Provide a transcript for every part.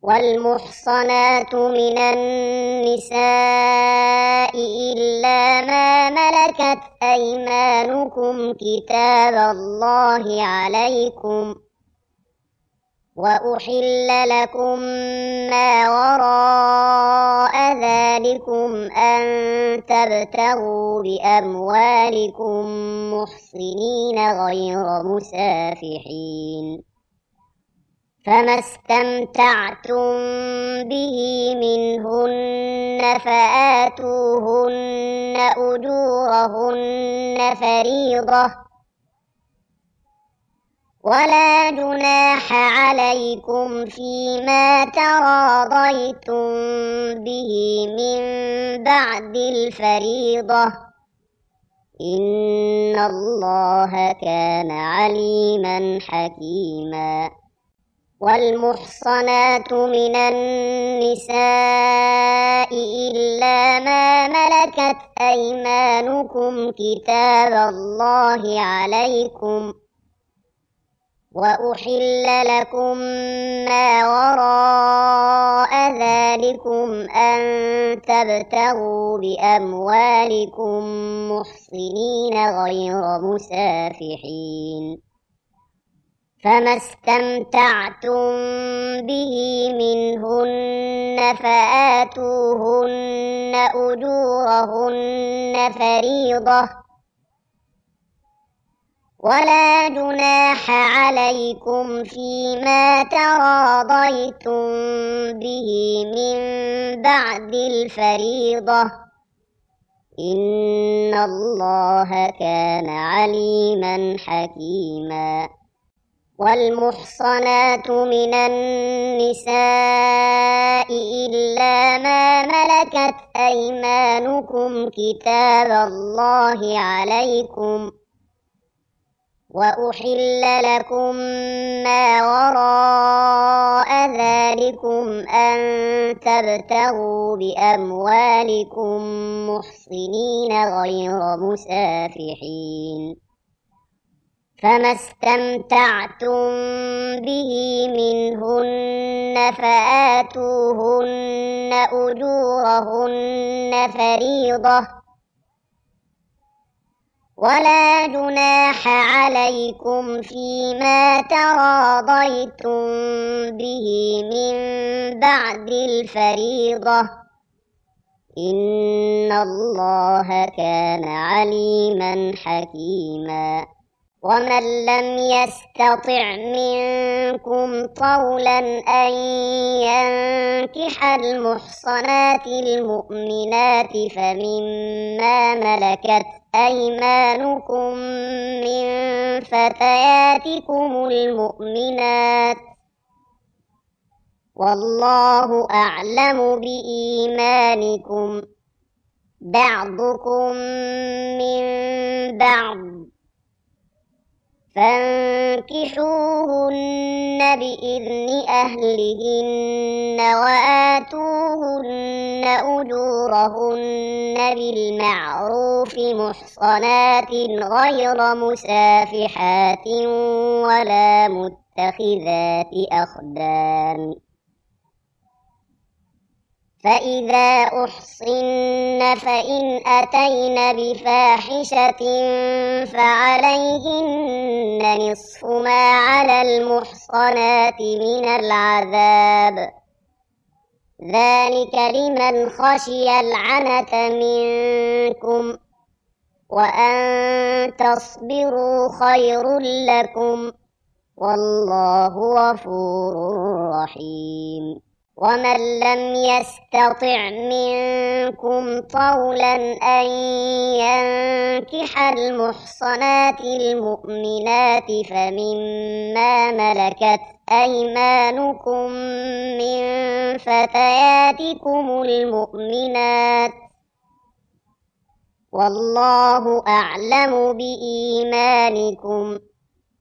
والمحصنات من النساء إلا ما ملكت أيمانكم كتاب الله عليكم، وأحل لكم ما وراء ذلكم أن تبتغوا بأموالكم محصنين غير مسافحين، فما استمتعتم به منهن فآتوهن أجورهن فريضة، ولا جناح عليكم فيما تراضيتم به من بعد الفريضة، إن الله كان عليما حكيما. والمحصنات من النساء إلا ما ملكت أيمانكم كتاب الله عليكم، وأحل لكم ما وراء ذلكم أن تبتغوا بأموالكم محصنين غير مسافحين، فما استمتعتم به منهن فآتوهن أجورهن فريضة، ولا جناح عليكم فيما تراضيتم به من بعد الفريضة، إن الله كان عليما حكيما. والمحصنات من النساء إلا ما ملكت أيمانكم كتاب الله عليكم، وأحل لكم ما وراء ذلكم أن تبتغوا بأموالكم محصنين غير مسافحين، فما استمتعتم به منهن فآتوهن أجورهن فريضة، ولا جناح عليكم فيما تراضيتم به من بعد الفريضة، إن الله كان عليما حكيما. ومن لم يستطع منكم طولا أن ينكح المحصنات المؤمنات فمما ملكت أيمانكم من فتياتكم المؤمنات، والله أعلم بإيمانكم، بعضكم من بعض، فانكحوهن بإذن أهلهن وآتوهن أجورهن بالمعروف محصنات غير مسافحات ولا متخذات أخدان، فإذا أحصن فإن أتين بفاحشة فعليهن نصف ما على المحصنات من العذاب، ذلك لمن خشي العنة منكم، وأن تصبروا خير لكم، والله غفور رحيم. ومن لم يستطع منكم طولا أن ينكح المحصنات المؤمنات فمما ملكت أيمانكم من فتياتكم المؤمنات، والله أعلم بإيمانكم،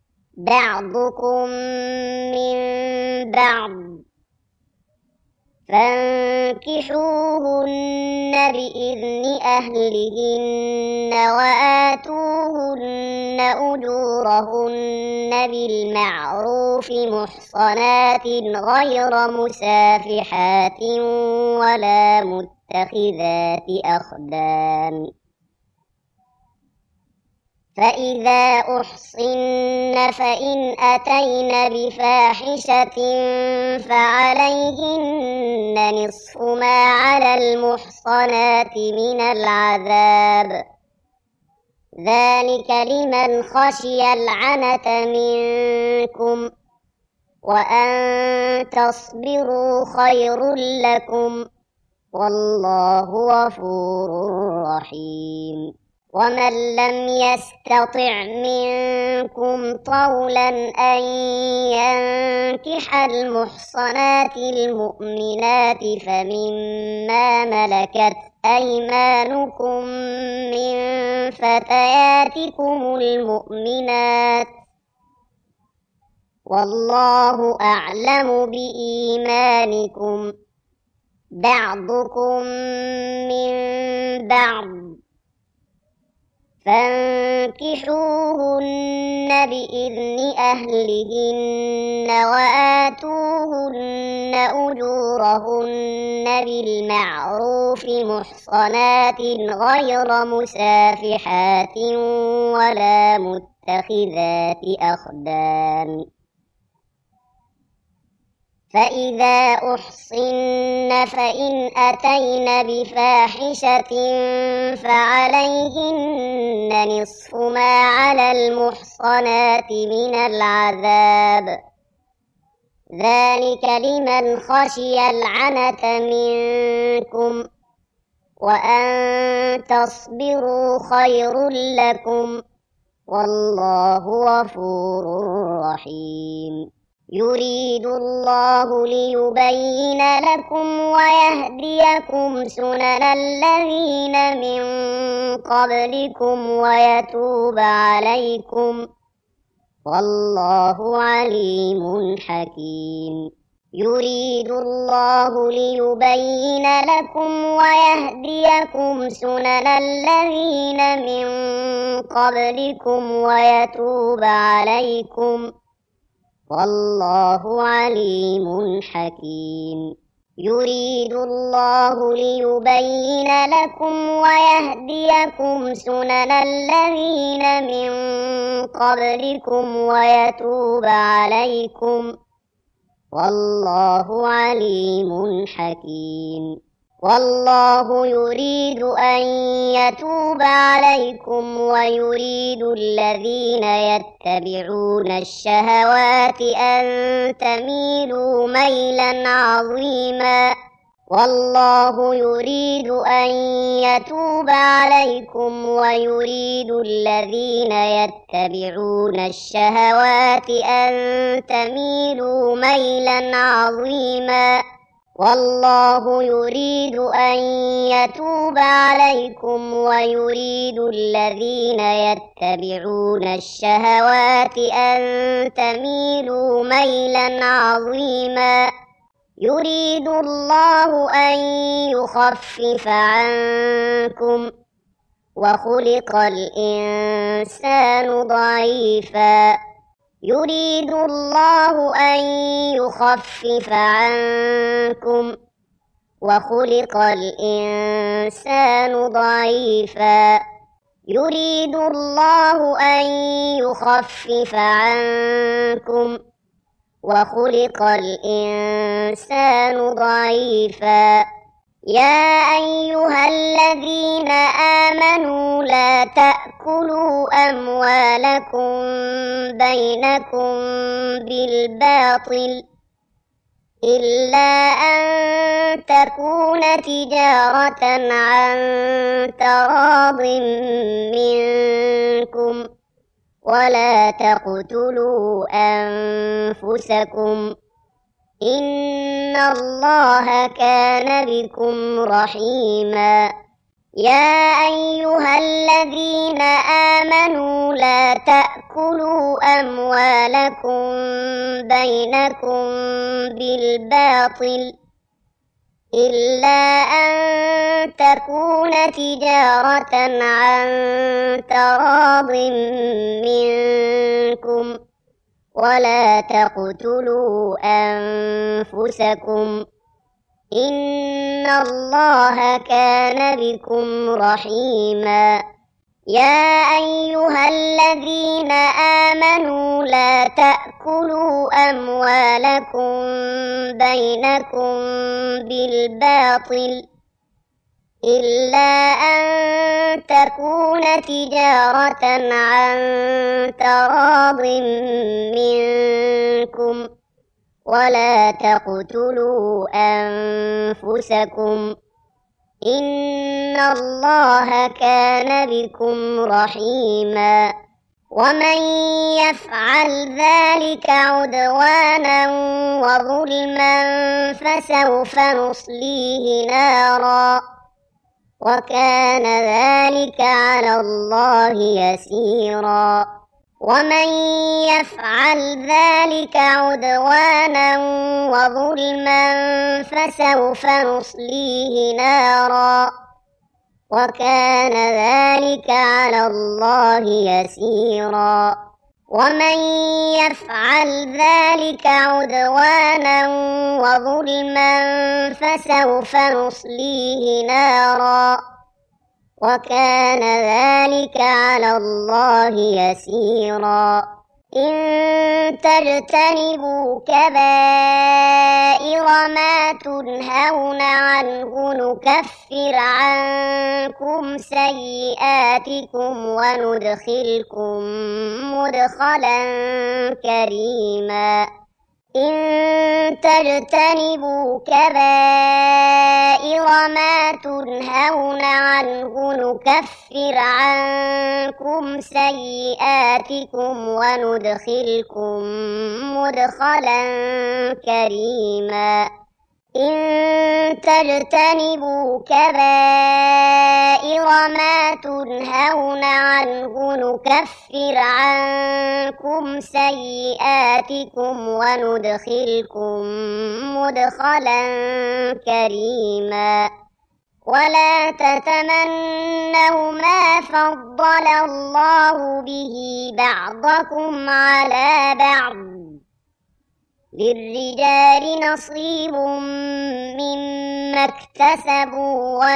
بعضكم من بعض، فانكحوهن بإذن أهلهن وآتوهن أجورهن بالمعروف محصنات غير مسافحات ولا متخذات أخدان. فإذا أحصن فإن أتين بفاحشة فعليهن نصف ما على المحصنات من العذاب، ذلك لمن خشي العنة منكم، وأن تصبروا خير لكم، والله غفور رحيم. ومن لم يستطع منكم طولا أن ينكح المحصنات المؤمنات فمما ملكت أيمانكم من فتياتكم المؤمنات، والله أعلم بإيمانكم، بعضكم من بعض، فانكحوهن بإذن أهلهن وآتوهن أجورهن بالمعروف محصنات غير مسافحات ولا متخذات أخدان. فإذا أحصن فإن أتين بفاحشة فعليهن نصف ما على المحصنات من العذاب، ذلك لمن خشي العنة منكم، وأن تصبروا خير لكم، والله غفور رحيم. يريد الله ليبين لكم ويهديكم سنن الذين من قبلكم ويتوب عليكم، والله عليم حكيم. يريد الله ليبين لكم ويهديكم سنن الذين من قبلكم ويتوب عليكم، والله عليم حكيم. يريد الله ليبين لكم ويهديكم سنن الذين من قبلكم ويتوب عليكم، والله عليم حكيم. والله يريد أن يتوب عليكم ويريد الذين يتبعون الشهوات أن تميلوا ميلا عظيما، والله يريد أن يتوب عليكم ويريد الذين يتبعون الشهوات أن تميلوا ميلا عظيما، والله يريد أن يتوب عليكم ويريد الذين يتبعون الشهوات أن تميلوا ميلا عظيما. يريد الله أن يخفف عنكم، وخلق الإنسان ضعيفا. يريد الله أن يخفف عنكم، وخلق الإنسان ضعيفا. يريد الله أن يخفف عنكم، وخلق الإنسان ضعيفا. يا أيها الذين آمنوا لا تأكلوا أموالكم بينكم بالباطل إلا أن تكون تجارة عن تراض منكم، ولا تقتلوا أنفسكم، إن الله كان بكم رحيما. يا أيها الذين آمنوا لا تأكلوا أموالكم بينكم بالباطل إلا أن تكون تجارة عن تراض منكم ولا تقتلوا أنفسكم إن الله كان بكم رحيما يا أيها الذين آمنوا لا تأكلوا أموالكم بينكم بالباطل إلا أن تكون تجارة عن تراض منكم ولا تقتلوا أنفسكم إن الله كان بكم رحيما ومن يفعل ذلك عدوانا وظلما فسوف نصليه نارا وكان ذلك على الله يسيرا ومن يفعل ذلك عدوانا وظلما فسوف نصليه نارا وكان ذلك على الله يسيرا ومن يفعل ذلك عدوانا وظلما فسوف نصليه نارا وكان ذلك على الله يسيرا إن تجتنبوا كبائر ما تنهون عنه نكفر عنكم سيئاتكم وندخلكم مدخلا كريما إن تجتنبوا كبائر ما تنهون عنه نكفر عنكم سيئاتكم وندخلكم مدخلا كريما إن تجتنبوا كبائر ما تنهون عنه نكفر عنكم سيئاتكم وندخلكم مدخلا كريما ولا تتمنوا ما فضل الله به بعضكم على بعض للرجال نصيب مما اكتسبوا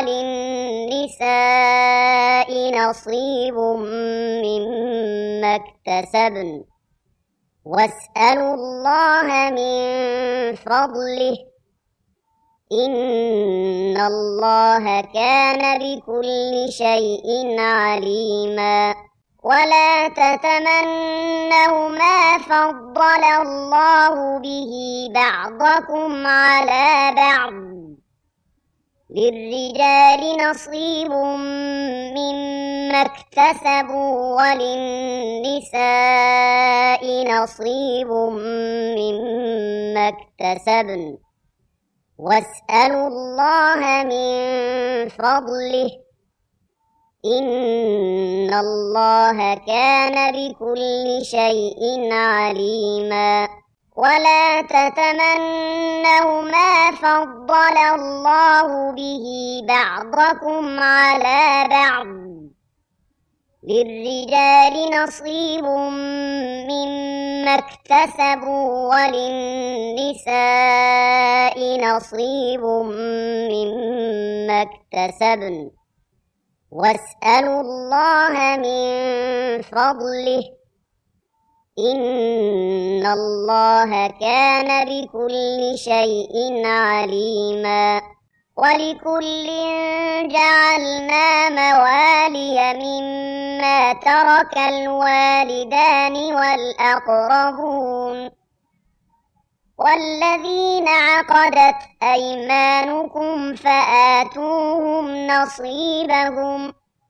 وللنساء نصيب مما اكتسبن واسألوا الله من فضله إن الله كان بكل شيء عليما ولا تتمنوا ما فضل الله به بعضكم على بعض للرجال نصيب مما اكتسبوا وللنساء نصيب مما اكتسبن واسألوا الله من فضله إن الله كان بكل شيء عليما ولا تتمنوا ما فضل الله به بعضكم على بعض للرجال نصيب مما اكتسبوا وللنساء نصيب مما اكتسبن واسألوا الله من فضله إن الله كان بكل شيء عليما ولكل جعلنا موالي مما ترك الوالدان والأقربون والذين عقدت أيمانكم فآتوهم نصيبهم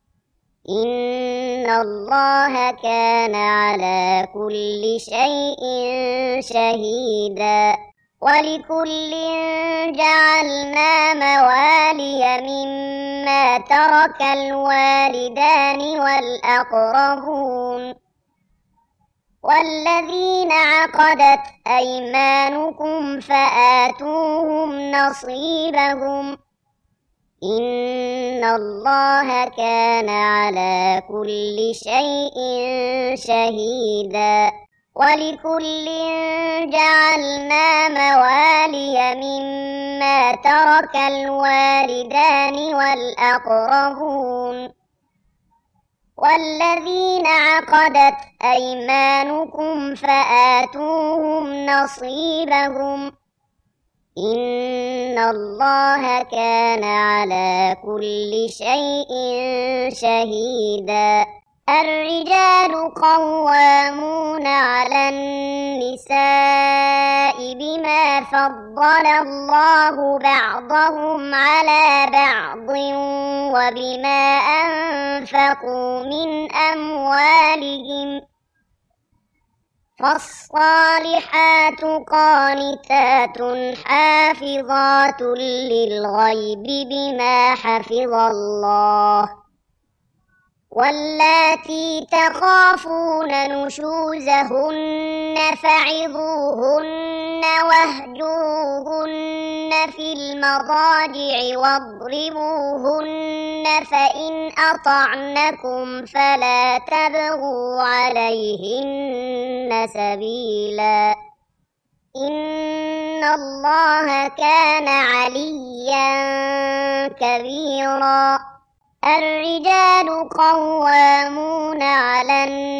إن الله كان على كل شيء شهيدا ولكل جعلنا موالي مما ترك الوالدان والأقربون والذين عقدت أيمانكم فآتوهم نصيبهم إن الله كان على كل شيء شهيدا ولكل جعلنا موالي مما ترك الوالدان والأقربون والذين عقدت أيمانكم فآتوهم نصيبهم إن الله كان على كل شيء شهيدا الرجال قوامون على النساء بما فضل الله بعضهم على بعض وبما أنفقوا من أموالهم فالصالحات قانتات حافظات للغيب بما حفظ الله واللاتي تخافون نشوزهن فعظوهن واهجروهن في المضاجع واضربوهن فإن أطعنكم فلا تبغوا عليهن سبيلا إن الله كان عليا كبيرا الرجال قوامون على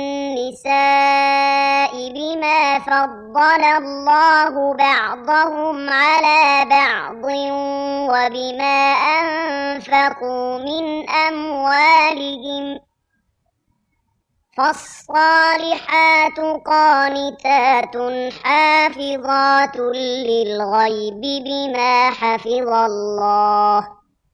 النساء بما فضل الله بعضهم على بعض وبما أنفقوا من أموالهم فالصالحات قانتات حافظات للغيب بما حفظ الله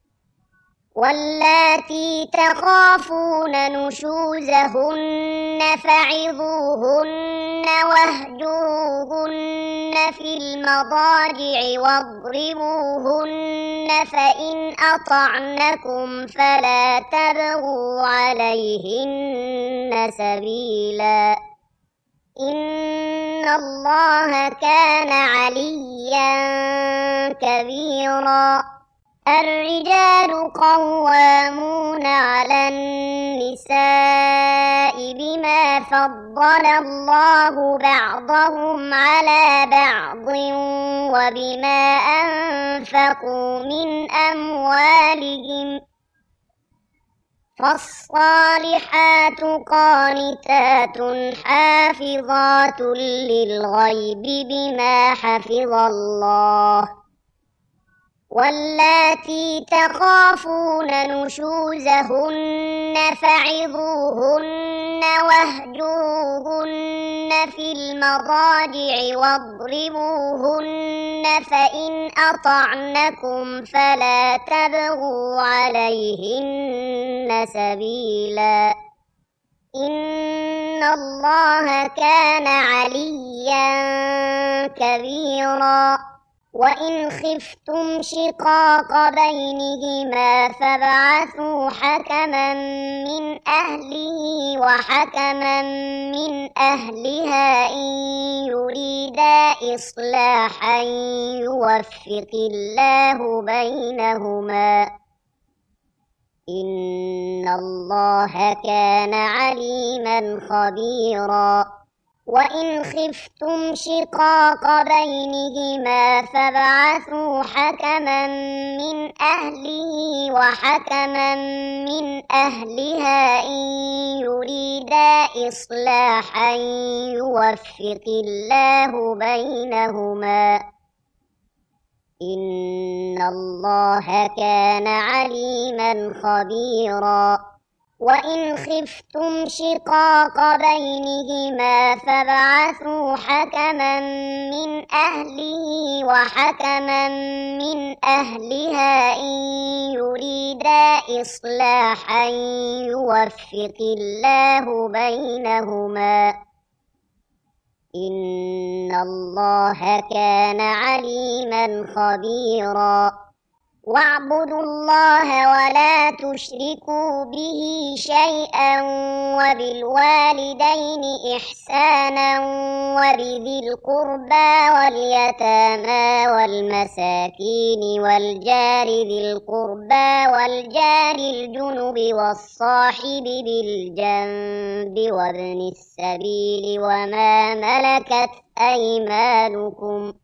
واللاتي تخافون نشوزهن فعظوهن واهجروهن في المضاجع واضربوهن فإن أطعنكم فلا تبغوا عليهن سبيلا إن الله كان عليا كبيرا الرجال قوامون على النساء بما فضل الله بعضهم على بعض وبما أنفقوا من أموالهم فالصالحات قانتات حافظات للغيب بما حفظ الله واللاتي تخافون نشوزهن فعظوهن واهجروهن في المضاجع واضربوهن فإن أطعنكم فلا تبغوا عليهن سبيلا إن الله كان عليا كبيرا وإن خفتم شقاق بينهما فابعثوا حكما من أهله وحكما من أهلها إن يريدا إصلاحا يوفق الله بينهما إن الله كان عليما خبيرا وإن خفتم شقاق بينهما فابعثوا حكما من أهله وحكما من أهلها إن يريدا إصلاحا يوفق الله بينهما إن الله كان عليما خبيرا وإن خفتم شقاق بينهما فابعثوا حكما من أهله وحكما من أهلها إن يريدا إصلاحا يوفق الله بينهما إن الله كان عليما خبيرا واعبدوا الله ولا تشركوا به شيئا وبالوالدين إحسانا وبذي القربى واليتامى والمساكين والجار ذي القربى والجار الجنب والصاحب بالجنب وابن السبيل وما ملكت أيمانكم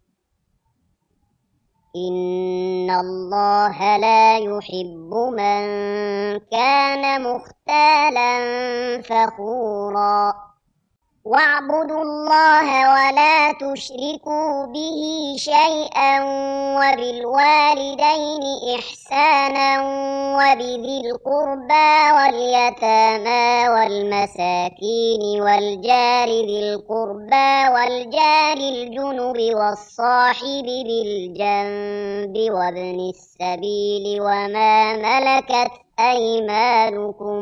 إن الله لا يحب من كان مختالا فخورا واعبدوا الله ولا تشركوا به شيئا وبالوالدين إحسانا وبذي القربى واليتامى والمساكين والجار ذي القربى والجار الجنب والصاحب بالجنب وابن السبيل وما ملكت أيمانكم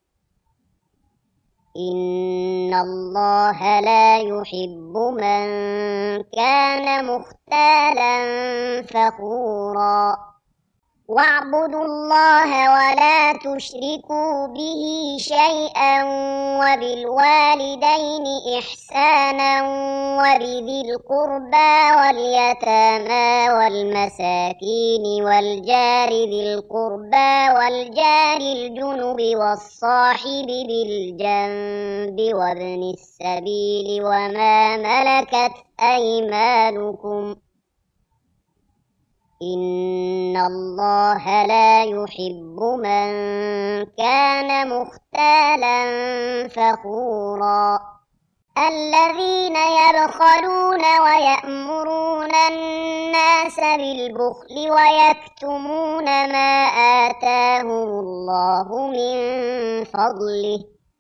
إن الله لا يحب من كان مختالا فخورا واعبدوا الله ولا تشركوا به شيئا وبالوالدين إحسانا وبذي القربى واليتامى والمساكين والجار ذي القربى والجار الجنب والصاحب بالجنب وابن السبيل وما ملكت أيمانكم إن الله لا يحب من كان مختالا فخورا الذين يبخلون ويأمرون الناس بالبخل ويكتمون ما آتاهم الله من فضله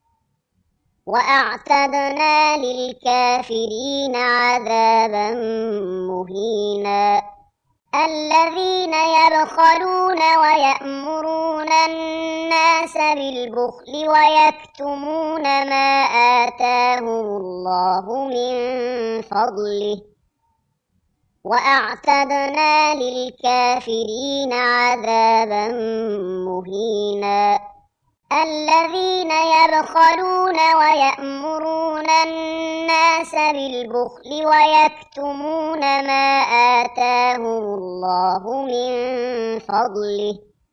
وأعتدنا للكافرين عذابا مهينا الذين يبخلون ويأمرون الناس بالبخل ويكتمون ما آتاهم الله من فضله وأعتدنا للكافرين عذابا مهينا الذين يبخلون ويأمرون الناس بالبخل ويكتمون ما آتاهم الله من فضله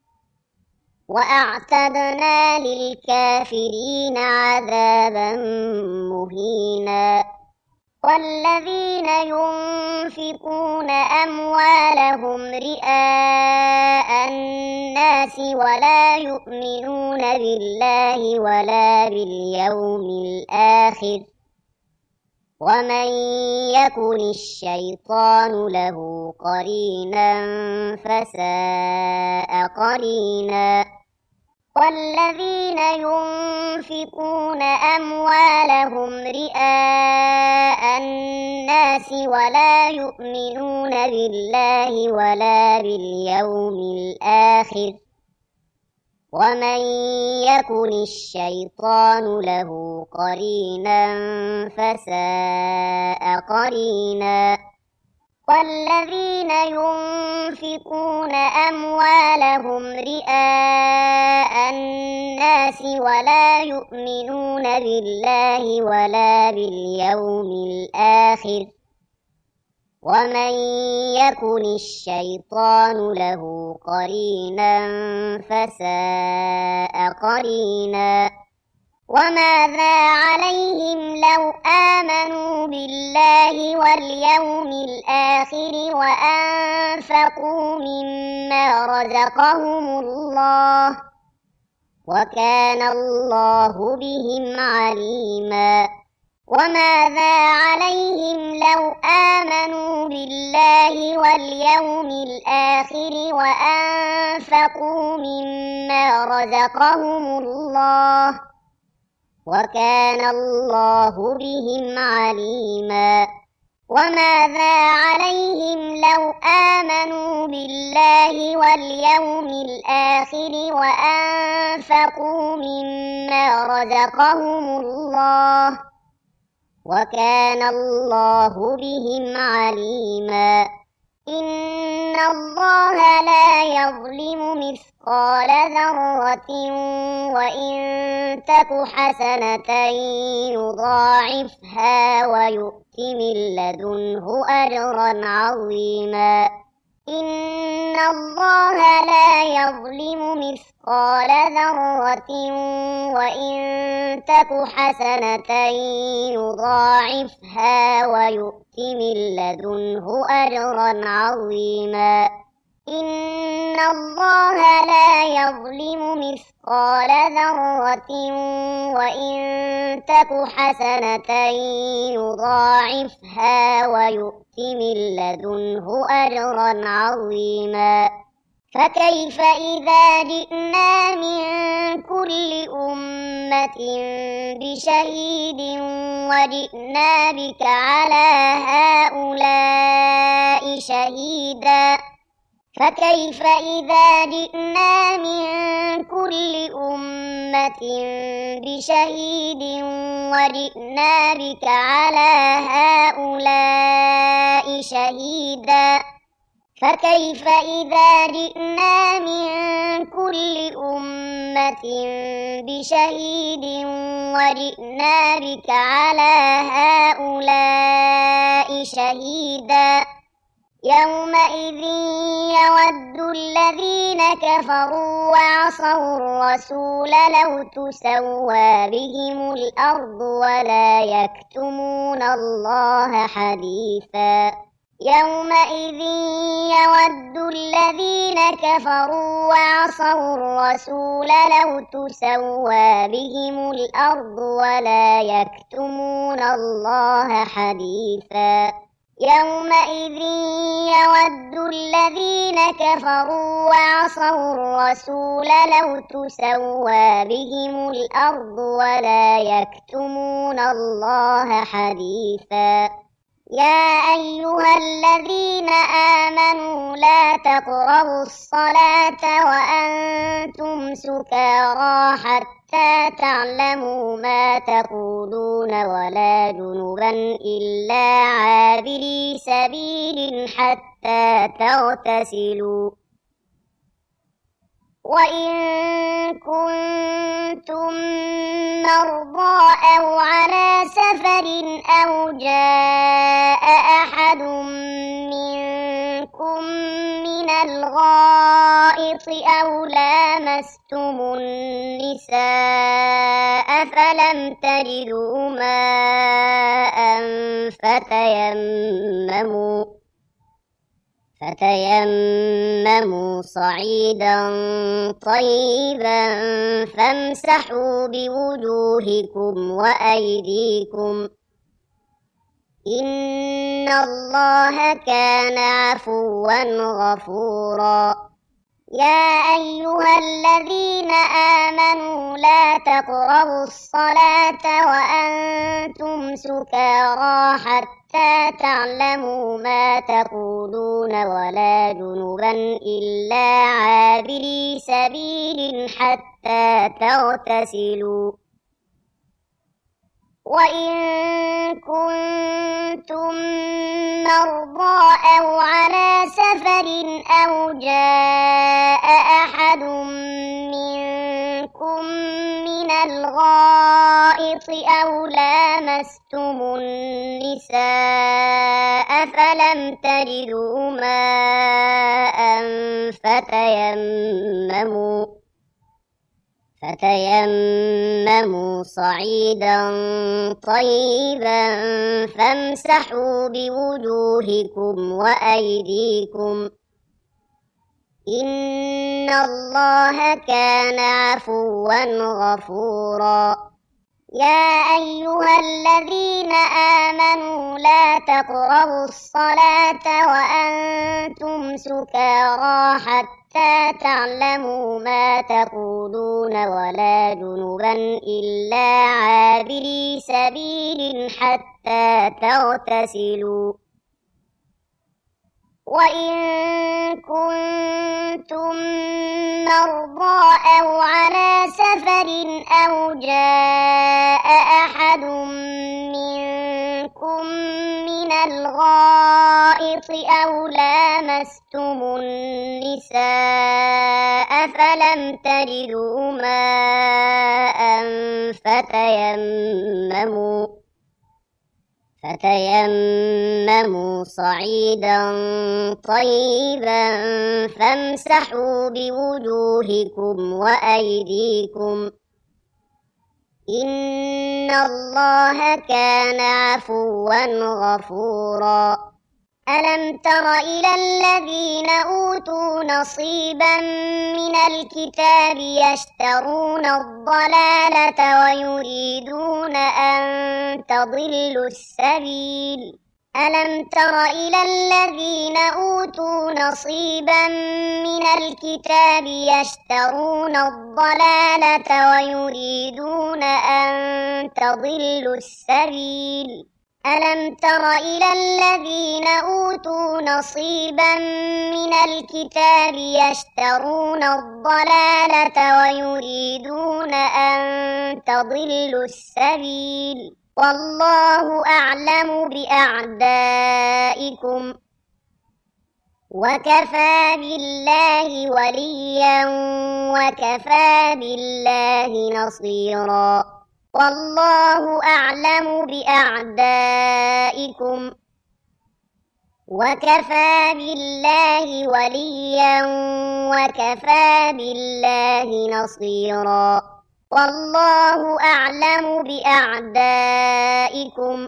وأعتدنا للكافرين عذابا مهينا والذين ينفقون أموالهم رئاء الناس ولا يؤمنون بالله ولا باليوم الآخر ومن يكن الشيطان له قرينا فساء قرينا والذين ينفقون أموالهم رئاء الناس ولا يؤمنون بالله ولا باليوم الآخر ومن يكن الشيطان له قرينا فساء قرينا والذين ينفقون أموالهم رئاء الناس ولا يؤمنون بالله ولا باليوم الآخر ومن يكن الشيطان له قرينا فساء قرينا وماذا عليهم لو آمنوا بالله واليوم الآخر وأنفقوا مما رزقهم الله وكان الله بهم عليما وماذا عليهم لو آمنوا بالله واليوم الآخر وأنفقوا مما رزقهم الله وكان الله بهم عليما وماذا عليهم لو آمنوا بالله واليوم الآخر وأنفقوا مما رزقهم الله وكان الله بهم عليما إن الله لا يظلم مثقال ذرة وإن تك حسنة يضاعفها ويؤت من لدنه أجرا عظيما إن الله لا يظلم مثقال ذرة وإن تك حسنة يضاعفها ويؤت من لدنه أجرا عظيما إن الله لا يظلم مثقال ذرة وإن تك حسنة يضاعفها ويؤت من لدنه أجرا عظيما فكيف إذا جئنا من كل أمة بشهيد وجئنا بك على هؤلاء شهيدا فكيف إذا جئنا من كل أمة بشهيد وجئنا بك على هؤلاء شهيدا فكيف إذا جئنا من كل أمة بشهيد وجئنا بك على هؤلاء شهيدا يومئذ يود الذين كفروا وعصوا الرسول لو تسوى بهم الأرض ولا يكتمون الله حديثا يومئذ يود الذين كفروا وعصوا الرسول لو تسوى بهم الأرض ولا يكتمون الله حديثا يومئذ يود الذين كفروا وعصوا الرسول لو تسوى بهم الأرض ولا يكتمون الله حديثا يا أيها الذين آمنوا لا تقربوا الصلاة وأنتم سكارى حتى تعلموا ما تقولون ولا جنبا إلا عابري سبيل حتى تغتسلوا وإن كنتم مرضى أو على سفر أو جاء أحد منكم من الغائط أو لامستم النساء فلم تجدوا ماء فتيمموا صعيدا طيبا فامسحوا بوجوهكم وأيديكم إن الله كان عفوا غفورا يا أيها الذين آمنوا لا تقربوا الصلاة وأنتم سكارى حتى تعلموا ما تقولون ولا جنبا إلا عابري سبيل حتى تغتسلوا وإن كنتم مرضى أو على سفر أو جاء أحد منكم من الغائط أو لامستم النساء فلم تجدوا ماء فتيمموا صعيدا طيبا فامسحوا بوجوهكم وأيديكم إن الله كان عفوا غفورا يا أيها الذين آمنوا لا تقربوا الصلاة وأنتم سكارى حتى تعلموا ما تقولون ولا جنبا إلا عابري سبيل حتى تغتسلوا وإن كنتم مرضى أو على سفر أو جاء أحد منكم من الغائط المحيض أو لامستم النساء فلم تجدوا ماء فتيمموا صعيدا طيبا فامسحوا بوجوهكم وأيديكم إن الله كان عفوا غفورا ألم تر إلى الذين أوتوا نصيبا من الكتاب يشترون الضلالة ويريدون أن تضلوا السبيل ألم تر إلى الذين أوتوا نصيبا من الكتاب يشترون الضلالة ويريدون أن تضلوا السبيل ألم تر إلى الذين أوتوا نصيبا من الكتاب يشترون الضلالة ويريدون أن تضلوا السبيل والله أعلم بأعدائكم وكفى بالله وليا وكفى بالله نصيرا والله أعلم بأعدائكم وكفى بالله وليا وكفى بالله نصيرا والله أعلم بأعدائكم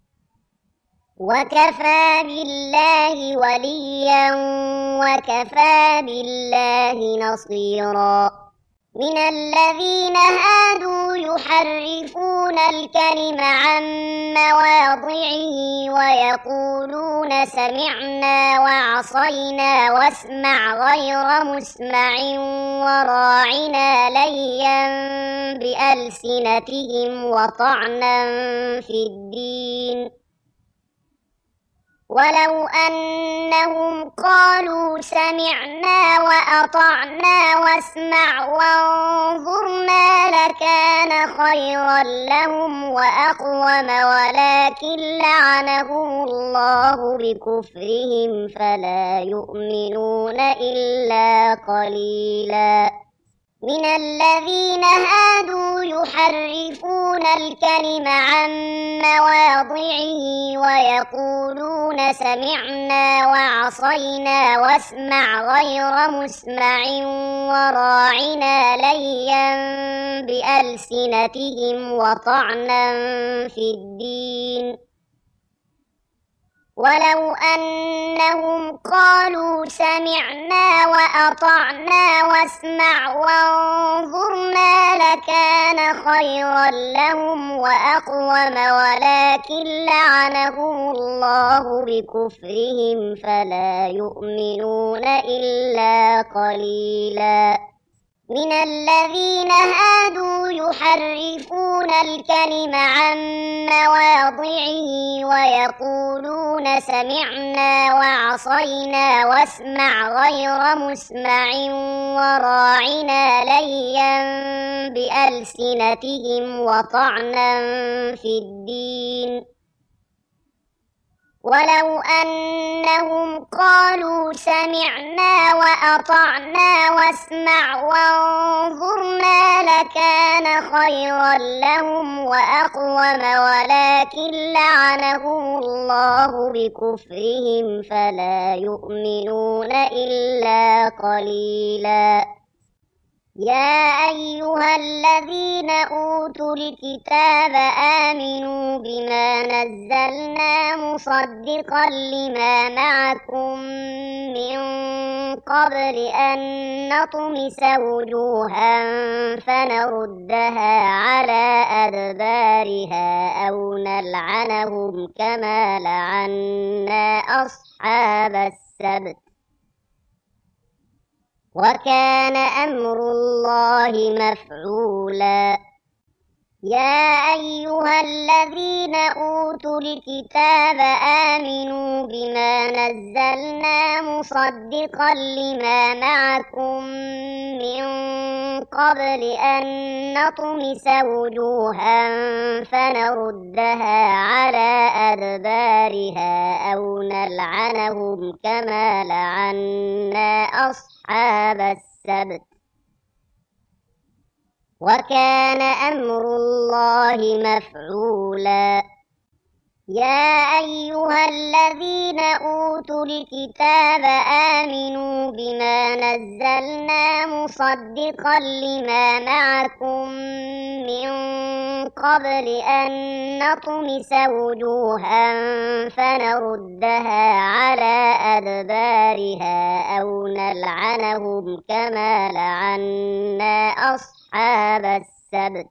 وكفى بالله وليا وكفى بالله نصيرا من الذين هادوا يحرفون الكلم عن مواضعه ويقولون سمعنا وعصينا واسمع غير مسمع وراعنا ليا بألسنتهم وطعنا في الدين ولو أنهم قالوا سمعنا وأطعنا واسمع وانظرنا لكان خيرا لهم وأقوم ولكن لعنهم الله بكفرهم فلا يؤمنون إلا قليلا من الذين هادوا يحرفون الكلم عن مواضعه ويقولون سمعنا وعصينا واسمع غير مسمع وراعنا ليا بألسنتهم وطعنا في الدين ولو أنهم قالوا سمعنا وأطعنا واسمع وانظرنا لكان خيرا لهم وأقوم ولكن لعنهم الله بكفرهم فلا يؤمنون إلا قليلا من الذين هادوا يحرفون الكلم عن مواضعه ويقولون سمعنا وعصينا واسمع غير مسمع وراعنا ليا بألسنتهم وطعنا في الدين ولو أنهم قالوا سمعنا وأطعنا واسمع وانظرنا لكان خيرا لهم وأقوم ولكن لعنهم الله بكفرهم فلا يؤمنون إلا قليلا يا أيها الذين أوتوا الكتاب آمنوا بما نزلنا مصدقا لما معكم من قبل أن نطمس وجوها فنردها على أدبارها أو نلعنهم كما لعنا أصحاب السبت وكان أمر الله مفعولا يا أيها الذين أوتوا الكتاب آمنوا بما نزلنا مصدقا لما معكم من قبل أن نطمس وجوها فنردها على أدبارها أو نلعنهم كما لعنا أصحاب السبت وكان أمر الله مفعولا يا أيها الذين أوتوا الكتاب آمنوا بما نزلنا مصدقا لما معكم من قبل أن نطمس وجوها فنردها على أدبارها أو نلعنهم كما لعنا أصحاب السبت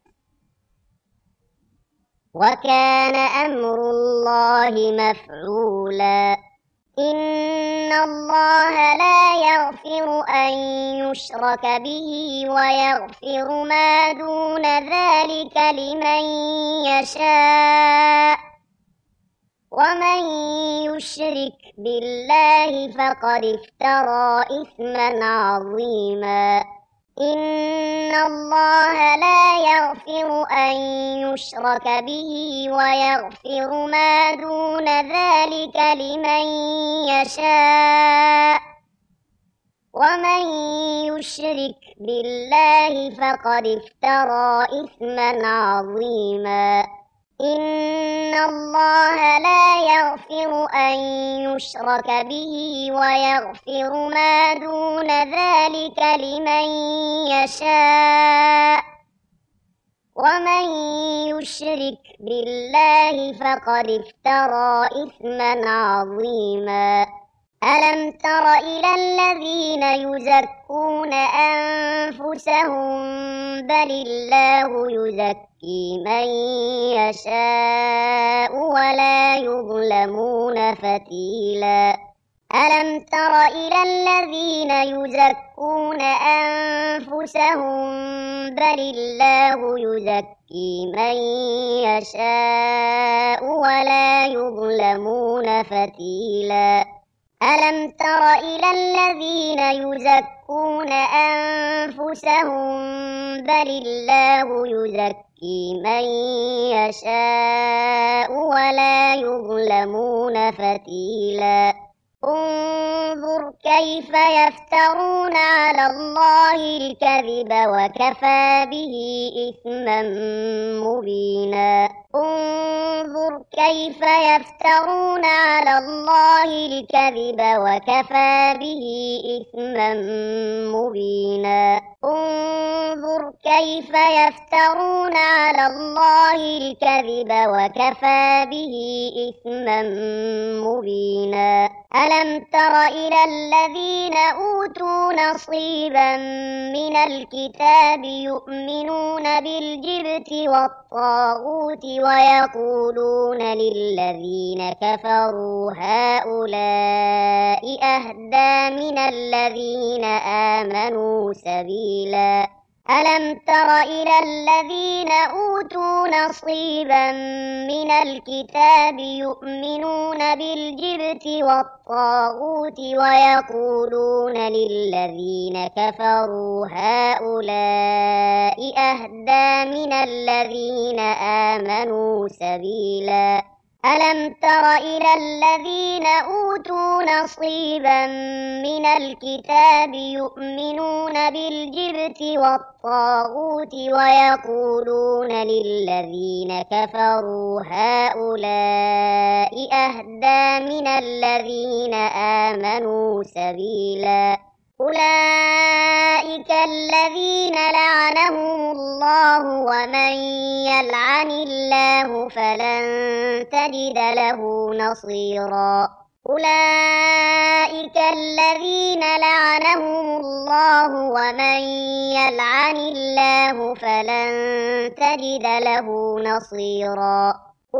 وكان أمر الله مفعولا إن الله لا يغفر أن يشرك به ويغفر ما دون ذلك لمن يشاء ومن يشرك بالله فقد افترى إثما عظيما إن الله لا يغفر أن يشرك به ويغفر ما دون ذلك لمن يشاء ومن يشرك بالله فقد افترى إثما عظيما إن الله لا يغفر أن يشرك به ويغفر ما دون ذلك لمن يشاء ومن يشرك بالله فقد افترى إثما عظيما ألم تر إلى الذين يزكون أنفسهم بل الله يزكي من يشاء ولا يظلمون فتيلا ألم تر إلى الذين يزكون أنفسهم بل الله يزكي من يشاء ولا يظلمون فتيلا ألم تر إلى الذين يزكون أنفسهم بل الله يزكي من يشاء ولا يظلمون فتيلا انظر كيف يفترون على الله الكذب وكفى به إثما مبينا انظر كيف يفترون على الله الكذب وكفى به إثما مبينا انظر كيف يفترون على الله الكذب وكفى به إثما مبينا ألم تر إلى الذين أوتوا نصيبا من الكتاب يؤمنون بالجبت والطاغوت ويقولون للذين كفروا هؤلاء أهدى من الذين آمنوا سبيلا ألم تر إلى الذين أوتوا نصيبا من الكتاب يؤمنون بالجبت والطاغوت ويقولون للذين كفروا هؤلاء أهدى من الذين آمنوا سبيلا ألم تر إلى الذين أوتوا نصيبا من الكتاب يؤمنون بالجبت والطاغوت ويقولون للذين كفروا هؤلاء أهدى من الذين آمنوا سبيلا أولئك الذين لعنهم الله ومن يلعن الله فلن تجد له نصيرا أولئك الذين لعنهم الله ومن يلعن الله فلن تجد له نصيرا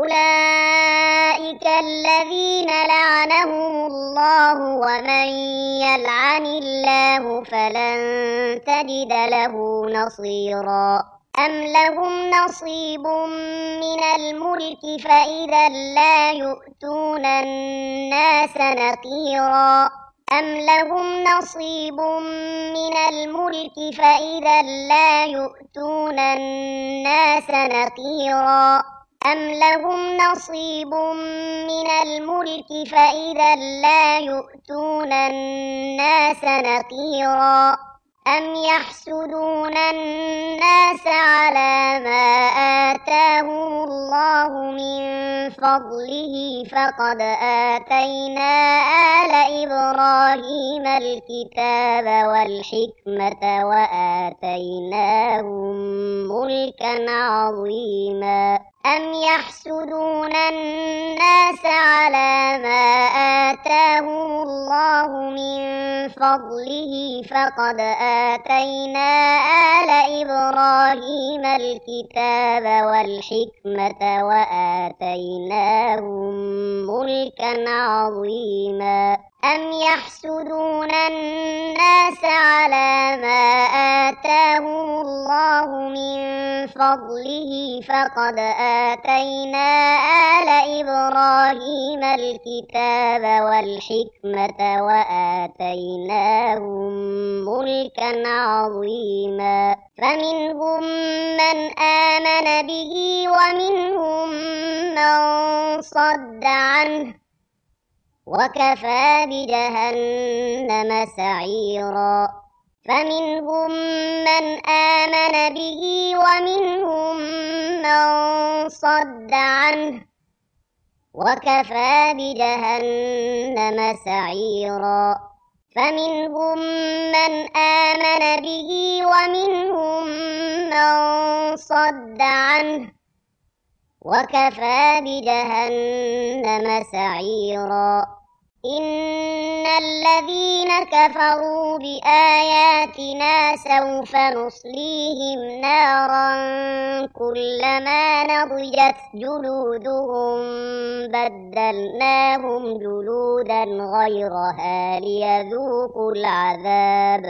أولئك الذين لعنهم الله ومن يلعن الله فلن تجد له نصيرا أم لهم نصيب من الملك فإذا لا يؤتون الناس نقيرا أم لهم نصيب من الملك فإذا لا يؤتون الناس نقيرا أم لهم نصيب من الملك فإذا لا يؤتون الناس نقيرا أم يحسدون الناس على ما آتاهم الله من فضله فقد آتينا آل إبراهيم الكتاب والحكمة وآتيناهم ملكا عظيما أم يحسدون الناس على ما آتاهم الله من فضله فقد آتينا آل إبراهيم الكتاب والحكمة وآتيناهم ملكا عظيما أم يحسدون الناس على ما آتاهم الله من فضله فقد آتينا آل إبراهيم الكتاب والحكمة وآتيناهم ملكا عظيما فمنهم من آمن به ومنهم من صد عنه وكفى بجهنم سعيرا فمنهم من آمن به ومنهم من صد عنه وكفى بجهنم سعيرا فمنهم من آمن به ومنهم من صد عنه وكفى بجهنم سعيرا إن الذين كفروا بآياتنا سوف نصليهم نارا كلما نضجت جلودهم بدلناهم جلودا غيرها ليذوقوا العذاب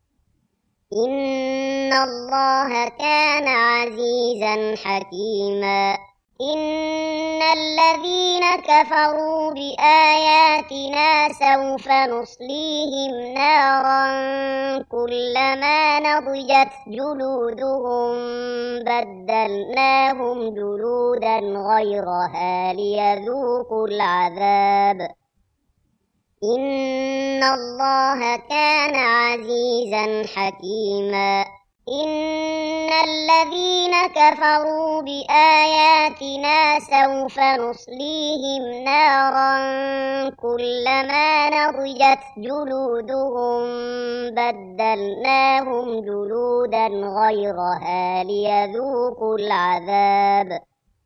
إن الله كان عزيزا حكيما إن الذين كفروا بآياتنا سوف نصليهم نارا كلما نضجت جلودهم بدلناهم جلودا غيرها ليذوقوا العذاب إن الله كان عزيزا حكيما إن الذين كفروا بآياتنا سوف نصليهم نارا كلما نضجت جلودهم بدلناهم جلودا غيرها ليذوقوا العذاب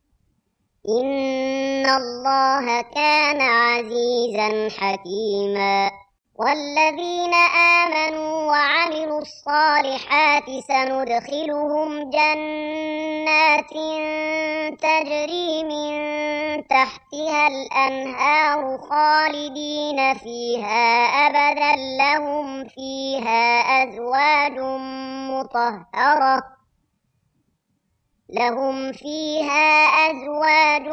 إن الله كان عزيزا حكيما والذين آمنوا وعملوا الصالحات سندخلهم جنات تجري من تحتها الأنهار خالدين فيها أبدا لهم فيها أزواج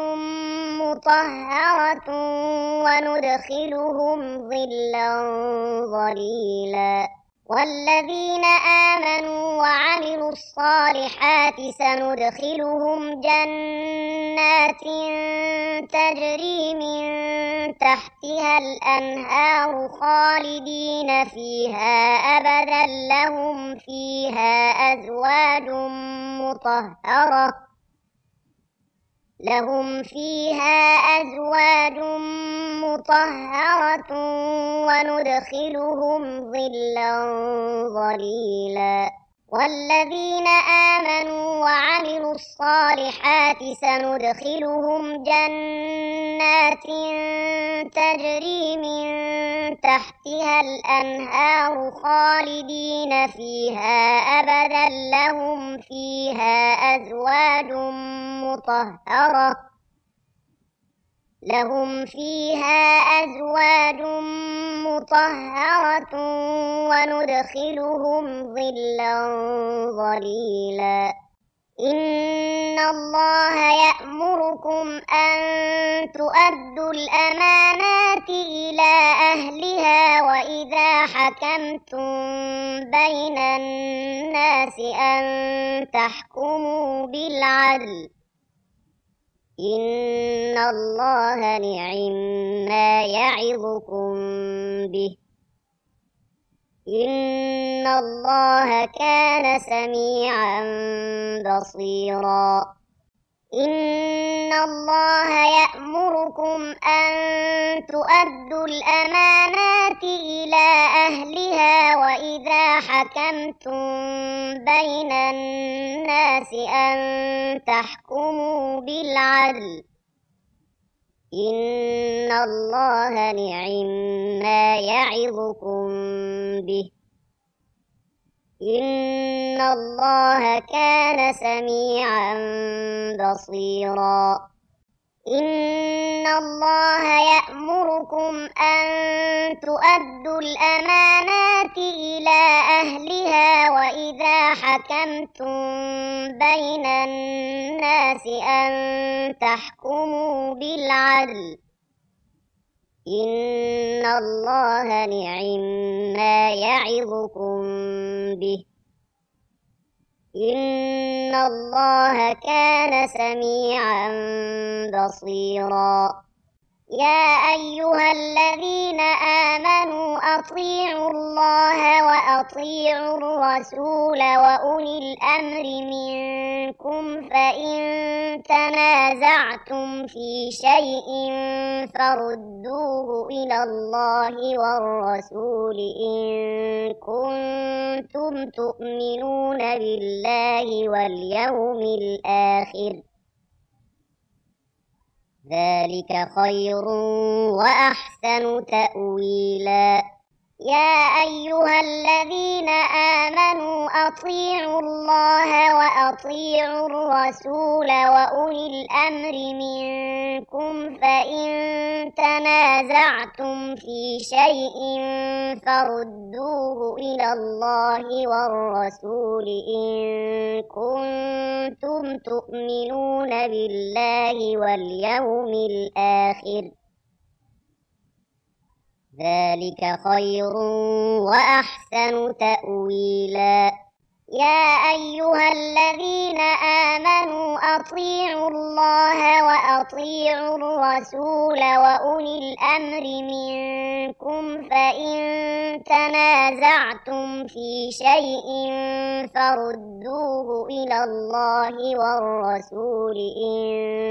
مطهرة وندخلهم ظلا ظليلا والذين آمنوا وعملوا الصالحات سندخلهم جنات تجري من تحتها الأنهار خالدين فيها أبدا لهم فيها أزواج مطهرة وندخلهم ظلا ظليلا والذين آمنوا وعملوا الصالحات سندخلهم جنات تجري من تحتها الأنهار خالدين فيها أبدا لهم فيها أزواج مطهرة وندخلهم ظلا ظليلا إن الله يأمركم أن تؤدوا الأمانات إلى أهلها وإذا حكمتم بين الناس أن تحكموا بالعدل إن الله نعما يعظكم به إن الله كان سميعا بصيرا إن الله يأمركم أن تؤدوا الأمانات إلى أهلها وإذا حكمتم بين الناس أن تحكموا بالعدل إن الله نعما يعظكم به إن الله كان سميعا بصيرا إن الله يأمركم أن تؤدوا الأمانات إلى أهلها وإذا حكمتم بين الناس أن تحكموا بالعدل إن الله نعما يعظكم به إن الله كان سميعا بصيرا يا أيها الذين آمنوا أطيعوا الله وأطيعوا الرسول وأولي الأمر منكم فإن تنازعتم في شيء فردوه إلى الله والرسول إن كنتم تؤمنون بالله واليوم الآخر ذلك خير وأحسن تأويلا يا أيها الذين آمنوا أطيعوا الله وأطيعوا الرسول وأولي الأمر منكم فإن تنازعتم في شيء فردوه إلى الله والرسول إن كنتم تؤمنون بالله واليوم الآخر ذلك خير وأحسن تأويلا يا أيها الذين آمنوا أطيعوا الله وأطيعوا الرسول وأولي الأمر منكم فإن تنازعتم في شيء فردوه إلى الله والرسول إن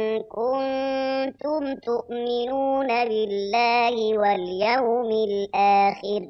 كنتم تؤمنون بالله واليوم الآخر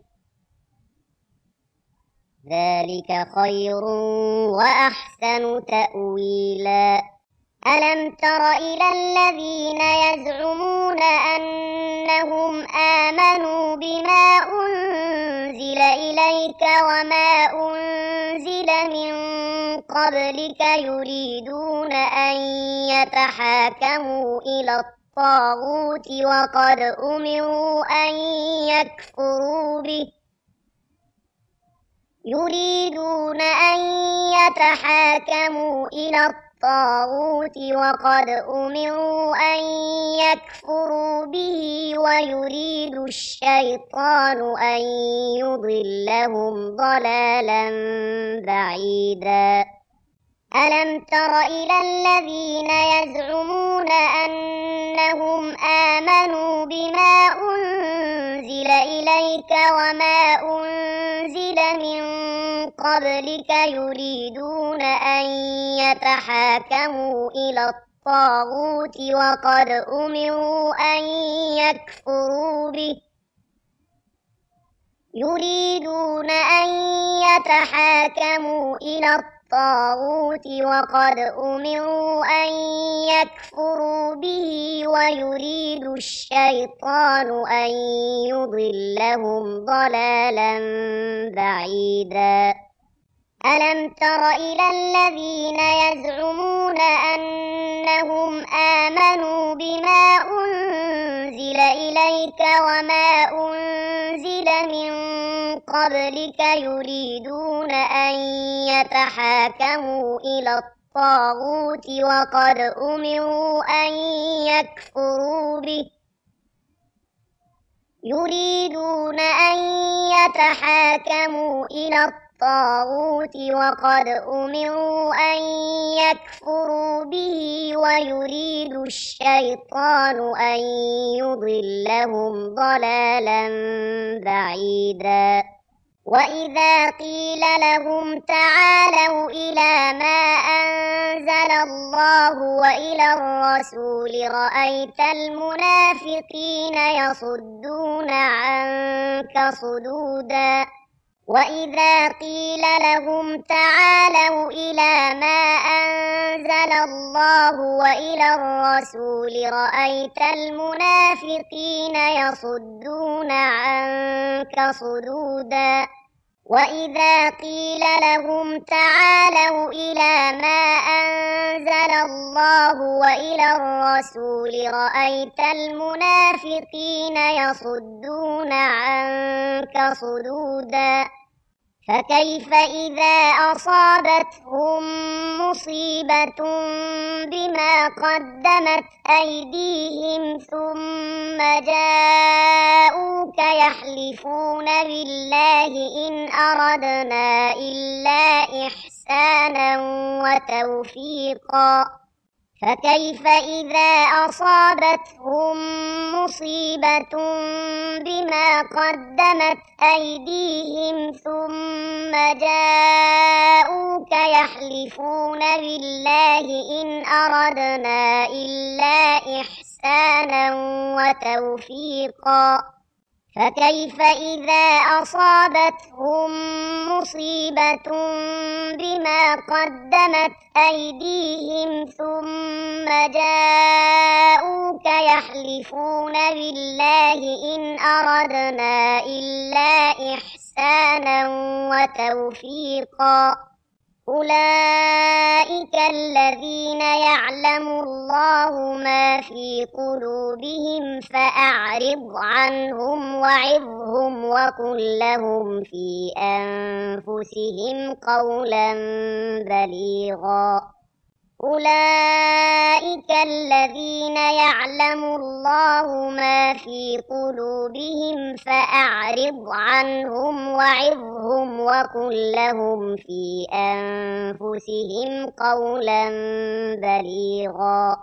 ذلك خير وأحسن تأويلا ألم تر إلى الذين يزعمون أنهم آمنوا بما أنزل إليك وما أنزل من قبلك يريدون أن يتحاكموا إلى الطاغوت وقد أمروا أن يكفروا به يريدون أن يتحاكموا إلى الطاغوت وقد أمروا أن يكفروا به ويريد الشيطان أن يضلهم ضلالا بعيدا ألم تر إلى الذين يزعمون أنهم آمنوا بما أنزل إليك وما أنزل من قبلك يريدون أن يتحاكموا إلى الطاغوت وقد أمروا أن يكفروا به يريدون أن يتحاكموا إلى الطاغوت وقد أمروا أن يكفروا به ويريد الشيطان أن يضلهم ضلالا بعيدا ألم تر إلى الذين يزعمون أنهم آمنوا بما أنزل إليك وما أنزل من قبلك يريدون أن يتحاكموا إلى الطاغوت وقد أمروا أن يكفروا به يريدون أن يتحاكموا إلى الطاغوت وقد أمروا أن يكفروا به ويريد الشيطان أن يضلهم ضلالا بعيدا وإذا قيل لهم تعالوا إلى ما أنزل الله وإلى الرسول رأيت المنافقين يصدون عنك صدودا وإذا قيل لهم تعالوا إلى ما أنزل الله وإلى الرسول رأيت المنافقين يصدون عنك صدودا وإذا قيل لهم تعالوا إلى ما أنزل الله وإلى الرسول رأيت المنافقين يصدون عنك صدودا فكيف إذا أصابتهم مصيبة بما قدمت أيديهم ثم جاءوك يحلفون بالله إن أردنا إلا إحسانا وتوفيقا فكيف إذا أصابتهم مصيبة بما قدمت أيديهم ثم جاءوك يحلفون بالله إن أردنا إلا إحسانا وتوفيقا فكيف إذا أصابتهم مصيبة بما قدمت أيديهم ثم جاءوك يحلفون بالله إن أردنا إلا إحسانا وتوفيقا أولئك الذين يعلم الله ما في قلوبهم فأعرض عنهم وعظهم وقل لهم في أنفسهم قولا بليغا أولئك الذين يعلم الله ما في قلوبهم فأعرض عنهم وعظهم وقل لهم في أنفسهم قولا بليغا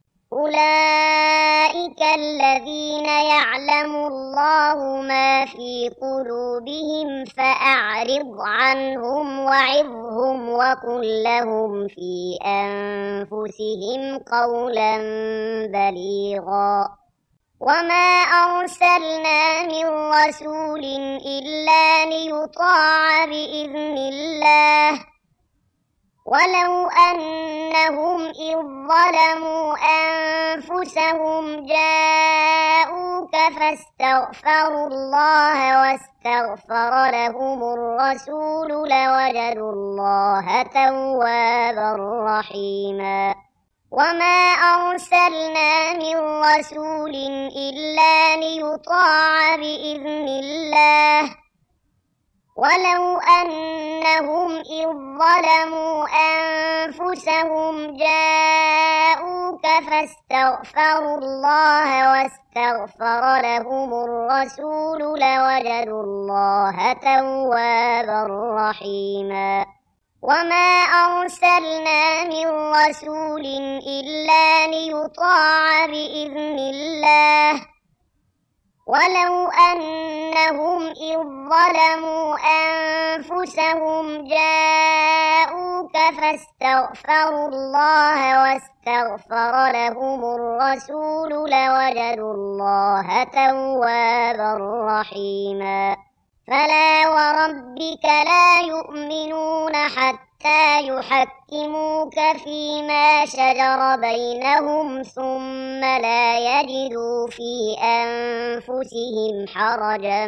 أولئك الذين يعلم الله ما في قلوبهم فأعرض عنهم وعظهم وقل لهم في أنفسهم قولا بليغا وما أرسلنا من رسول إلا ليطاع بإذن الله ولو أنهم إذ ظلموا أنفسهم جاءوك فاستغفروا الله واستغفر لهم الرسول لوجدوا الله توابا رحيما وما أرسلنا من رسول إلا ليطاع بإذن الله ولو أنهم إذ ظلموا أنفسهم جاءوك فاستغفروا الله واستغفر لهم الرسول لوجدوا الله توابا رحيما وما أرسلنا من رسول إلا ليطاع بإذن الله ولو أنهم إذ ظلموا أنفسهم جاءوك فاستغفروا الله واستغفر لهم الرسول لوجدوا الله توابا رحيما فلا وربك لا يؤمنون حتى يحكموك فيما شجر بينهم ثم لا يجدوا في أنفسهم حرجا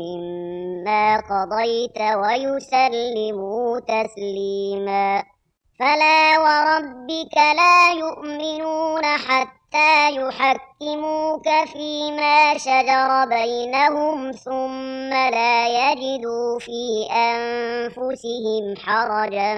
مما قضيت ويسلموا تسليما فلا وربك لا يؤمنون حتى يحكموك فيما شجر بينهم ثم لا يجدوا في أنفسهم حرجا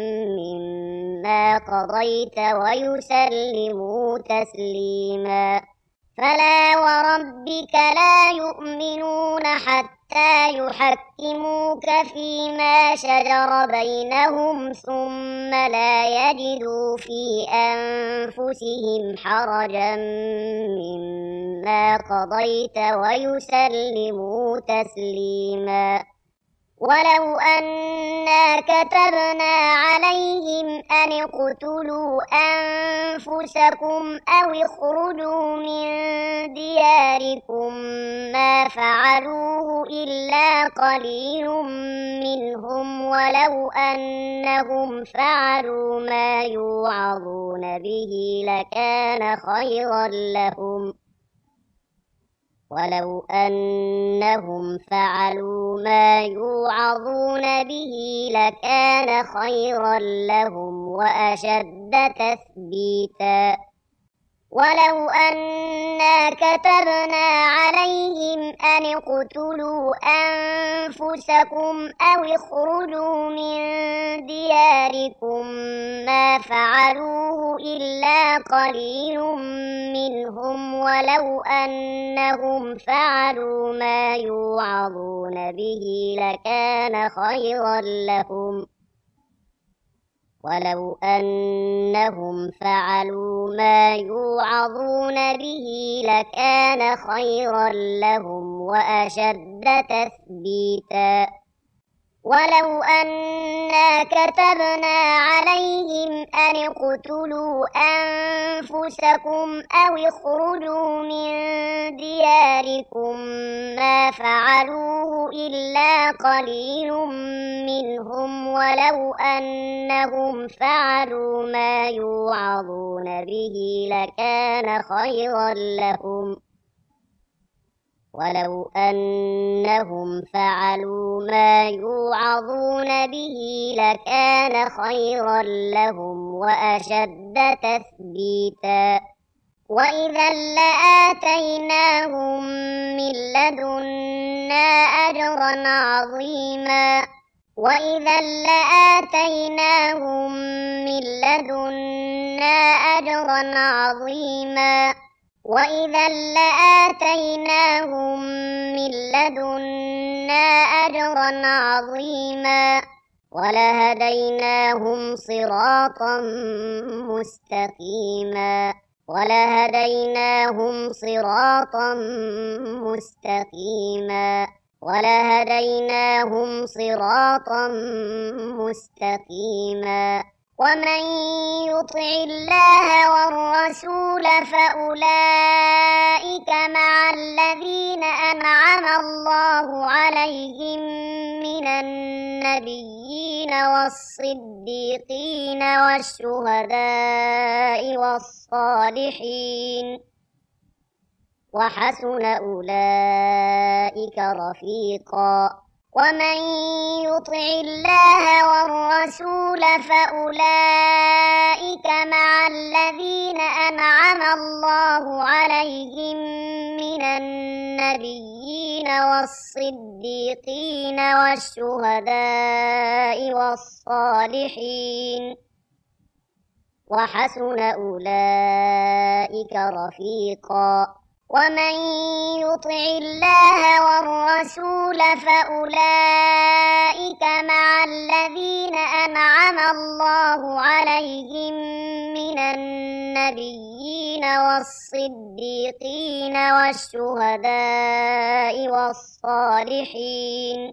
مما قضيت ويسلموا تسليما فلا وربك لا يؤمنون حتى يحكموك فيما شجر بينهم ثم لا يجدوا في أنفسهم حرجا مما قضيت ويسلموا تسليما ولو أنا كتبنا عليهم أن اقتلوا أنفسكم أو اخرجوا من دياركم ما فعلوه إلا قليل منهم ولو أنهم فعلوا ما يوعظون به لكان خيرا لهم ولو أنهم فعلوا ما يوعظون به لكان خيرا لهم وأشد تثبيتا ولو أنا كتبنا عليهم أن اقتلوا أنفسكم أو اخرجوا من دياركم ما فعلوه إلا قليل منهم ولو أنهم فعلوا ما يوعظون به لكان خيرا لهم ولو أنهم فعلوا ما يوعظون به لكان خيرا لهم وأشد تثبيتا ولو أنا كتبنا عليهم أن اقتلوا أنفسكم أو اخرجوا من دياركم ما فعلوه إلا قليل منهم ولو أنهم فعلوا ما يوعظون به لكان خيرا لهم ولو أنهم فعلوا ما يوعظون به لكان خيرا لهم وأشد تثبيتا وإذا لآتيناهم من لدنا أجرا عظيما وإذا لآتيناهم من لدنا أجرا عظيما وإذا لآتيناهم من لدنا أجرا عظيما ولهديناهم صراطا مستقيما ولهديناهم صراطا مستقيما ولهديناهم صراطا مستقيما ومن يطع الله والرسول فأولئك مع الذين أنعم الله عليهم من النبيين والصديقين والشهداء والصالحين وحسن أولئك رفيقا ومن يطع الله والرسول فأولئك مع الذين أنعم الله عليهم من النبيين والصديقين والشهداء والصالحين وحسن أولئك رفيقا ومن يطع الله والرسول فأولئك مع الذين أنعم الله عليهم من النبيين والصديقين والشهداء والصالحين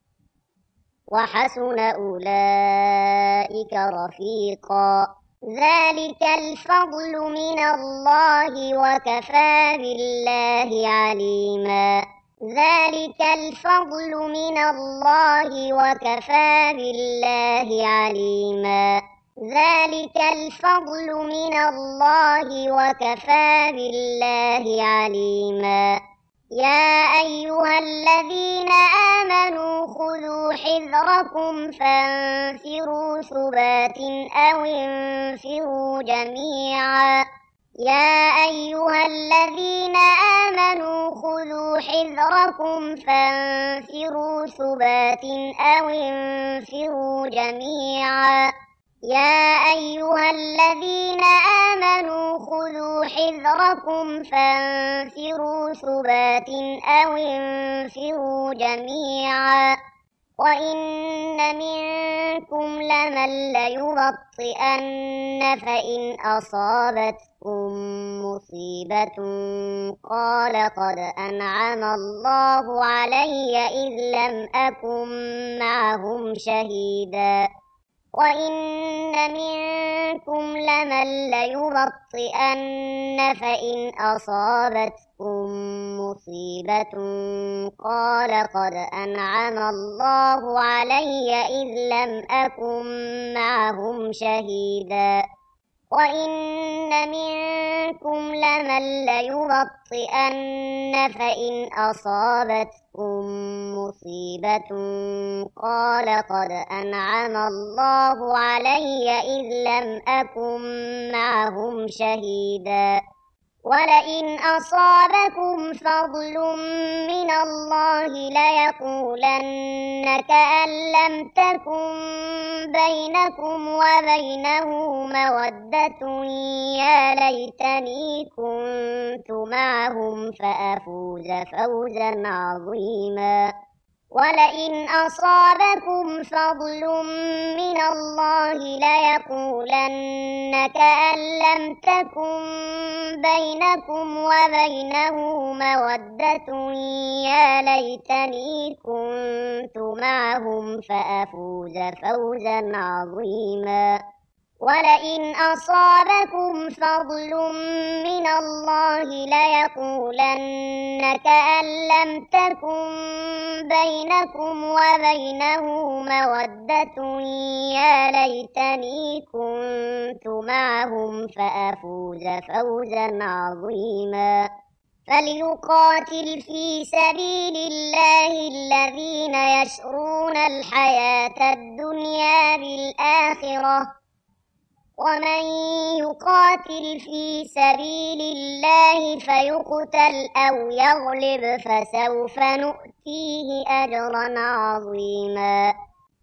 وحسن أولئك رفيقا ذلك الفضل من الله وكفى بالله عليما ذلك الفضل من الله وكفى بالله عليما ذلك الفضل من الله وكفى بالله عليما يا أيها الذين آمنوا خذوا حذركم فانفروا ثبات أو انفروا جميعا يا أيها الذين آمنوا خذوا حذركم فانفروا ثبات أو انفروا جميعا يا أيها الذين آمنوا خذوا حذركم فانفروا ثبات أو انفروا جميعا وإن منكم لمن ليبطئن فإن أصابتكم مصيبة قال قد أنعم الله علي إذ لم أكن معهم شهيدا وإن منكم لمن ليبطئن فإن أصابتكم مصيبة قال قد أنعم الله علي إذ لم أكن معهم شهيدا وإن منكم لمن ليبطئن فإن أصابتكم مصيبة قال قد أنعم الله علي إذ لم أكن معهم شهيدا ولئن أصابكم فضل من الله ليقولن كأن لم تكن بينكم وبينه مودة يا ليتني كنت معهم فأفوز فوزا عظيما ولئن أصابكم فضل من الله ليقولن كأن لم تكن بينكم وبينه مودة يا ليتني كنت معهم فأفوز فوزا عظيما ولئن أصابكم فضل من الله ليقولن كأن لم تكن بينكم وبينه مودة يا ليتني كنت معهم فأفوز فوزا عظيما فليقاتل في سبيل الله الذين يشرون الحياة الدنيا بالآخرة ومن يقاتل في سبيل الله فيقتل أو يغلب فسوف نؤتيه أجرا عظيما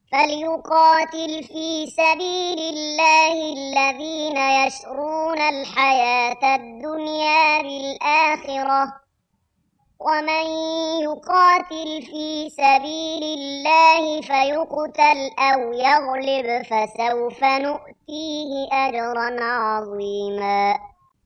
فليقاتل في سبيل الله الذين يشرون الحياة الدنيا بالآخرة ومن يقاتل في سبيل الله فيقتل أو يغلب فسوف نؤتيه أجرا عظيما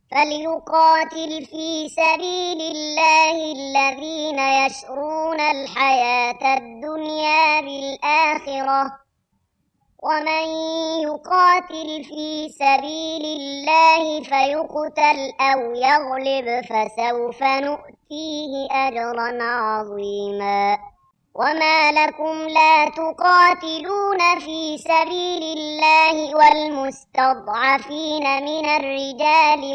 فليقاتل في سبيل الله الذين يشرون الحياة الدنيا بالآخرة ومن يقاتل في سبيل الله فيقتل أو يغلب فسوف نؤتيه أجرا عظيما وما لكم لا تقاتلون في سبيل الله والمستضعفين من الرجال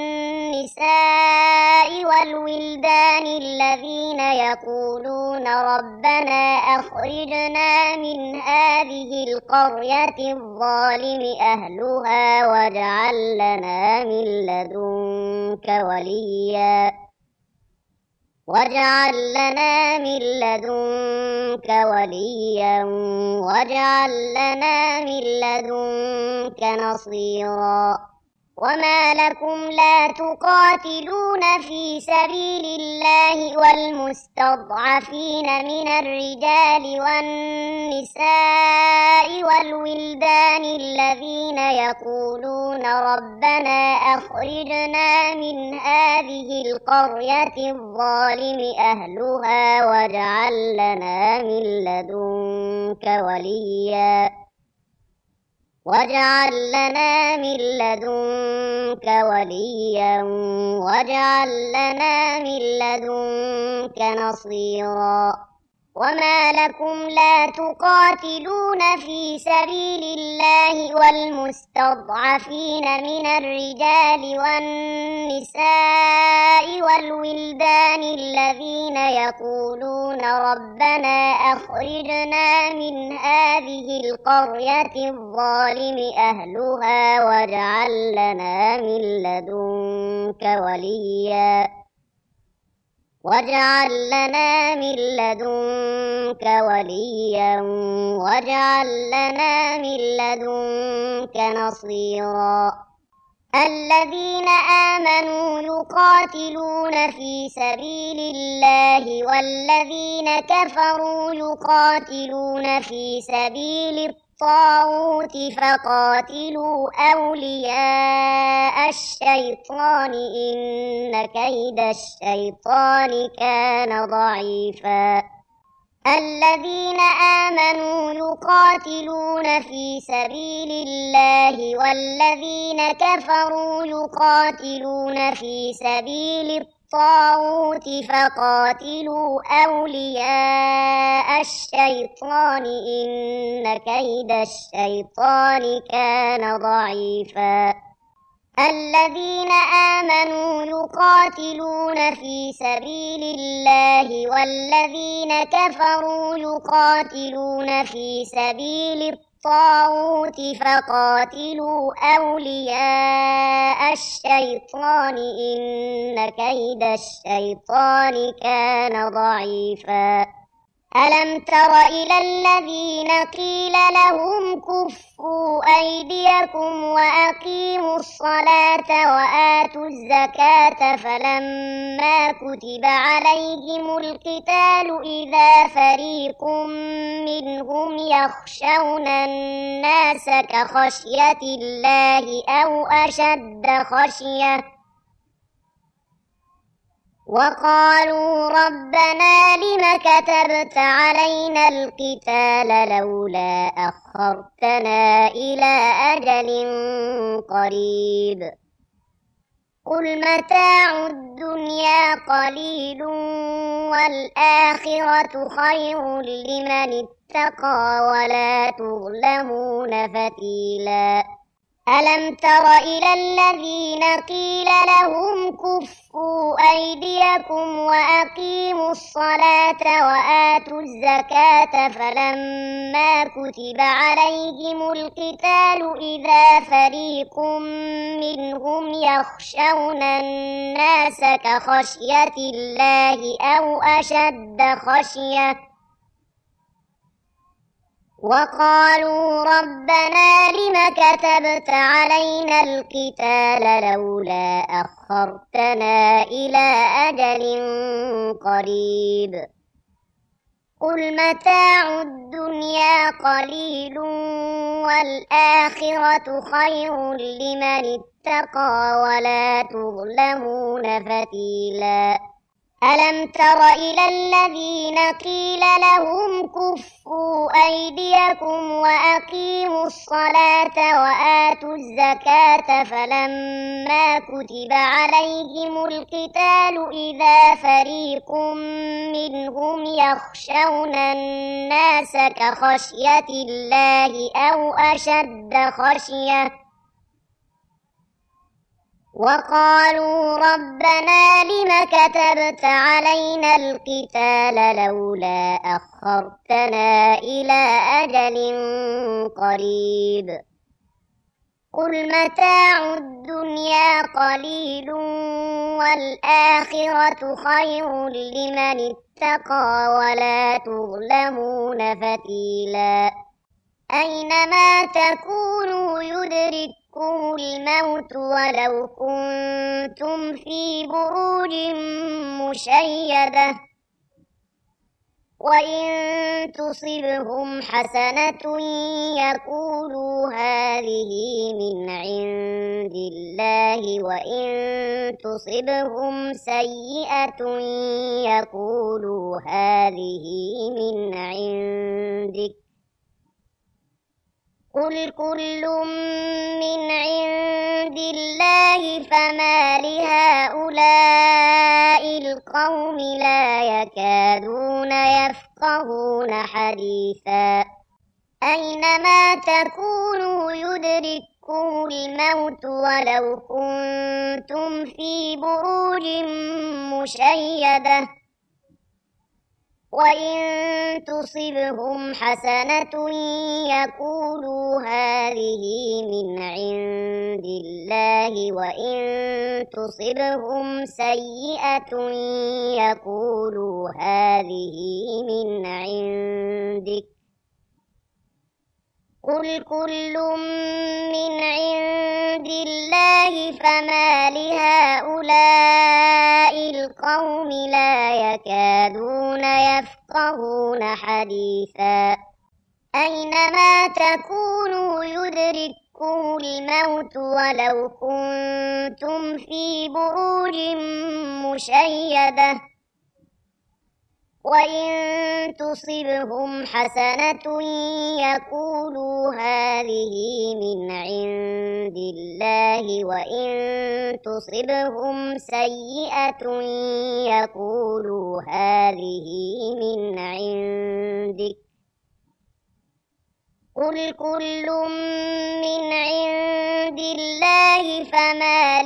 والنساء والولدان الذين يقولون ربنا أخرجنا من هذه القرية الظالم أهلها واجعل لنا من لدنك وليا واجعل لنا من لدنك وليا واجعل لنا من لدنك نصيرا وما لكم لا تقاتلون في سبيل الله والمستضعفين من الرجال والنساء والولدان الذين يقولون ربنا أخرجنا من هذه القرية الظالم أهلها واجعل لنا من لدنك وليا واجعل لنا من لدنك وليا واجعل لنا من لدنك نصيرا وما لكم لا تقاتلون في سبيل الله والمستضعفين من الرجال والنساء والولدان الذين يقولون ربنا أخرجنا من هذه القرية الظالم أهلها واجعل لنا من لدنك وليا واجعل لنا من لدنك نصيرا الذين آمنوا يقاتلون في سبيل الله والذين كفروا يقاتلون في سبيل الطاغوت فقاتلوا أولياء الشيطان إن كيد الشيطان كان ضعيفا الذين آمنوا يقاتلون في سبيل الله والذين كفروا يقاتلون في سبيل الطاغوت فقاتلوا أولياء الشيطان إن كيد الشيطان كان ضعيفا الذين آمنوا يقاتلون في سبيل الله والذين كفروا يقاتلون في سبيل الطاغوت فقاتلوا أولياء الشيطان إن كيد الشيطان كان ضعيفا ألم تر إلى الذين قيل لهم كفوا أيديكم وأقيموا الصلاة وآتوا الزكاة فلما كتب عليهم القتال إذا فريق منهم يخشون الناس كخشية الله أو أشد خشية وقالوا ربنا لم كتبت علينا القتال لولا أخرتنا إلى أجل قريب قل متاع الدنيا قليل والآخرة خير لمن اتقى ولا تظلمون فتيلا ألم تر إلى الذين قيل لهم كفوا أيديكم وأقيموا الصلاة وآتوا الزكاة فلما كتب عليهم القتال إذا فريق منهم يخشون الناس كخشية الله أو أشد خشية وقالوا ربنا لم كتبت علينا القتال لولا أخرتنا إلى أجل قريب قل متاع الدنيا قليل والآخرة خير لمن اتقى ولا تظلمون فتيلا ألم تر إلى الذين قيل لهم كفوا أيديكم وأقيموا الصلاة وآتوا الزكاة فلما كتب عليهم القتال إذا فريق منهم يخشون الناس كخشية الله أو أشد خشية وقالوا ربنا لم كتبت علينا القتال لولا أخرتنا إلى أجل قريب قل متاع الدنيا قليل والآخرة خير لمن اتقى ولا تظلمون فتيلا أينما تكونوا يدرككم الموت ولو كنتم في بروج مشيدة وإن تصبهم حسنة يقولوا هذه من عند الله وإن تصبهم سيئة يقولوا هذه من عندك قل كل من عند الله فما لهؤلاء القوم لا يكادون يفقهون حديثا أينما تكونوا يدرككم الموت ولو كنتم في بروج مشيدة وإن تصبهم حسنة يقولوا هذه من عند الله وإن تصبهم سيئة يقولوا هذه من عندك قل كل من عند الله فما لهؤلاء القوم لا يكادون يفقهون حديثا أينما تكونوا يدرككم الموت ولو كنتم في بروج مشيدة وإن تصبهم حسنة يقولوا هذه من عند الله وإن تصبهم سيئة يقولوا هذه من عندك قل كل من عند الله فما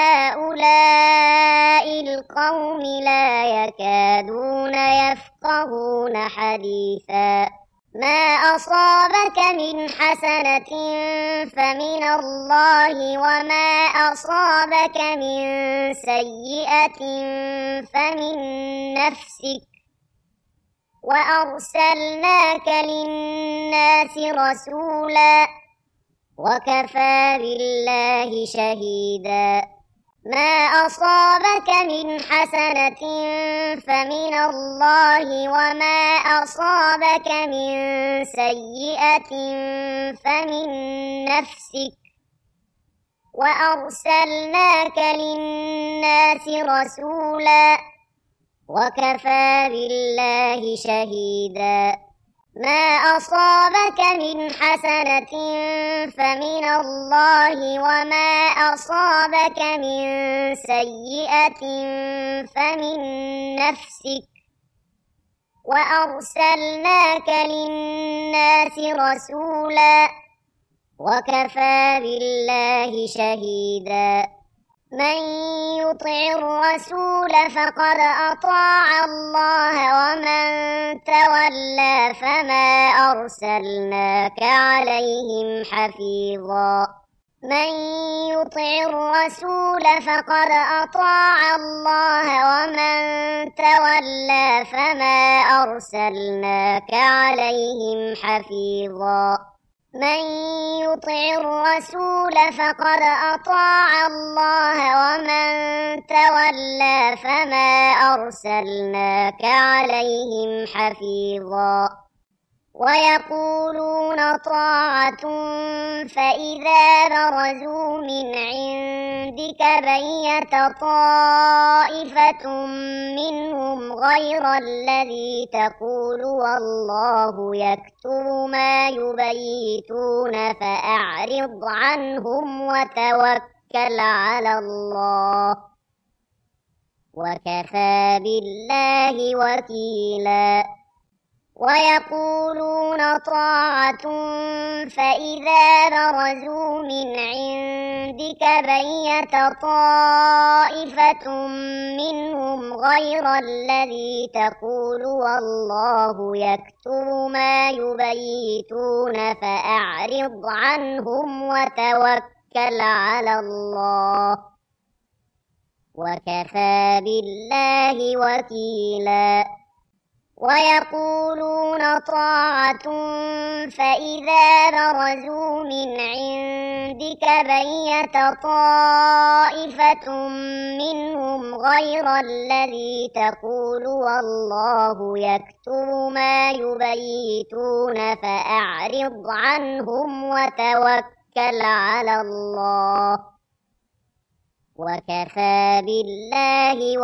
لهؤلاء القوم لا يكادون يفقهون حديثا ما أصابك من حسنة فمن الله وما أصابك من سيئة فمن نفسك وأرسلناك للناس رسولا وكفى بالله شهيدا ما أصابك من حسنة فمن الله وما أصابك من سيئة فمن نفسك وأرسلناك للناس رسولا وكفى بالله شهيدا ما أصابك من حسنة فمن الله وما أصابك من سيئة فمن نفسك وأرسلناك للناس رسولا وكفى بالله شهيدا من يطع الرسول فقد أطاع الله ومن تولى فما أرسلناك عليهم حفيظا من يطع الرسول فقد أطاع الله ومن تولى فما أرسلناك عليهم حفيظا من يطع الرسول فقد أطاع الله ومن تولى فما أرسلناك عليهم حفيظا ويقولون طاعة فإذا برزوا من عندك بيت طائفة منهم غير الذي تقول والله يكتب ما يبيتون فأعرض عنهم وتوكل على الله وكفى بالله وكيلا ويقولون طاعة فإذا برزوا من عندك بيت طائفة منهم غير الذي تقول والله يكتب ما يبيتون فأعرض عنهم وتوكل على الله وكفى بالله وكيلا ويقولون طاعة فإذا برزوا من عندك بيت طائفة منهم غير الذي تقول والله يكتب ما يبيتون فأعرض عنهم وتوكل على الله وكفى بالله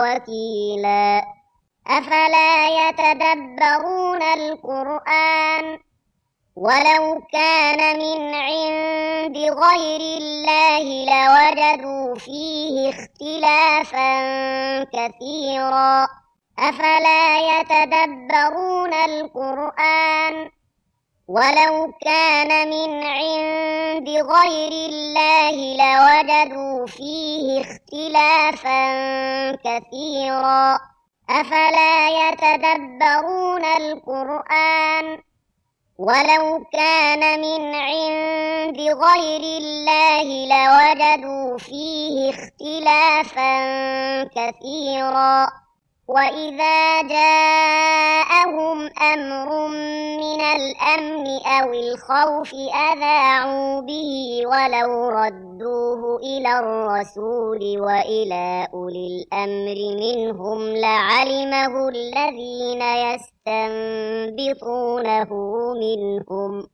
وكيلا أفلا يتدبرون القرآن ولو كان من عند غير الله لوجدوا فيه اختلافا كثيرا أفلا يتدبرون القرآن ولو كان من عند غير الله لوجدوا فيه اختلافا كثيرا أفلا يتدبرون القرآن ولو كان من عند غير الله لوجدوا فيه اختلافا كثيرا وإذا جاءهم أمر من الأمن أو الخوف أذاعوا به ولو ردوه إلى الرسول وإلى أولي الأمر منهم لعلمه الذين يستنبطونه منهم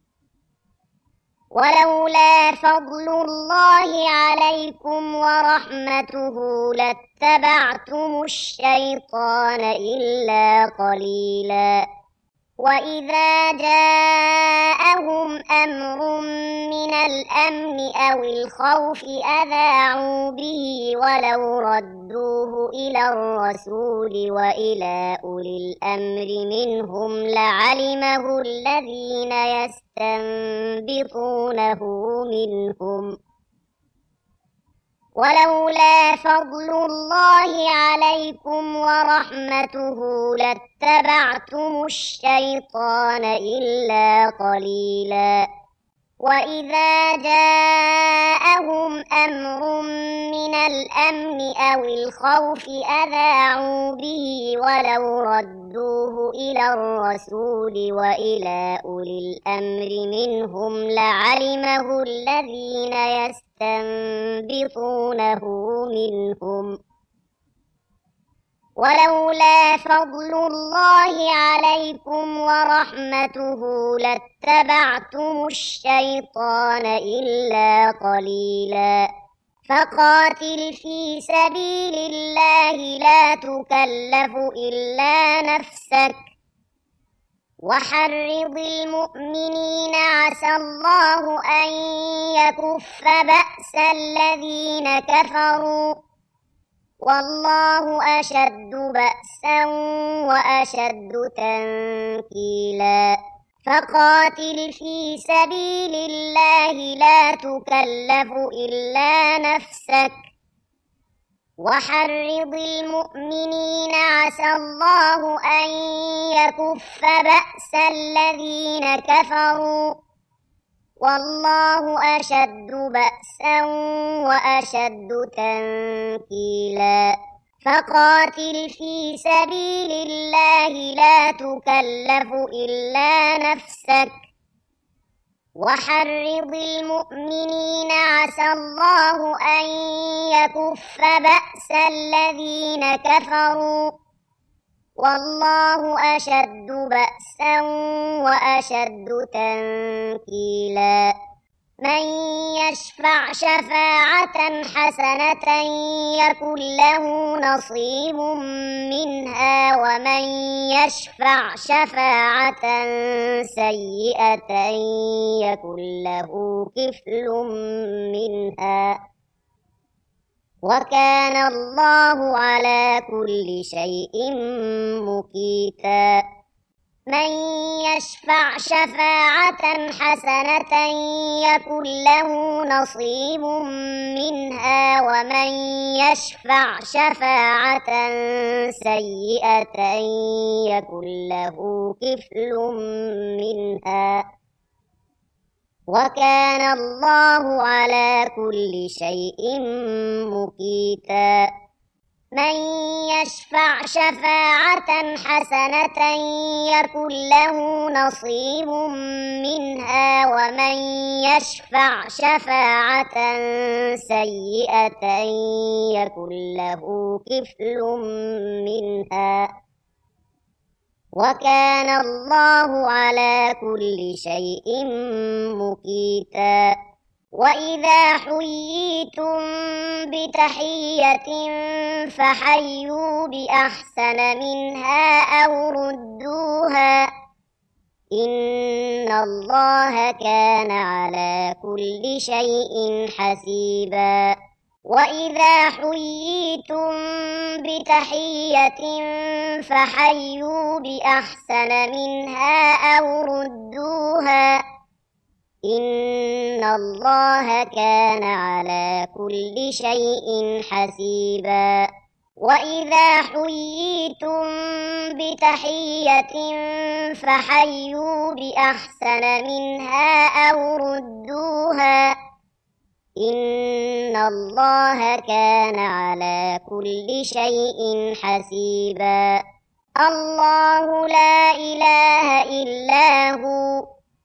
ولولا فضل الله عليكم ورحمته لاتبعتم الشيطان إلا قليلا وإذا جاءهم أمر من الأمن أو الخوف أذاعوا به ولو ردوه إلى الرسول وإلى أولي الأمر منهم لعلمه الذين يستنبطونه منهم ولولا فضل الله عليكم ورحمته لاتبعتم الشيطان إلا قليلا وإذا جاءهم أمر من الأمن أو الخوف أذاعوا به ولو ردوه إلى الرسول وإلى أولي الأمر منهم لعلمه الذين يستنبطونه منهم ولولا فضل الله عليكم ورحمته لاتبعتم الشيطان إلا قليلا فقاتل في سبيل الله لا تكلف إلا نفسك وحرض المؤمنين عسى الله أن يكف بأس الذين كفروا والله أشد بأسا وأشد تنكيلا فقاتل في سبيل الله لا تكلف إلا نفسك وحرض المؤمنين عسى الله أن يكف بأس الذين كفروا والله أشد بأسا وأشد تنكيلا فقاتل في سبيل الله لا تكلف إلا نفسك وحرض المؤمنين عسى الله أن يكف بأس الذين كفروا والله أشد بأسا وأشد تنكيلا من يشفع شفاعة حسنة يكن له نصيب منها ومن يشفع شفاعة سيئة يكن له كفل منها وكان الله على كل شيء مقيتا من يشفع شفاعة حسنة يكن له نصيب منها ومن يشفع شفاعة سيئة يكن له كفل منها وكان الله على كل شيء مقيتا من يشفع شفاعة حسنة يكن له نصيب منها ومن يشفع شفاعة سيئة يكن له كفل منها وكان الله على كل شيء مقيتا وإذا حييتم بتحية فحيوا بأحسن منها أو ردوها إن الله كان على كل شيء حسيبا وإذا حييتم بتحية فحيوا بأحسن منها أو ردوها إن الله كان على كل شيء حسيبا وإذا حييتم بتحية فحيوا بأحسن منها أو ردوها إن الله كان على كل شيء حسيبا الله لا إله إلا هو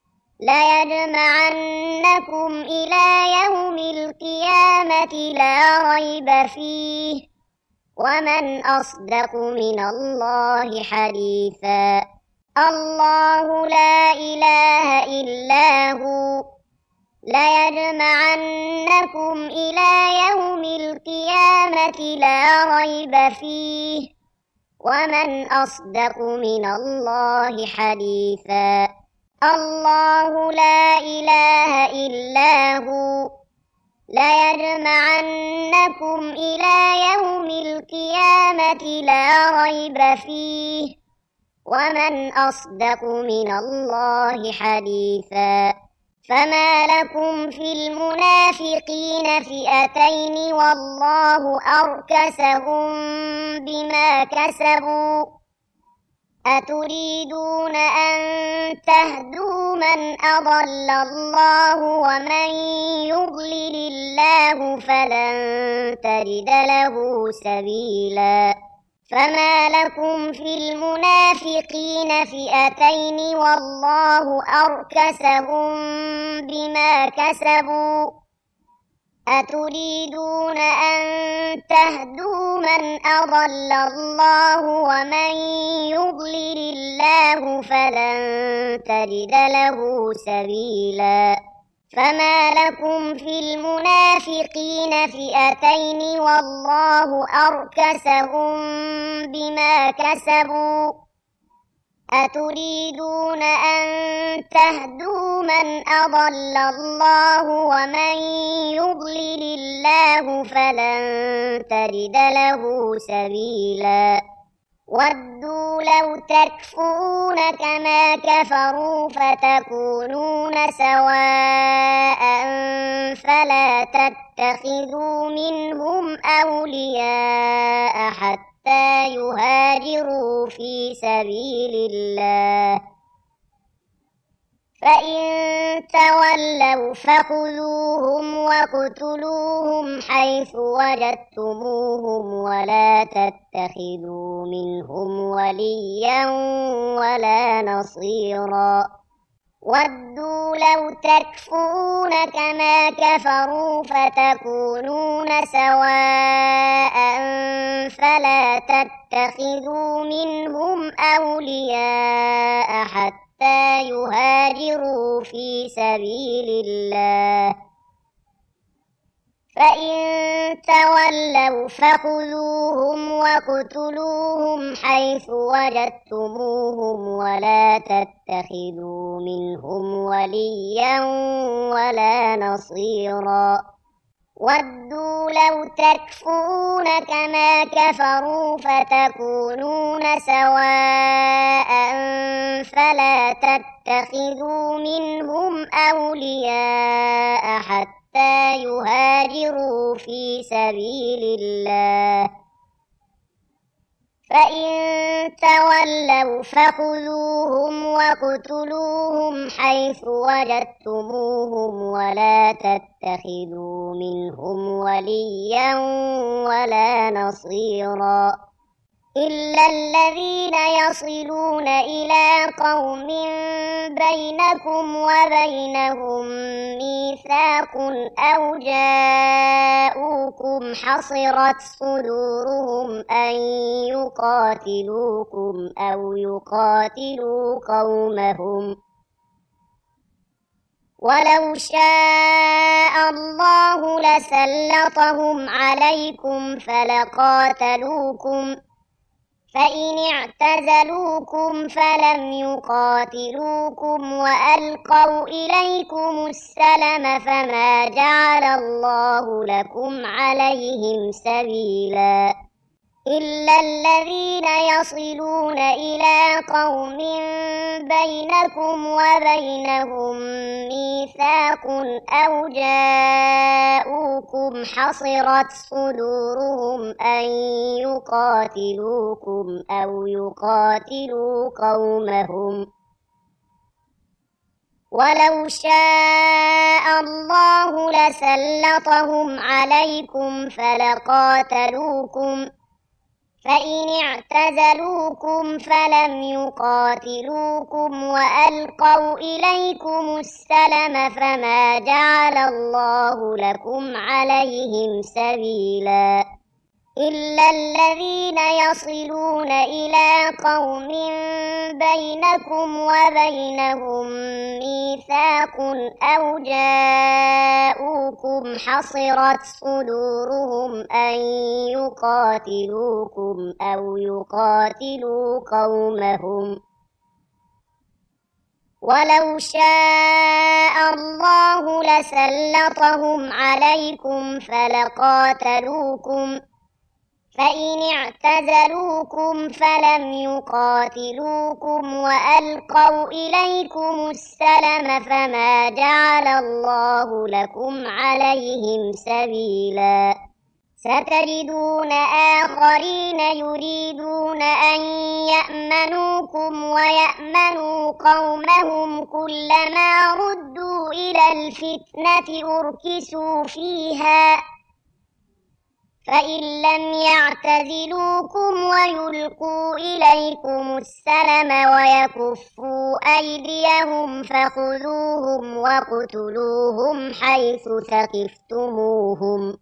ليجمعنكم إلى يوم القيامة لا ريب فيه ومن أصدق من الله حديثا الله لا إله إلا هو ليجمعنكم إلى يوم القيامة لا ريب فيه ومن أصدق من الله حديثا الله لا إله إلا هو ليجمعنكم إلى يوم القيامة لا ريب فيه ومن أصدق من الله حديثا فما لكم في المنافقين فئتين والله أركسهم بما كسبوا أتريدون أن تهدوا من أضل الله ومن يضلل الله فلن تجد له سبيلا فما لكم في المنافقين فئتين والله أركسهم بما كسبوا أتريدون أن تهدوا من أضل الله ومن يضلل الله فلن تجد له سبيلا فما لكم في المنافقين فئتين والله أركسهم بما كسبوا أتريدون أن تهدوا من أضل الله ومن يضلل الله فلن تجد له سبيلا ودوا لو تكفرون كما كفروا فتكونون سواء فلا تتخذوا منهم أولياء حتى يهاجروا في سبيل الله فإن تولوا فخذوهم وَاقْتُلُوهُمْ حيث وجدتموهم ولا تتخذوا منهم وليا ولا نصيرا ودوا لو تكفرون كما كفروا فتكونون سواء فلا تتخذوا منهم أولياء حتى يهاجروا في سبيل الله فإن تولوا فخذوهم وَاقْتُلُوهُمْ حيث وجدتموهم ولا تتخذوا منهم وليا ولا نصيرا ودوا لو تكفرون كما كفروا فتكونون سواء فلا تتخذوا منهم أولياء حتى يهاجروا في سبيل الله فإن تولوا فخذوهم وَاقْتُلُوهُمْ حيث وجدتموهم ولا تتخذوا منهم وليا ولا نصيرا إلا الذين يصلون إلى قوم بينكم وبينهم ميثاق أو جاءوكم حصرت صدورهم أن يقاتلوكم أو يقاتلوا قومهم ولو شاء الله فإن اعتزلوكم فلم يقاتلوكم وألقوا إليكم السلم فما جعل الله لكم عليهم سبيلا إلا الذين يصلون إلى قوم بينكم وبينهم ميثاق أو جاءوكم حصرت صدورهم أن يقاتلوكم أو يقاتلوا قومهم ولو شاء الله لسلطهم عليكم فلقاتلوكم فإن اعتزلوكم فلم يقاتلوكم وألقوا إليكم السلم فما جعل الله لكم عليهم سبيلا إلا الذين يصلون إلى قوم بينكم وبينهم ميثاق أو جاءوكم حصرت صدورهم أن يقاتلوكم أو يقاتلوا قومهم ولو شاء الله لسلطهم عليكم فلقاتلوكم فإن اعتزلوكم فلم يقاتلوكم وألقوا إليكم السلم فما جعل الله لكم عليهم سبيلا ستجدون آخرين يريدون أن يأمنوكم ويأمنوا قومهم كلما ردوا إلى الفتنة أركسوا فيها فإن لم يعتزلوكم ويلقوا إليكم السلم ويكفوا أيديهم فخذوهم وقتلوهم حيث ثقفتموهم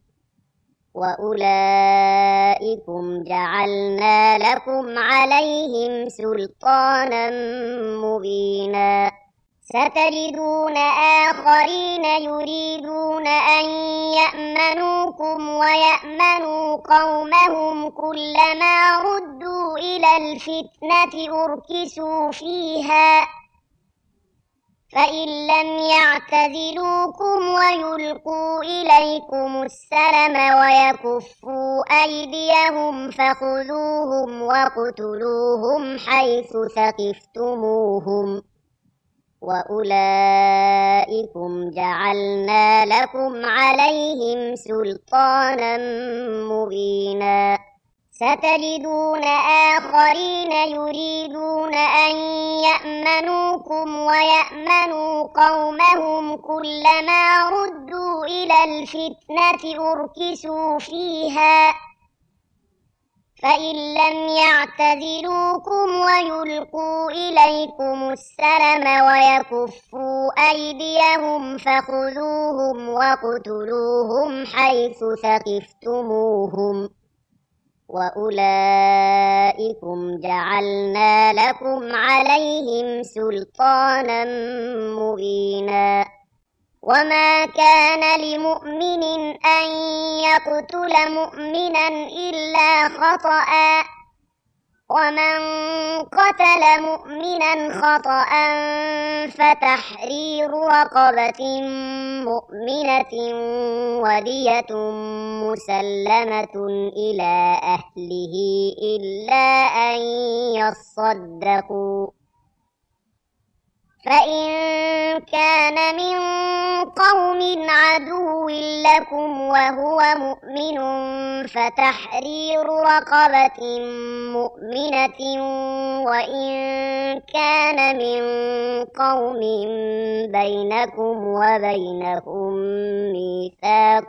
وأولئكم جعلنا لكم عليهم سلطانا مبينا ستجدون آخرين يريدون أن يأمنوكم ويأمنوا قومهم كلما ردوا إلى الفتنة أركسوا فيها فإن لم يعتزلوكم ويلقوا إليكم السلم ويكفوا أيديهم فخذوهم وقتلوهم حيث ثقفتموهم وأولئكم جعلنا لكم عليهم سلطانا مبينا ستجدون آخرين يريدون أن يأمنوكم ويأمنوا قومهم كلما ردوا إلى الفتنة أركسوا فيها فإن لم يعتزلوكم ويلقوا إليكم السلم ويكفوا أيديهم فخذوهم وقتلوهم حيث ثقفتموهم وأولئكم جعلنا لكم عليهم سلطانا مبينا وما كان لمؤمن أن يقتل مؤمنا إلا خطأ ومن قتل مؤمنا خطأ فتحرير رقبة مؤمنة ودية مسلمة إلى أهله إلا أن يصدقوا فإن كان من قوم عدو لكم وهو مؤمن فتحرير رقبة مؤمنة وإن كان من قوم بينكم وبينهم ميثاق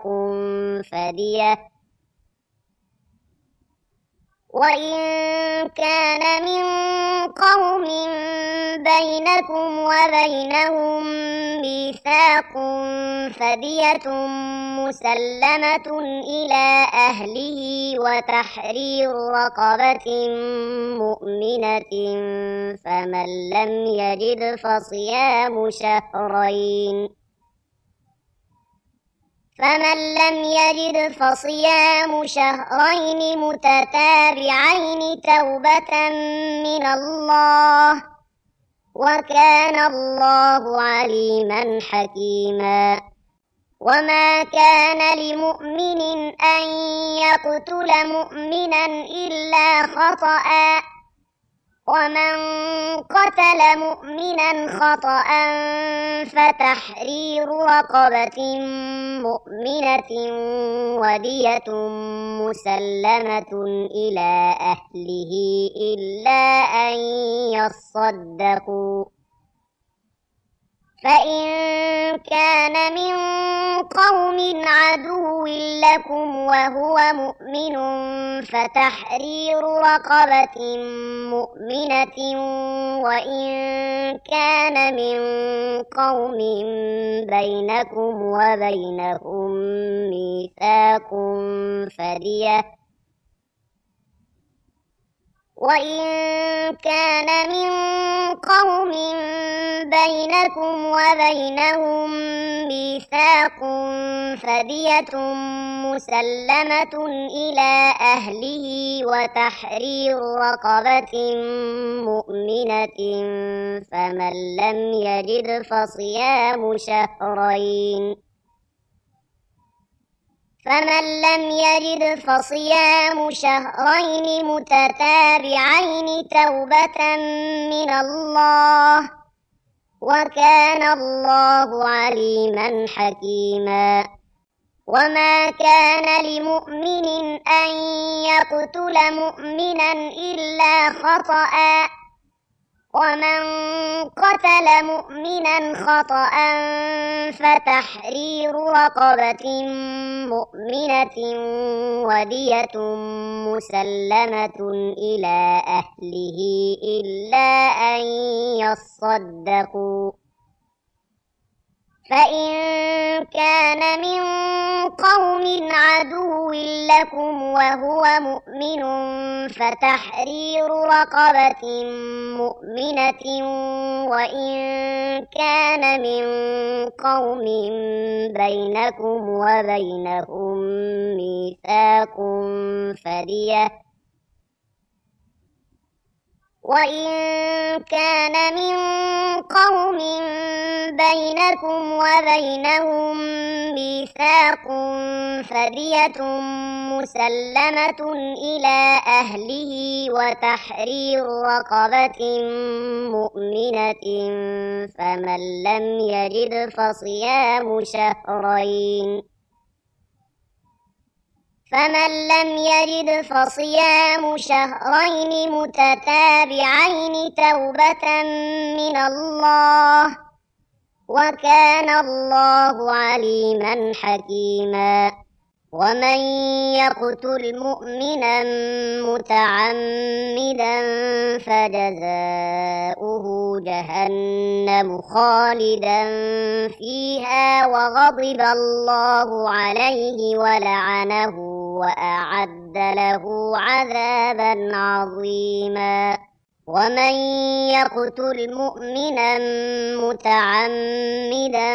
وإن كان من قوم بينكم وبينهم ميثاق فدية مسلمة إلى أهله وتحرير رقبة مؤمنة فمن لم يجد فصيام شهرين فمن لم يجد فصيام شهرين متتابعين توبة من الله، وكان الله عليما حكيما. وما كان لمؤمن أن يقتل مؤمنا إلا خطأ، ومن قتل مؤمنا خطأ فتحرير رقبة مؤمنة ودية مسلمة إلى أهله إلا أن يصدقوا، فإن كان من قوم عدو لكم وهو مؤمن فتحرير رقبة مؤمنة، وإن كان من قوم بينكم وبينهم ميثاق فدية مسلمة إلى أهله وتحرير رقبة مؤمنة، فمن لم يجد فصيام شهرين متتابعين توبة من الله، وكان الله عليما حكيما. وما كان لمؤمن أن يقتل مؤمنا إلا خطأ، ومن قتل مؤمنا خطأ فتحرير رقبة مؤمنة ودية مسلمة إلى أهله إلا أن يصدقوا، فإن كان من قوم عدو لكم وهو مؤمن فتحرير رقبة مؤمنة، وإن كان من قوم بينكم وبينهم ميثاق فدية مسلمة إلى أهله وتحرير رقبة مؤمنة، فمن لم يجد فصيام شهرين متتابعين توبة من الله، وكان الله عليما حكيما. ومن يقتل مؤمنا متعمدا فجزاؤه جهنم خالدا فيها وغضب الله عليه ولعنه وأعد له عذابا عظيما. ومن يقتل مؤمنا متعمدا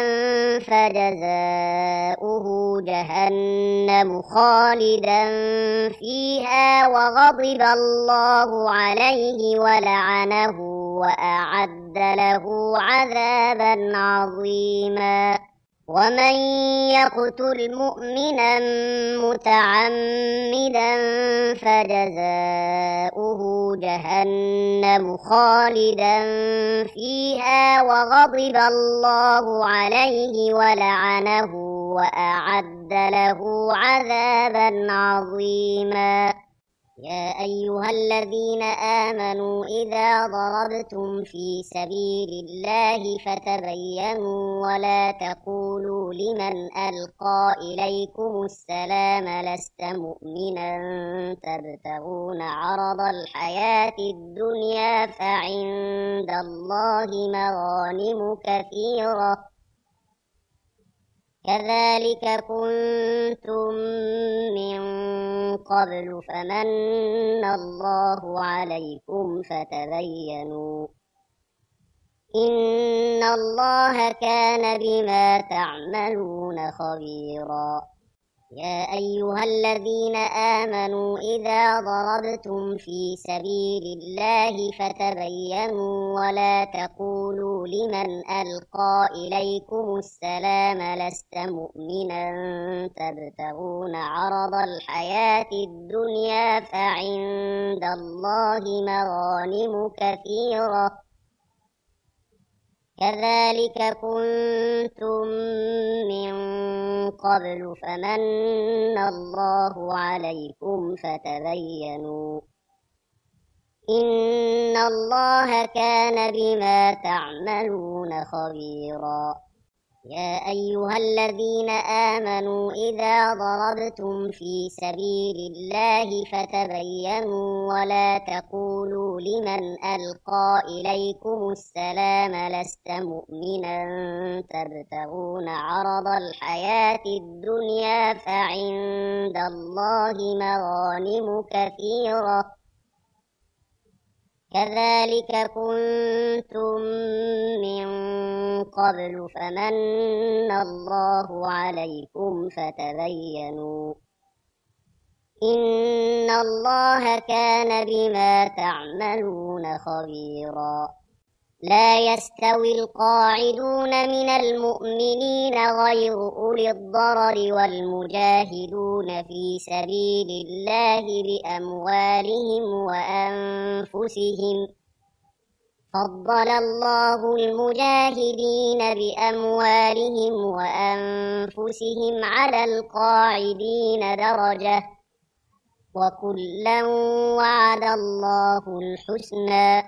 فجزاؤه جهنم خالدا فيها وغضب الله عليه ولعنه وأعد له عذابا عظيما. ومن يقتل مؤمنا متعمدا فجزاؤه جهنم خالدا فيها وغضب الله عليه ولعنه وأعد له عذابا عظيما. يا أيها الذين آمنوا إذا ضربتم في سبيل الله فتبينوا ولا تقولوا لمن ألقى إليكم السلام لست مؤمنا تبتغون عرض الحياة الدنيا فعند الله مغانم كثيرة كذلك كنتم من قبل فمن الله عليكم فتبينوا إن الله كان بما تعملون خبيرا. يا أيها الذين آمنوا إذا ضربتم في سبيل الله فتبينوا ولا تقولوا لمن ألقى إليكم السلام لست مؤمنا تبتغون عرض الحياة الدنيا فعند الله مغانم كثيرة كذلك كنتم من قبل فمن الله عليكم فتبينوا إن الله كان بما تعملون خبيرا. يا أيها الذين آمنوا إذا ضربتم في سبيل الله فتبينوا ولا تقولوا لمن ألقى إليكم السلام لست مؤمنا تبتغون عرض الحياة الدنيا فعند الله مغانم كثيرة كذلك كنتم من قبل فمن الله عليكم فتبينوا إن الله كان بما تعملون خبيرا. لا يستوي القاعدون من المؤمنين غير أولي الضرر والمجاهدون في سبيل الله بأموالهم وأنفسهم فضل الله المجاهدين بأموالهم وأنفسهم على القاعدين درجة وكلا وعد الله الحسنى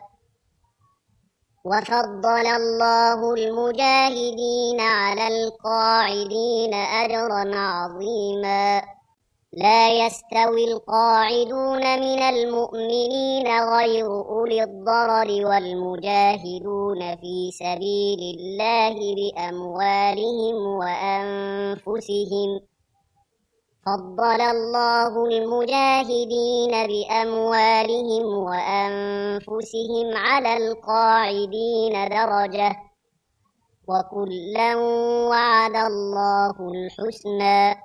وفضل الله المجاهدين على القاعدين أجرا عظيما. لا يستوي القاعدون من المؤمنين غير أولي الضرر والمجاهدون في سبيل الله بأموالهم وأنفسهم فضل الله المجاهدين بأموالهم وأنفسهم على القاعدين درجة وكلا وعد الله الحسنى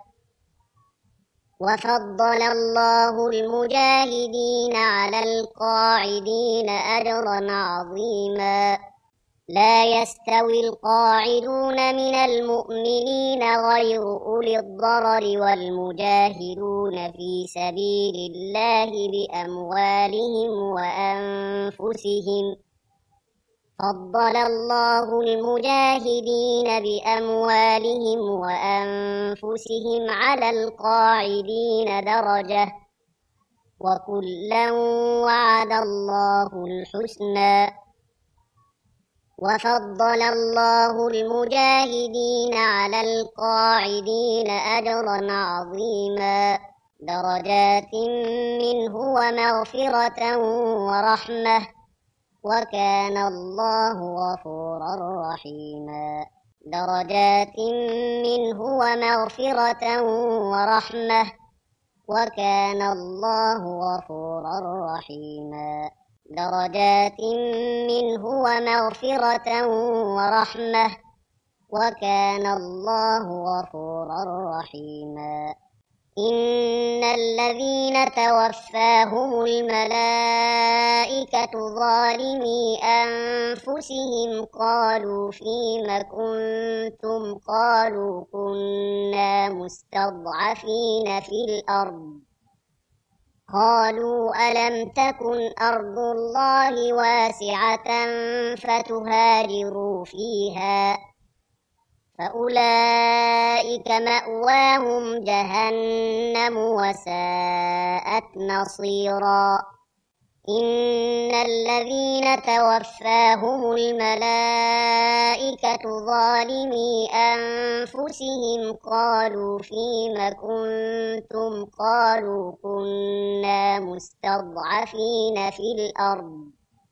وفضل الله المجاهدين على القاعدين أجرا عظيما. لا يستوي القاعدون من المؤمنين غير أولي الضرر والمجاهدون في سبيل الله بأموالهم وأنفسهم فضل الله المجاهدين بأموالهم وأنفسهم على القاعدين درجة وكلا وعد الله الحسنى وفضل الله المجاهدين على القاعدين أجرا عظيما درجات منه ومغفرة ورحمة وكان الله غفورا رحيما. درجات منه ومغفرة ورحمة وكان الله غفورا رحيما. درجات منه ومغفرة ورحمة وكان الله غفورا رحيما. إن الذين توفاهم الملائكة ظالمي أنفسهم قالوا فيم كنتم قالوا كنا مستضعفين في الأرض قالوا ألم تكن أرض الله واسعة فتهاجروا فيها فأولئك مأواهم جهنم وساءت مصيرا. إن الذين توفاهم الملائكة ظالمي أنفسهم قالوا فيم كنتم قالوا كنا مستضعفين في الأرض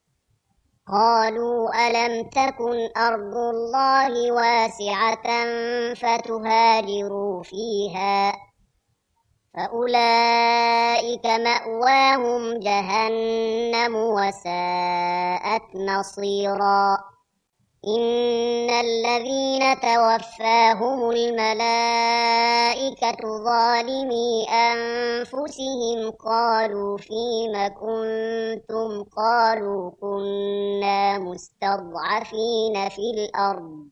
قالوا ألم تكن أرض الله واسعة فتهاجروا فيها فأولئك مأواهم جهنم وساءت مصيرا. إن الذين توفاهم الملائكة ظالمي أنفسهم قالوا فيم كنتم قالوا كنا مستضعفين في الأرض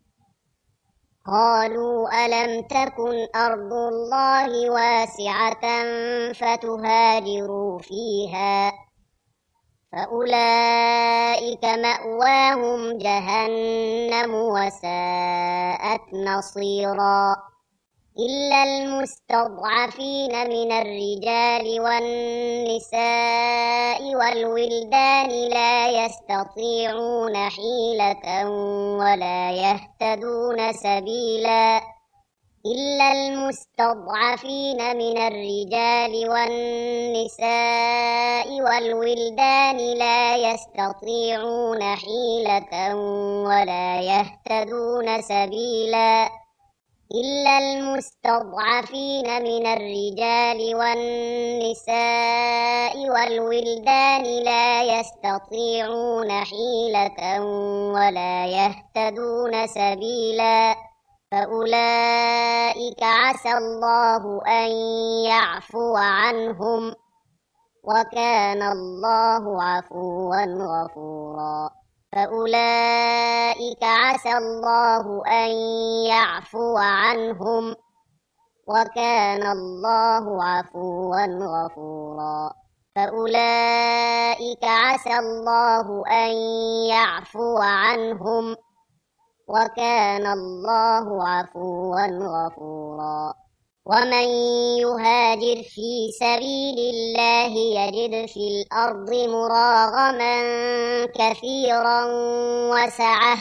قالوا ألم تكن أرض الله واسعة فتهاجروا فيها فأولئك مأواهم جهنم وساءت مصيرا إلا المستضعفين من الرجال والنساء والولدان لا يستطيعون حيلة ولا يهتدون سبيلا إلا المستضعفين من الرجال والنساء والولدان لا يستطيعون حيلة ولا يهتدون سبيلا إلا المستضعفين من الرجال والنساء والولدان لا يستطيعون حيلة ولا يهتدون سبيلا فأولئك عسى الله أن يعفو عنهم وكان الله عفوا غفورا فأولئك عسى الله أن يعفو عنهم وكان الله عفوا غفورا فأولئك عسى الله أن يعفو عنهم وكان الله عفوا غفورا ومن يهاجر في سبيل الله يجد في الأرض مراغما كثيرا وسعة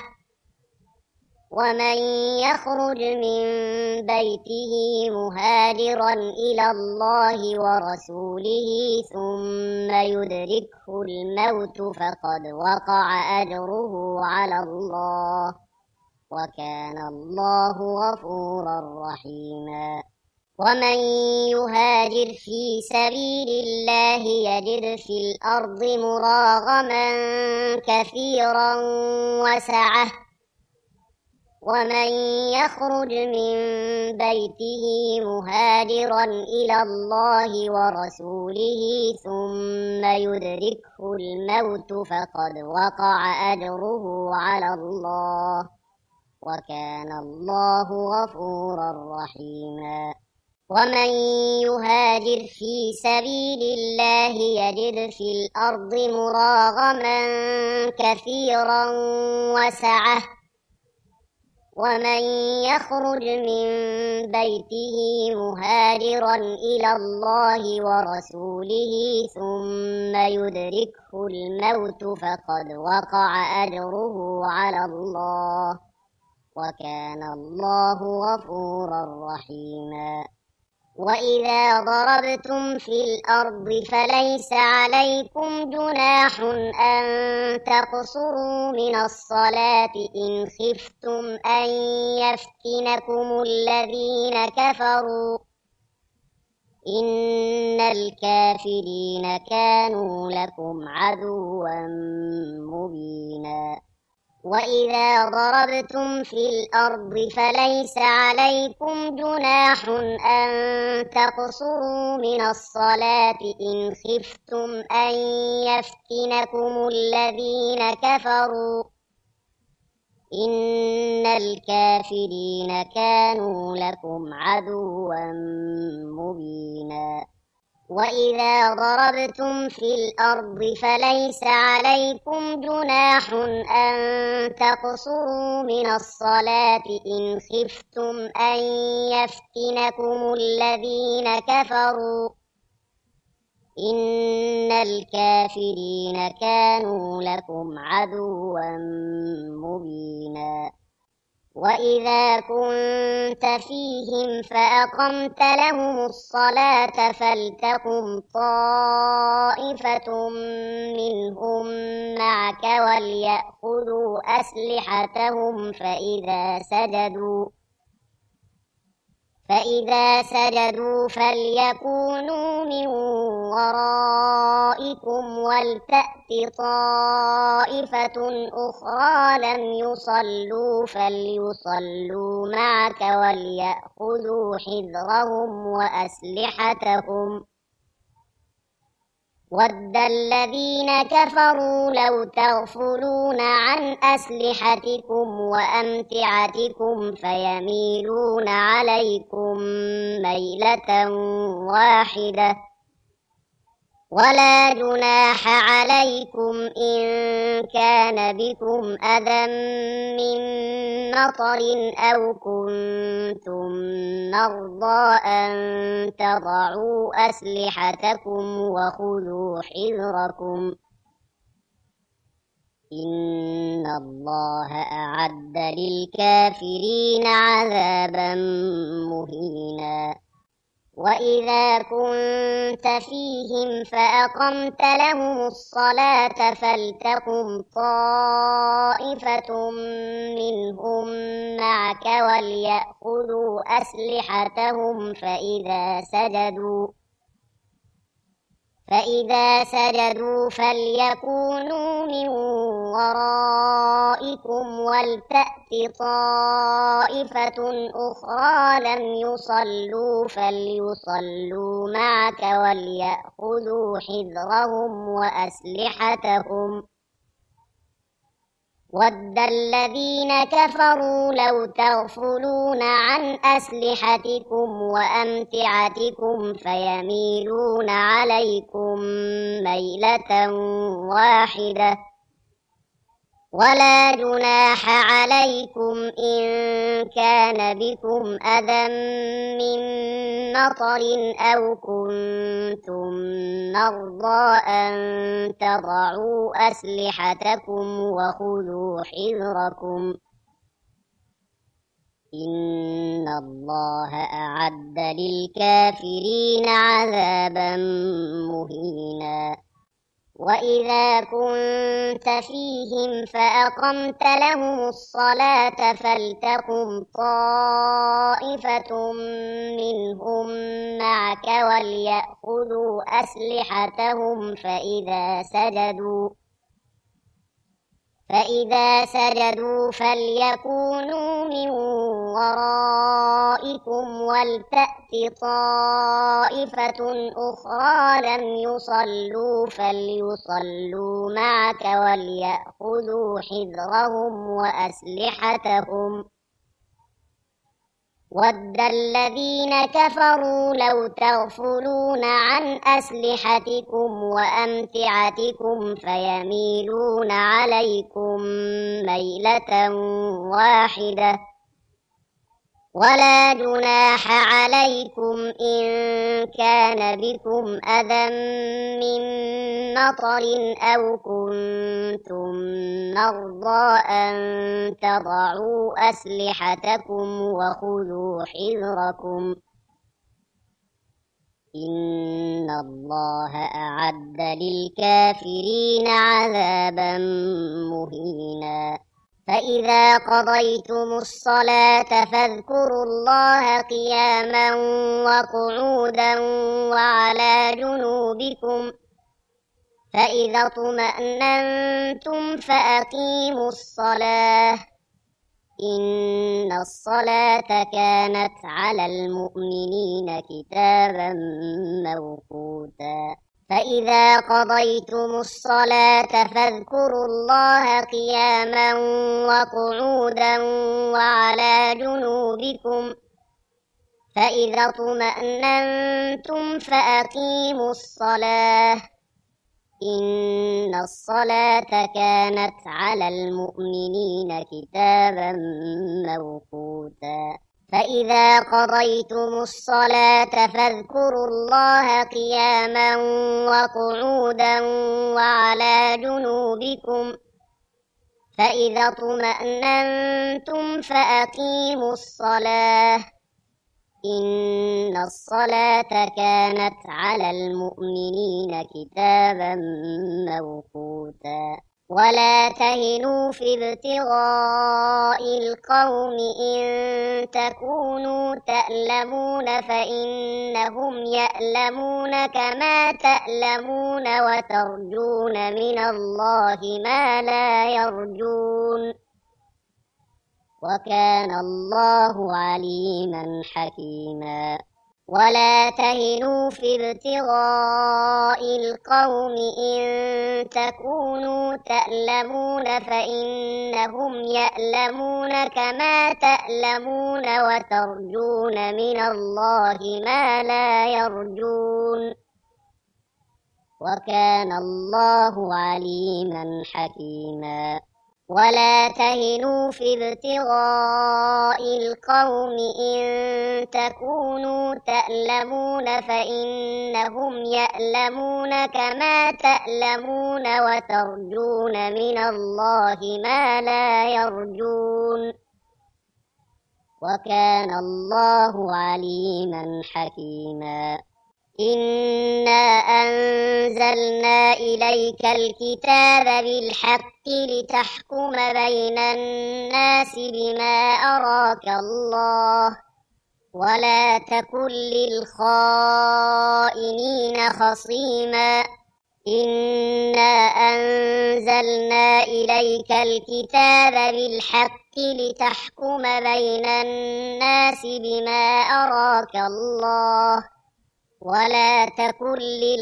ومن يخرج من بيته مهاجرا إلى الله ورسوله ثم يدركه الموت فقد وقع أجره على الله وكان الله غفورا رحيما ومن يهاجر في سبيل الله يجد في الأرض مراغما كثيرا وسعة ومن يخرج من بيته مهاجرا إلى الله ورسوله ثم يدركه الموت فقد وقع أجره على الله وكان الله غفورا رحيما ومن يهاجر في سبيل الله يجد في الأرض مراغما كثيرا وسعة ومن يخرج من بيته مهاجرا إلى الله ورسوله ثم يدركه الموت فقد وقع أجره على الله وكان الله غفورا رحيما وإذا ضربتم في الأرض فليس عليكم جناح أن تقصروا من الصلاة إن خفتم أن يفتنكم الذين كفروا إن الكافرين كانوا لكم عدوا مبينا وإذا ضربتم في الأرض فليس عليكم جناح أن تقصروا من الصلاة إن خفتم أن يفتنكم الذين كفروا إن الكافرين كانوا لكم عدوا مبينا وإذا ضربتم في الأرض فليس عليكم جناح أن تقصروا من الصلاة إن خفتم أن يفتنكم الذين كفروا إن الكافرين كانوا لكم عدوا مبينا وإذا كنت فيهم فأقمت لهم الصلاة فلتقم طائفة منهم معك وليأخذوا أسلحتهم فإذا فإذا سجدوا فليكونوا من ورائكم ولتأت طائفة أخرى لم يصلوا فليصلوا معك وليأخذوا حذرهم وأسلحتهم ود الذين كفروا لو تغفلون عن أسلحتكم وأمتعتكم فيميلون عليكم ميلة واحدة ولا جناح عليكم إن كان بكم أذى من مطر أو كنتم مرضى أن تضعوا أسلحتكم وخذوا حذركم إن الله أعد للكافرين عذابا مهينا وإذا كنت فيهم فأقمت لهم الصلاة فلتقم طائفة منهم معك وليأخذوا أسلحتهم فإذا سجدوا فليكونوا من ورائكم ولتأت طائفة أخرى لم يصلوا فليصلوا معك وليأخذوا حذرهم وأسلحتهم ود الذين كفروا لو تغفلون عن أسلحتكم وأمتعتكم فيميلون عليكم ميلة واحدة ولا جناح عليكم إن كان بكم أذى من مطر أو كنتم مرضى أن تضعوا أسلحتكم وخذوا حذركم إن الله أعد للكافرين عذابا مهينا وإذا كنت فيهم فأقمت لهم الصلاة فلتقم طائفة منهم معك وليأخذوا أسلحتهم فإذا سجدوا فليكونوا من ورائكم ولتأت طائفة أخرى لم يصلوا فليصلوا معك وليأخذوا حذرهم وأسلحتهم ود الذين كفروا لو تغفلون عن أسلحتكم وأمتعتكم فيميلون عليكم ميلة واحدة ولا جناح عليكم إن كان بكم أذى من مطر أو كنتم مرضى أن تضعوا أسلحتكم وخذوا حذركم إن الله أعد للكافرين عذابا مهينا فإذا قضيتم الصلاة فاذكروا الله قياما وقعودا وعلى جنوبكم فإذا اطمأننتم فأقيموا الصلاة إن الصلاة كانت على المؤمنين كتابا موقوتا فإذا قضيتم الصلاة فاذكروا الله قياما وقعودا وعلى جنوبكم فإذا اطمأننتم فأقيموا الصلاة إن الصلاة كانت على المؤمنين كتابا موقوتا فإذا قضيتم الصلاة فاذكروا الله قياما وقعودا وعلى جنوبكم فإذا اطمأننتم فأقيموا الصلاة إن الصلاة كانت على المؤمنين كتابا موقوتا ولا تهنوا في ابتغاء القوم إن تكونوا تألمون فإنهم يألمون كما تألمون وترجون من الله ما لا يرجون وكان الله عليما حكيما ولا تهنوا في ابتغاء القوم إن تكونوا تألمون فإنهم يألمون كما تألمون وترجون من الله ما لا يرجون وكان الله عليما حكيما ولا تهنوا في ابتغاء القوم إن تكونوا تألمون فإنهم يألمون كما تألمون وترجون من الله ما لا يرجون وكان الله عليما حكيما إنا أنزلنا إليك الكتاب بالحق لتحكم بين الناس بما أراك الله ولا تكن للخائنين خصيما إنا أنزلنا إليك الكتاب بالحق لتحكم بين الناس بما أراك الله ولا تكن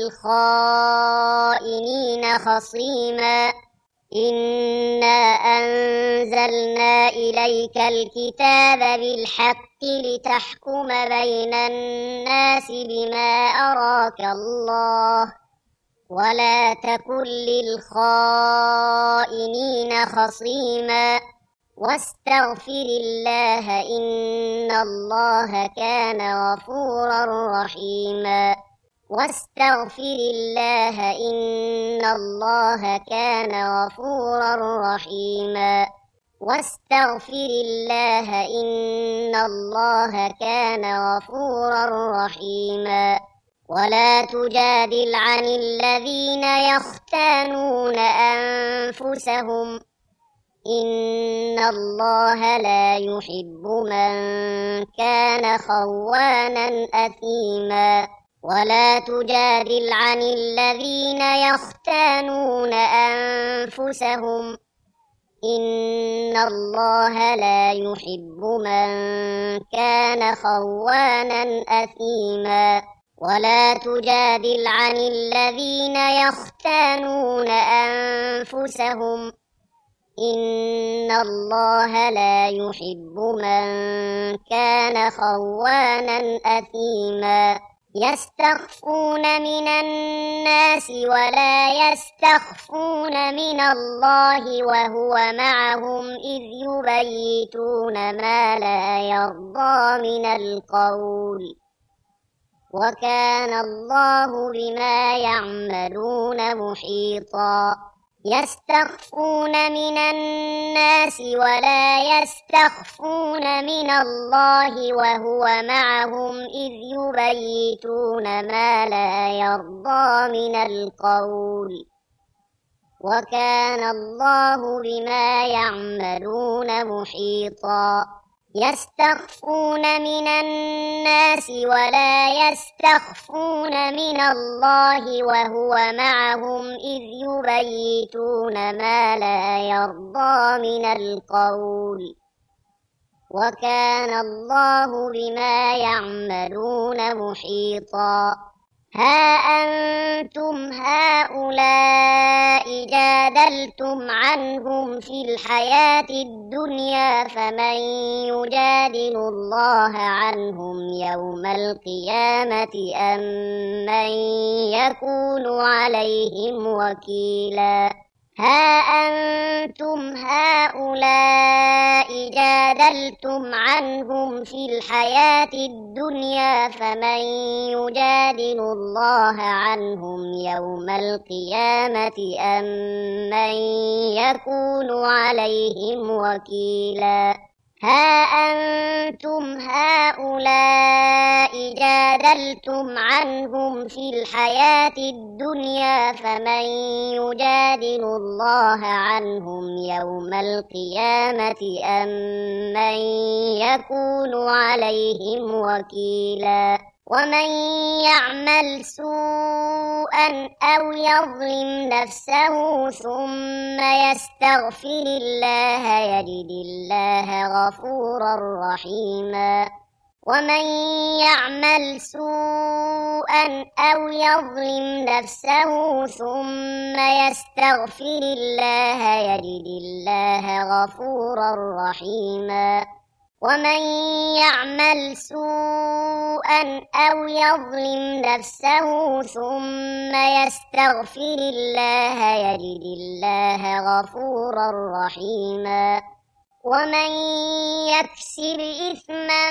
للخائنين خصيما إنا أنزلنا إليك الكتاب بالحق لتحكم بين الناس بما أراك الله ولا تكن للخائنين خصيما واستغفر الله إن الله كان غفورا رحيما واستغفر الله إن الله كان غفورا رحيما واستغفر الله إن الله كان غفورا رحيما ولا تجادل عن الذين يختانون أنفسهم إن الله لا يحب من كان خوانا أثيما ولا تجادل عن الذين يختانون أنفسهم إن الله لا يحب من كان خوانا أثيما ولا تجادل عن الذين يختانون أنفسهم إن الله لا يحب من كان خوانا أثيما يستخفون من الناس ولا يستخفون من الله وهو معهم إذ يبيتون ما لا يرضى من القول وكان الله بما يعملون محيطا يستخفون من الناس ولا يستخفون من الله وهو معهم إذ يبيتون ما لا يرضى من القول وكان الله بما يعملون محيطا يستخفون من الناس ولا يستخفون من الله وهو معهم إذ يبيتون ما لا يرضى من القول وكان الله بما يعملون محيطا ها أنتم هؤلاء جادلتم عنهم في الحياة الدنيا فمن يجادل الله عنهم يوم القيامة أم من يكون عليهم وكيلا ها أنتم هؤلاء جادلتم عنهم في الحياة الدنيا فمن يجادل الله عنهم يوم القيامة أم من يكون عليهم وكيلا ها أنتم هؤلاء جادلتم عنهم في الحياة الدنيا فمن يجادل الله عنهم يوم القيامة أم من يكون عليهم وكيلا ومن يعمل سوءا أو يظلم نفسه ثم يستغفر الله يجد الله غفورا رحيما ومن يعمل سوءا أو يظلم نفسه ثم يستغفر الله يجد الله غفورا رحيما ومن يعمل سوءا أو يظلم نفسه ثم يستغفر الله يجد الله غفورا رحيما ومن يكسب إثما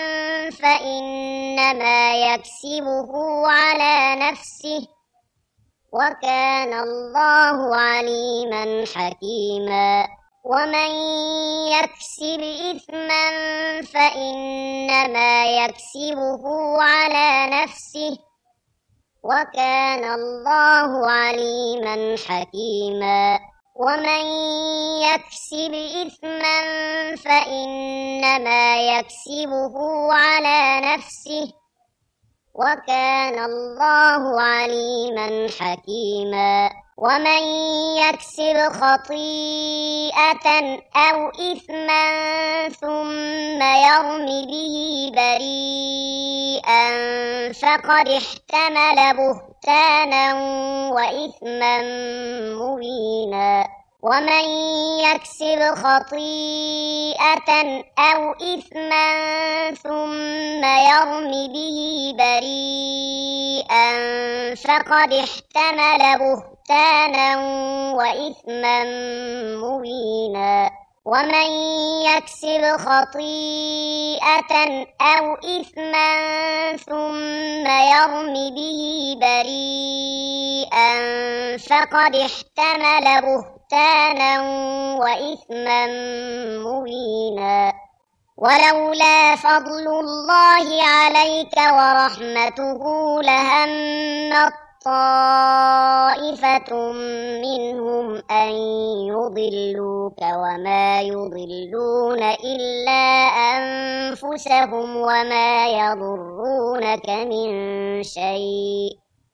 فإنما يكسبه على نفسه وكان الله عليما حكيما ومن يكسب إثما فإنما يكسبه على نفسه وكان الله عليما حكيما ومن يكسب إثما فإنما يكسبه على نفسه وكان الله عليما حكيما ومن يكسب خطيئة أو إثما ثم يرم به بريئا فقد احتمل بهتانا وإثما مبينا ومن يكسب خطيئة أو إثما ثم يرم به بريئا فقد احتمل بهتانا وإثما مبينا ومن يكسب خطيئة أو إثما ثم يرم به بريئا فقد احتمل بهتانا وإثما مبينا ولولا فضل الله عليك ورحمته لهمت طائفة منهم أن يضلوك وما يضلون إلا أنفسهم وما يضرونك من شيء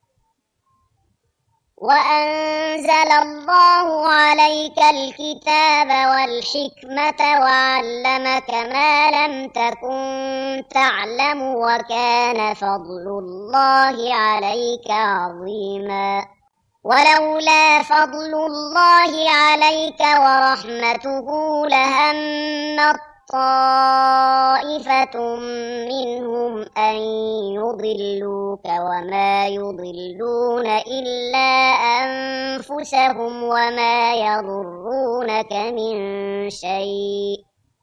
وأنزل الله عليك الكتاب والحكمة وعلمك ما لم تكن تعلم وكان فضل الله عليك عظيما ولولا فضل الله عليك ورحمته لهمت طائفة منهم أن يضلوك وما يضلون إلا أنفسهم وما يضرونك من شيء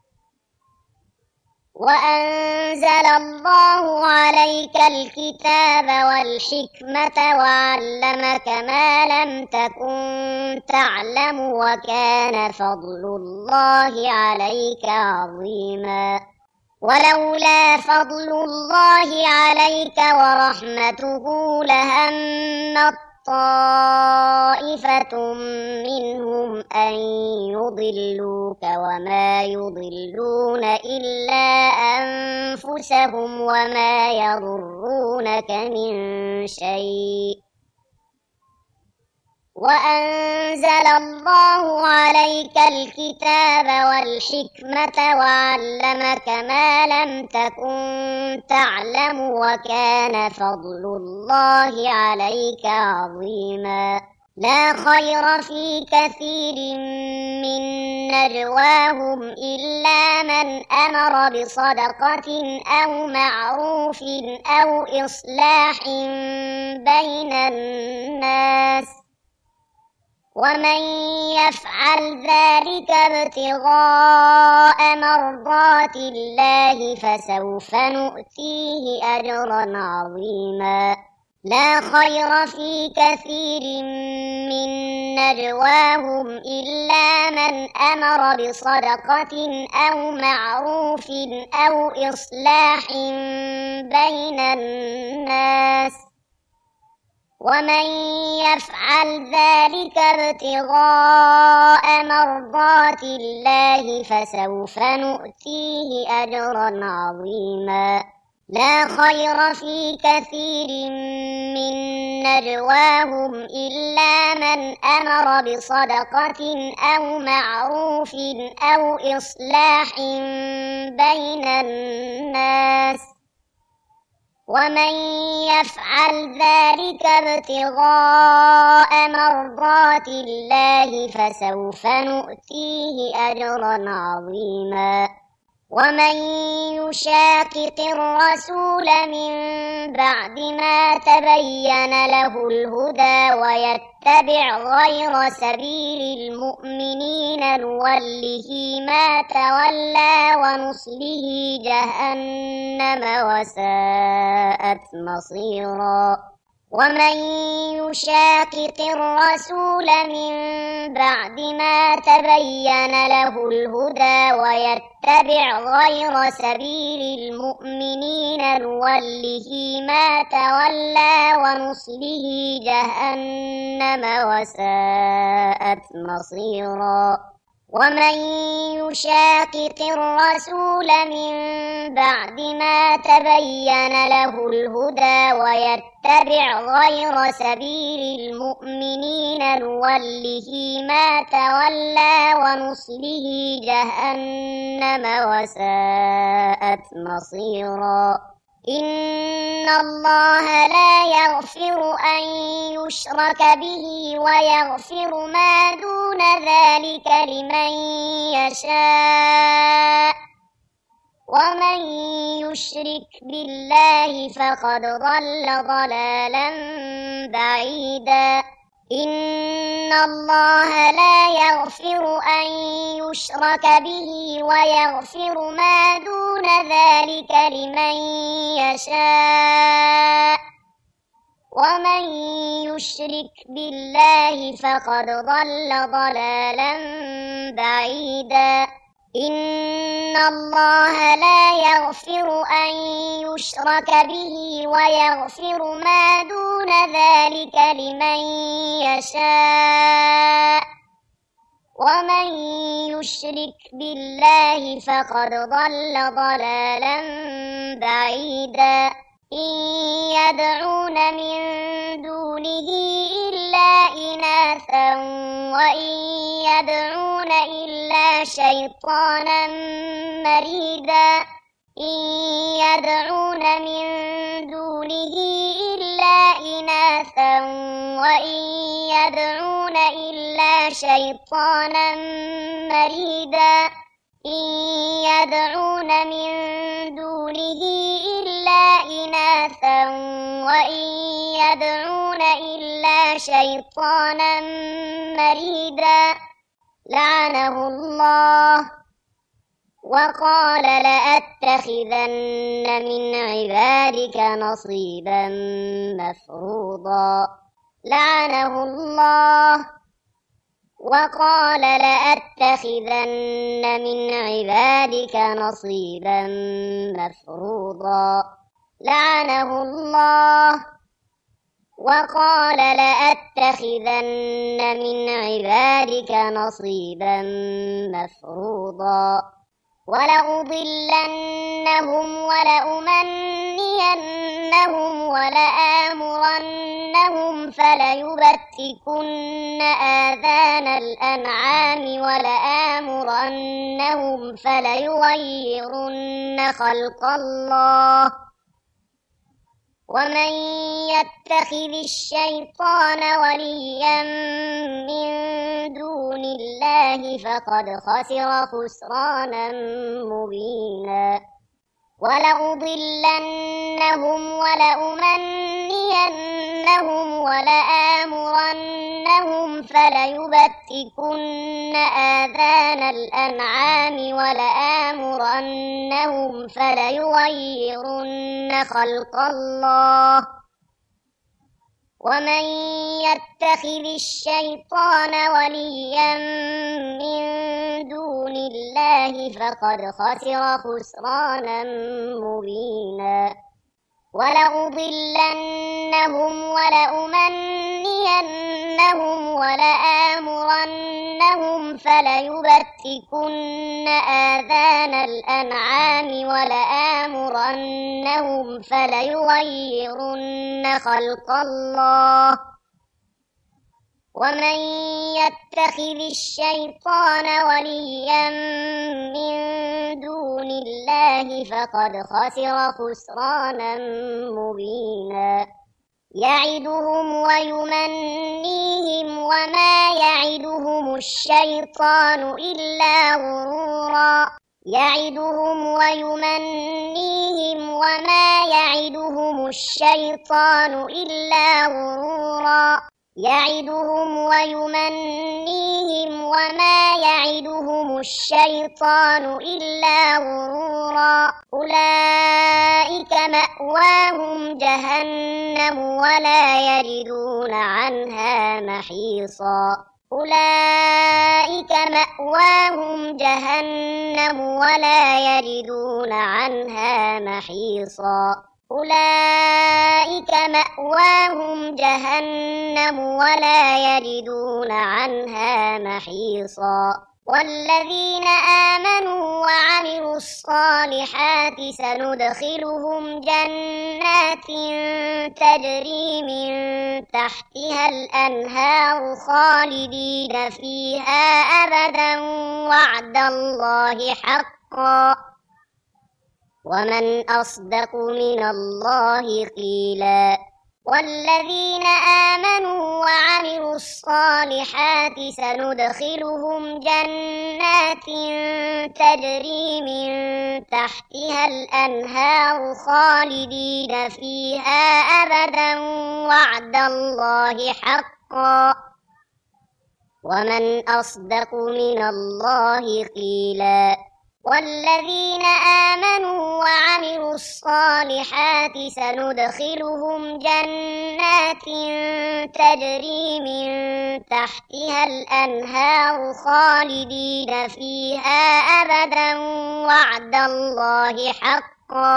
وأنزل الله عليك الكتاب والحكمة وعلمك ما لم تكن تعلم وكان فضل الله عليك عظيما ولولا فضل الله عليك ورحمته لهمت طائفة منهم أن يضلوك وما يضلون إلا أنفسهم وما يضرونك من شيء وأنزل الله عليك الكتاب والحكمة وعلمك ما لم تكن تعلم وكان فضل الله عليك عظيما لا خير في كثير من نجواهم إلا من أمر بصدقة أو معروف أو إصلاح بين الناس ومن يفعل ذلك ابتغاء مرضات الله فسوف نؤتيه أجرا عظيما لا خير في كثير من نجواهم إلا من أمر بصدقة أو معروف أو إصلاح بين الناس ومن يفعل ذلك ابتغاء مرضات الله فسوف نؤتيه أجرا عظيما لا خير في كثير من نجواهم إلا من أمر بصدقة أو معروف أو إصلاح بين الناس ومن يفعل ذلك ابتغاء مرضات الله فسوف نؤتيه أجرا عظيما ومن يشاقق الرسول من بعد ما تبين له الهدى ويتبع غير سبيل المؤمنين نوله ما تولى ونصله جهنم وساءت مصيرا ومن يشاقق الرسول من بعد ما تبين له الهدى ويتبع غير سبيل المؤمنين نوله ما تولى ونصله جهنم وساءت مصيرا ومن يشاقق الرسول من بعد ما تبين له الهدى ويتبع غير سبيل المؤمنين نوله ما تولى ونصله جهنم وساءت مصيرا إن الله لا يغفر أن يشرك به ويغفر ما دون ذلك لمن يشاء ومن يشرك بالله فقد ضل ضلالا بعيدا إن الله لا يغفر أن يشرك به ويغفر ما دون ذلك لمن يشاء ومن يشرك بالله فقد ضل ضلالا بعيدا إن الله لا يغفر أن يشرك به ويغفر ما دون ذلك لمن يشاء ومن يشرك بالله فقد ضل ضلالا بعيدا إن يدعون من دونه إلا إناثا وإن يدعون إلا شيطانا مريدا إن يدعون من دونه إلا إناثا وإن يدعون إلا شيطانا مريدا إن يدعون من دونه إلا إناثا وإن يدعون إلا شيطانا مريدا لعنه الله وقال لأتخذن من عبادك نصيبا مفروضا لعنه الله وقال لأتخذن من عبادك نصيبا مفروضا لعنه الله وقال لأتخذن من عبادك نصيبا مفروضا ولأضلنهم ولأمنينهم ولآمرنهم فليبتكن آذان الأنعام ولآمرنهم فليغيرن خلق الله ومن يتخذ الشيطان وليا من دون الله فقد خسر خسرانا مبينا ولأضلنهم ولأمنينهم ولآمرنهم فليبتكن آذان الأنعام ولآمرنهم فليغيرن خلق الله ومن يتخذ الشيطان وليا من دون الله فقد خسر خسرانا مبينا ولأضلنهم ولأمنينهم ولآمرنهم فليبتكن آذان الأنعام ولآمرنهم فليغيرن خلق الله ومن يتخذ الشيطان وليا من دون الله فقد خسر خسرانا مبينا يعدهم ويمنيهم وما يعدهم الشيطان إلا غرورا يعدهم ويمنيهم وما يعدهم الشيطان إلا غرورا يعدهم ويمنيهم وما يعدهم الشيطان إلا غرورا أولئك مأواهم جهنم ولا يجدون عنها محيصا أولئك مأواهم جهنم ولا يجدون عنها محيصا أولئك مأواهم جهنم ولا يجدون عنها محيصا والذين آمنوا وعملوا الصالحات سندخلهم جنات تجري من تحتها الأنهار خالدين فيها أبدا وعد الله حقا ومن أصدق من الله قيلا والذين آمنوا وعملوا الصالحات سندخلهم جنات تجري من تحتها الأنهار خالدين فيها أبدا وعد الله حقا ومن أصدق من الله قيلا والذين آمنوا وعملوا الصالحات سندخلهم جنات تجري من تحتها الأنهار خالدين فيها أبدا وعد الله حقا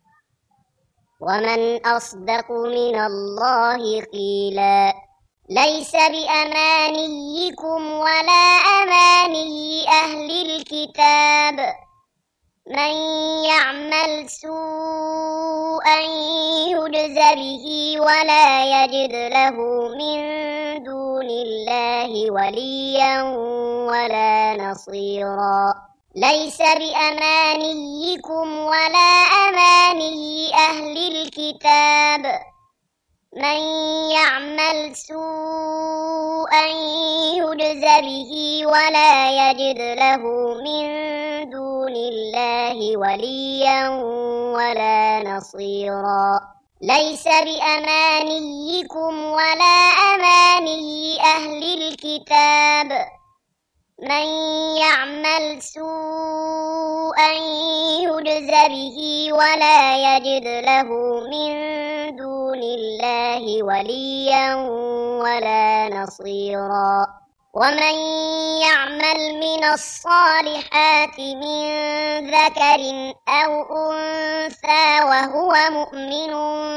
ومن أصدق من الله قيلا ليس بأمانيكم ولا أماني أهل الكتاب من يعمل سوءا يجز به ولا يجد له من دون الله وليا ولا نصيرا ليس بأمانيكم ولا أماني أهل الكتاب من يعمل سوءا يجز به ولا يجد له من دون الله وليا ولا نصيرا ليس بأمانيكم ولا أماني أهل الكتاب من يعمل سوءا يجز به ولا يجد له من دون الله وليا ولا نصيرا ومن يعمل من الصالحات من ذكر أو أنثى وهو مؤمن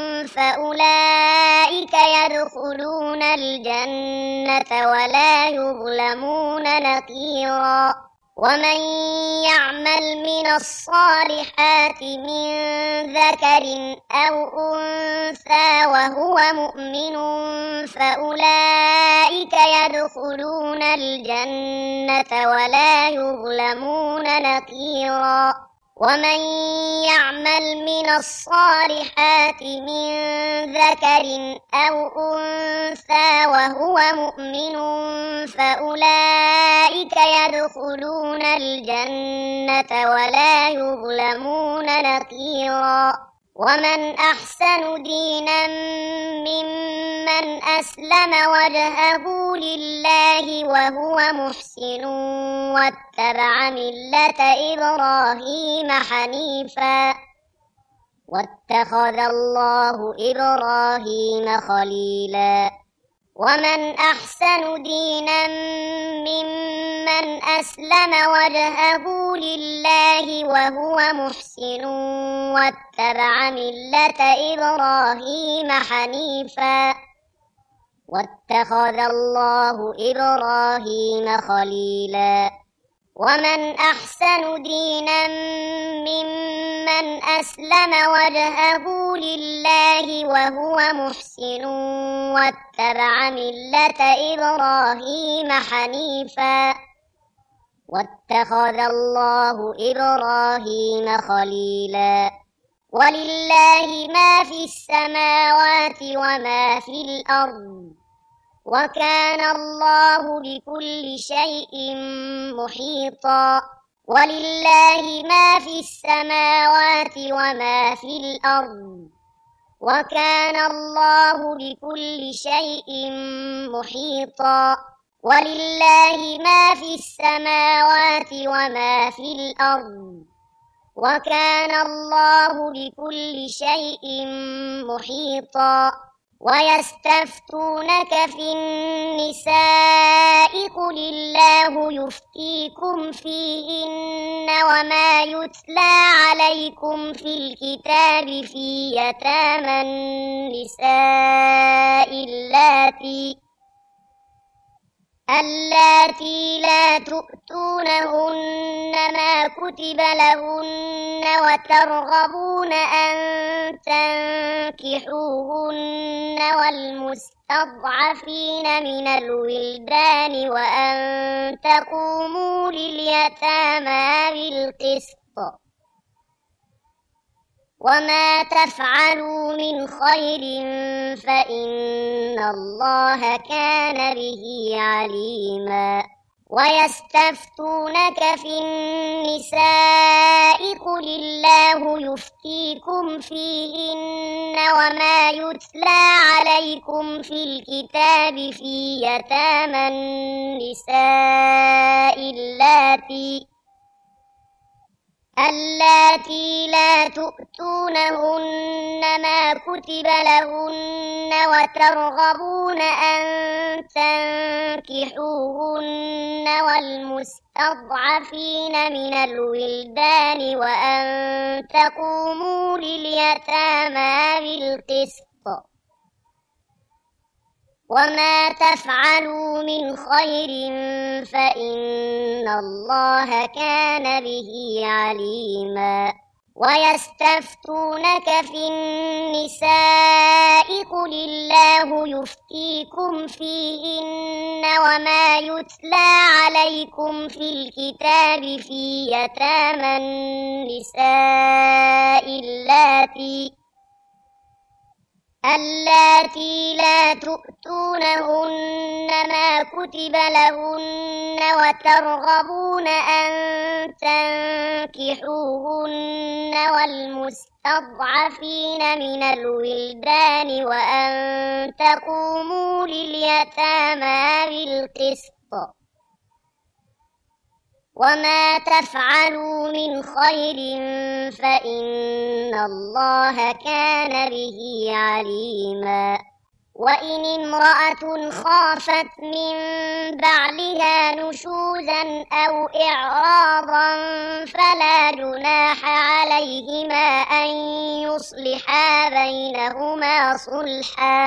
فأولئك يدخلون الجنة ولا يظلمون نقيرا ومن يعمل من الصالحات من ذكر أو أنثى وهو مؤمن فأولئك يدخلون الجنة ولا يظلمون نقيرا ومن يعمل من الصالحات من ذكر أو أنثى وهو مؤمن فأولئك يدخلون الجنة ولا يظلمون نقيرا ومن أحسن دينا ممن أسلم وجهه لله وهو محسن واتبع ملة إبراهيم حنيفا واتخذ الله إبراهيم خليلا ومن أحسن دينا ممن أسلم وجهه لله وهو محسن واتبع ملة إبراهيم حنيفا واتخذ الله إبراهيم خليلا ومن أحسن دينا ممن أسلم وجهه لله وهو محسن واتبع ملة إبراهيم حنيفا واتخذ الله إبراهيم خليلا ولله ما في السماوات وما في الأرض وكان الله بكل شيء محيطا ولله ما في السماوات وما في الأرض وكان الله بكل شيء محيطا ولله ما في السماوات وما في الأرض وكان الله بكل شيء محيطا ويستفتونك في النساء قل الله يفتيكم فيهن وما يتلى عليكم في الكتاب في يتامى النساء اللاتي لا تؤتونهن ما كتب لهن وترغبون أن تنكحوهن والمستضعفين من الولدان وأن تقوموا لليتامى بالقسط وما تفعلوا من خير فإن الله كان به عليما ويستفتونك في النساء قل الله يفتيكم فيهن وما يتلى عليكم في الكتاب في يتامى النساء اللاتي لا تؤتونهن ما كتب لهن وترغبون أن تنكحوهن والمستضعفين من الولدان وأن تقوموا لليتامى بالقسط وما تفعلوا من خير فإن الله كان به عليما ويستفتونك في النساء قل الله يفتيكم فيهن وما يتلى عليكم في الكتاب في يتامى النساء اللاتي لا تؤتونهن ما كتب لهن وترغبون أن تنكحوهن والمستضعفين من الولدان وأن تقوموا لليتامى بالقسط وما تفعلوا من خير فإن الله كان به عليما وإن امرأة خافت من بعلها نشوزا أو إعراضا فلا جناح عليهما أن يصلحا بينهما صلحا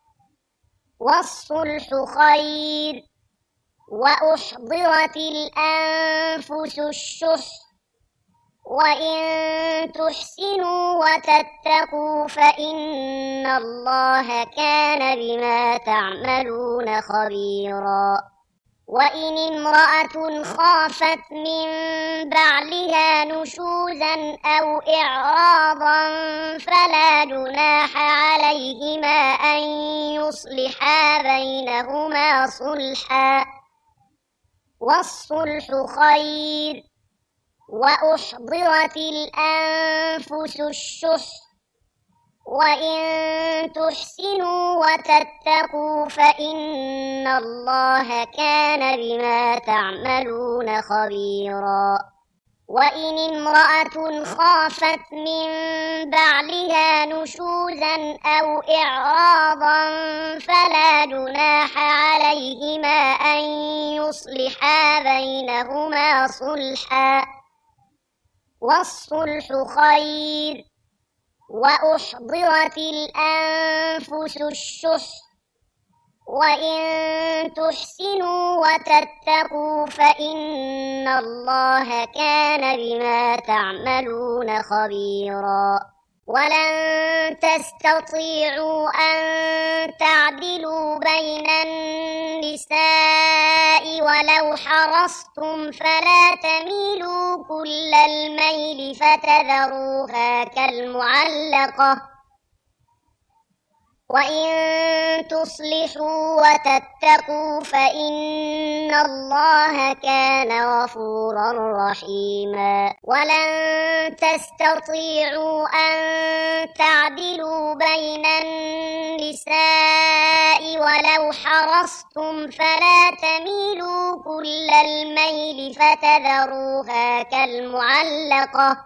والصلح خير وأحضرت الأنفس الشح وإن تحسنوا وتتقوا فإن الله كان بما تعملون خبيرا وإن امرأة خافت من بعلها نشوزا أو إعراضا فلا جناح عليهما أن يصلحا بينهما صلحا والصلح خير وأحضرت الأنفس الشح وإن تحسنوا وتتقوا فإن الله كان بما تعملون خبيرا وإن امرأة خافت من بعلها نشوزا أو إعراضا فلا جناح عليهما أن يصلحا بينهما صلحا، والصلح خير. وأحضرت الأنفس الشح، وإن تحسنوا وتتقوا فإن الله كان بما تعملون خبيرا. ولن تستطيعوا أن تعدلوا بين النساء ولو حرصتم، فلا تميلوا كل الميل فتذروها كالمعلقة. وإن تصلحوا وتتقوا فإن الله كان غفورا رحيما. ولن تستطيعوا أن تعدلوا بين النساء ولو حرصتم، فلا تميلوا كل الميل فتذروها كالمعلقة.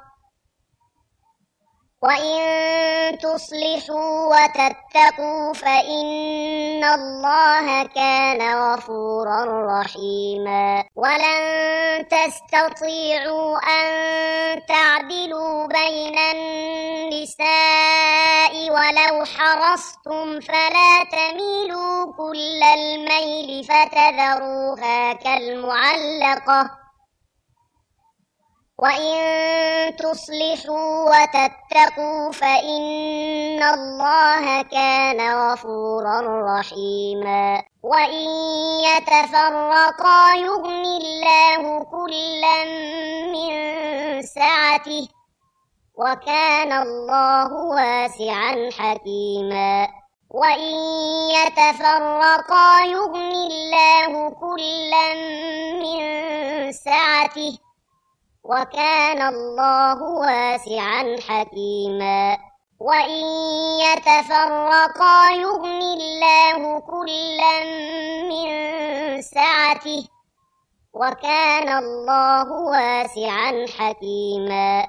وإن تصلحوا وتتقوا فإن الله كان غفورا رحيما. ولن تستطيعوا أن تعدلوا بين النساء ولو حرصتم، فلا تميلوا كل الميل فتذروها كالمعلقة. وإن تصلحوا وتتقوا فإن الله كان غفورا رحيما. وإن يتفرقا يغن الله كلا من سعته، وكان الله واسعا حكيما. وإن يتفرقا يغن الله كلا من سعته، وكان الله واسعا حكيما. وإن يتفرقا يغن الله كلا من سعته، وكان الله واسعا حكيما.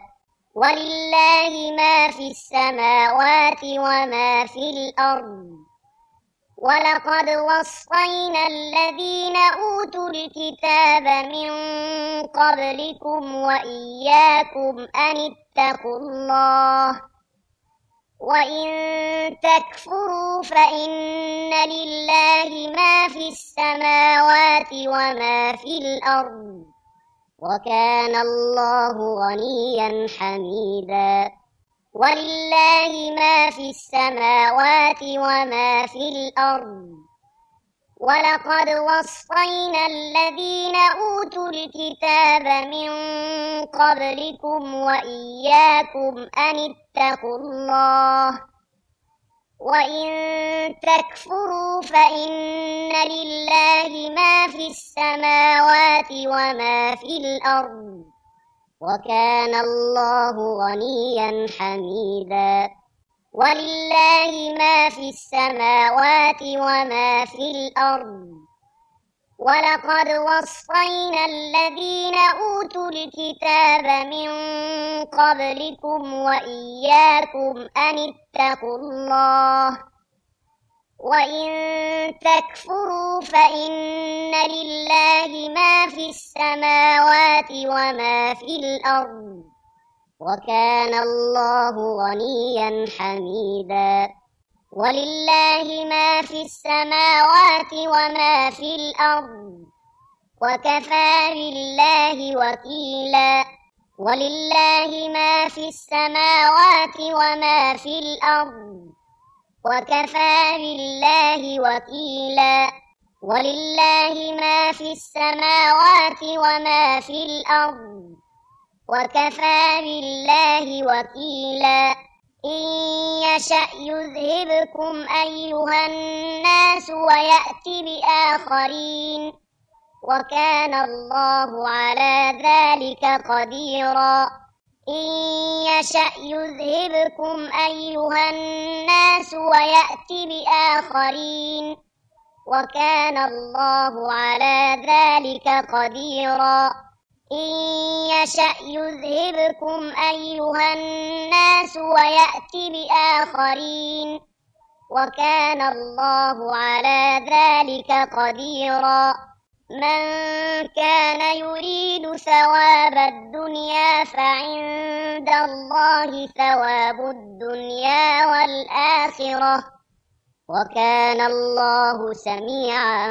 ولله ما في السماوات وما في الأرض. ولقد وصينا الذين أوتوا الكتاب من قبلكم وإياكم أن اتقوا الله، وإن تكفروا فإن لله ما في السماوات وما في الأرض، وكان الله غنيا حميدا. ولله ما في السماوات وما في الأرض. ولقد وصينا الذين أوتوا الكتاب من قبلكم وإياكم أن اتقوا الله، وإن تكفروا فإن لله ما في السماوات وما في الأرض، وكان الله غنيا حميدا. ولله ما في السماوات وما في الأرض. ولقد وصينا الذين أوتوا الكتاب من قبلكم وإياكم أن اتقوا الله، وإن تكفروا فإن لله ما في السماوات وما في الأرض، وكان الله غنيا حميدا. ولله ما في السماوات وما في الأرض، وكفى بالله وكيلا. ولله ما في السماوات وما في الأرض، وكفى بالله وكيلا. ولله ما في السماوات وما في الأرض، وكفى بالله وكيلا. إن يشأ يذهبكم أيها الناس ويأت بآخرين، وكان الله على ذلك قديرا. إن يشأ يذهبكم أيها الناس ويأت بآخرين، وكان الله على ذلك قديرا. إن يشأ يذهبكم أيها الناس ويأت بآخرين وكان الله على ذلك قديرا من كان يريد ثواب الدنيا فعند الله ثواب الدنيا والآخرة وكان الله سميعا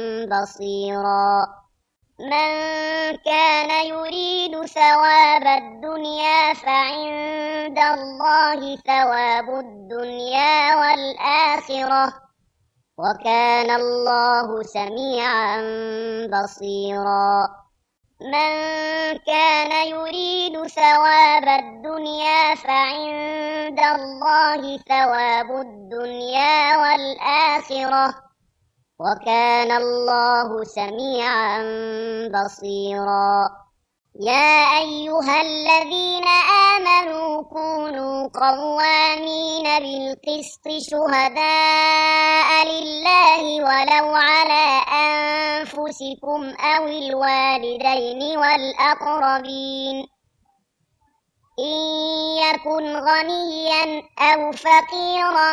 بصيرا من كان يريد ثواب الدنيا فعند الله ثواب الدنيا والآخرة وكان الله سميعا بصيرا من كان يريد ثواب الدنيا فعند الله ثواب الدنيا والآخرة وكان الله سميعا بصيرا يا أيها الذين آمنوا كونوا قوامين بالقسط شهداء لله ولو على أنفسكم أو الوالدين والأقربين إن يكن غنيا أو فقيرا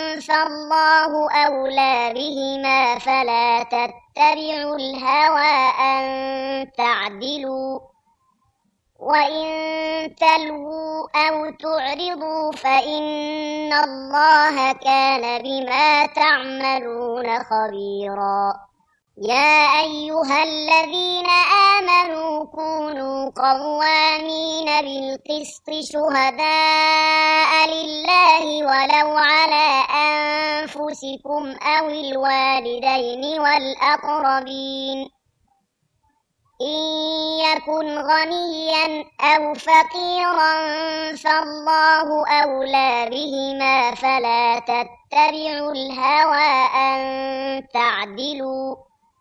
فالله أولى بهما فلا تتبعوا الهوى أن تعدلوا وإن تلووا أو تعرضوا فإن الله كان بما تعملون خبيرا يا أيها الذين آمنوا كونوا قوامين بالقسط شهداء لله ولو على أنفسكم أو الوالدين والأقربين إن يكن غنيا أو فقيرا فالله أولى بهما فلا تتبعوا الهوى أن تعدلوا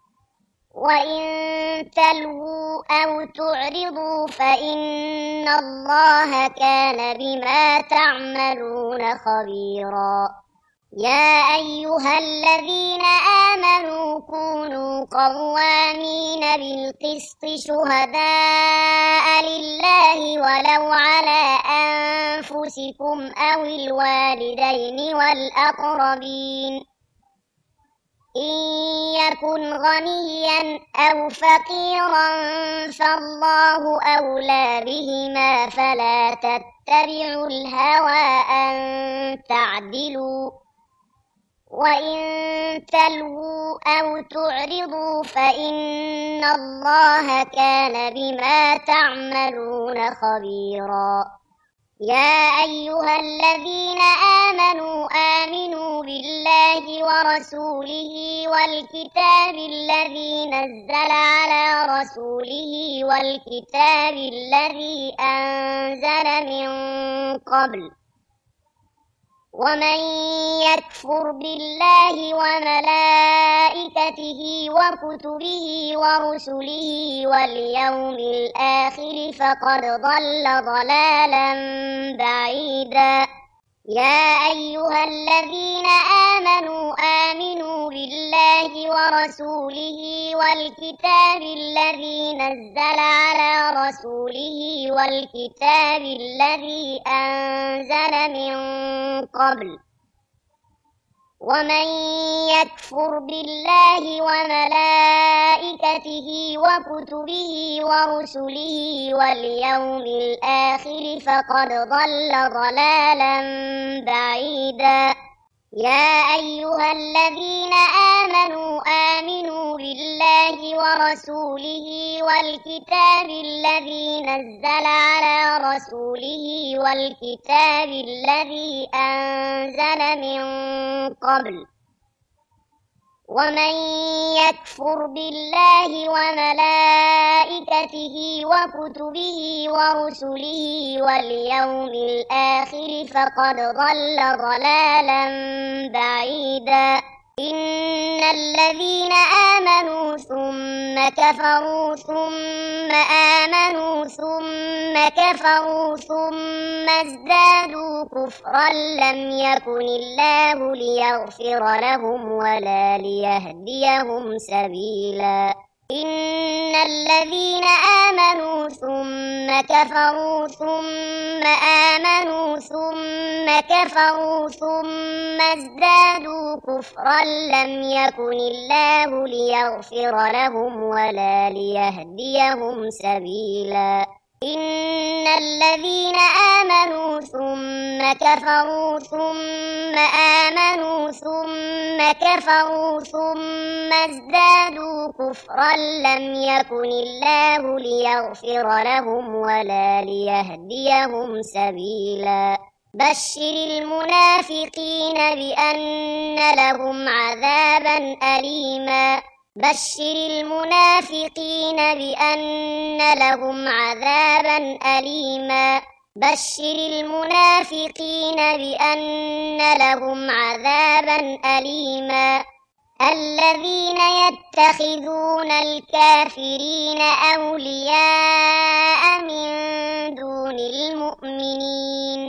وإن تلووا أو تعرضوا فإن الله كان بما تعملون خبيرا يا أيها الذين آمنوا كونوا قوامين بالقسط شهداء لله ولو على أنفسكم أو الوالدين والأقربين إن يكن غنيا أو فقيرا فالله أولى بهما فلا تتبعوا الهوى أن تعدلوا وإن تلووا أو تعرضوا فإن الله كان بما تعملون خبيرا يا أيها الذين آمنوا بالله ورسوله والكتاب الذي نزل على رسوله والكتاب الذي أنزل من قبل ومن يكفر بالله وملائكته وكتبه ورسله واليوم الآخر فقد ضل ضلالا بعيدا يا أيها الذين آمنوا بالله ورسوله والكتاب الذي نزل على رسوله والكتاب الذي أنزل من قبل ومن يكفر بالله وملائكته وكتبه ورسله واليوم الآخر فقد ضل ضلالا بعيدا يا أيها الذين آمنوا بالله ورسوله والكتاب الذي نزل على رسوله والكتاب الذي أنزل من قبل ومن يكفر بالله وملائكته وكتبه ورسله واليوم الآخر فقد ضل ضلالا بعيدا إن الذين آمنوا ثم كفروا ثم آمنوا ثم كفروا ثم ازدادوا كفرا لم يكن الله ليغفر لهم ولا ليهديهم سبيلا إن الذين آمنوا ثم كفروا ثم آمنوا ثم كفروا ثم ازدادوا كفرا لم يكن الله ليغفر لهم ولا ليهديهم سبيلا إن الذين آمنوا ثم كفروا ثم آمنوا ثم كفروا ثم ازدادوا كفرا لم يكن الله ليغفر لهم ولا ليهديهم سبيلا بشر المنافقين بأن لهم عذابا أليما بشر المنافقين بأن لهم عذابا أليما بشر المنافقين بأن لهم عذابا أليما الذين يتخذون الكافرين أولياء من دون المؤمنين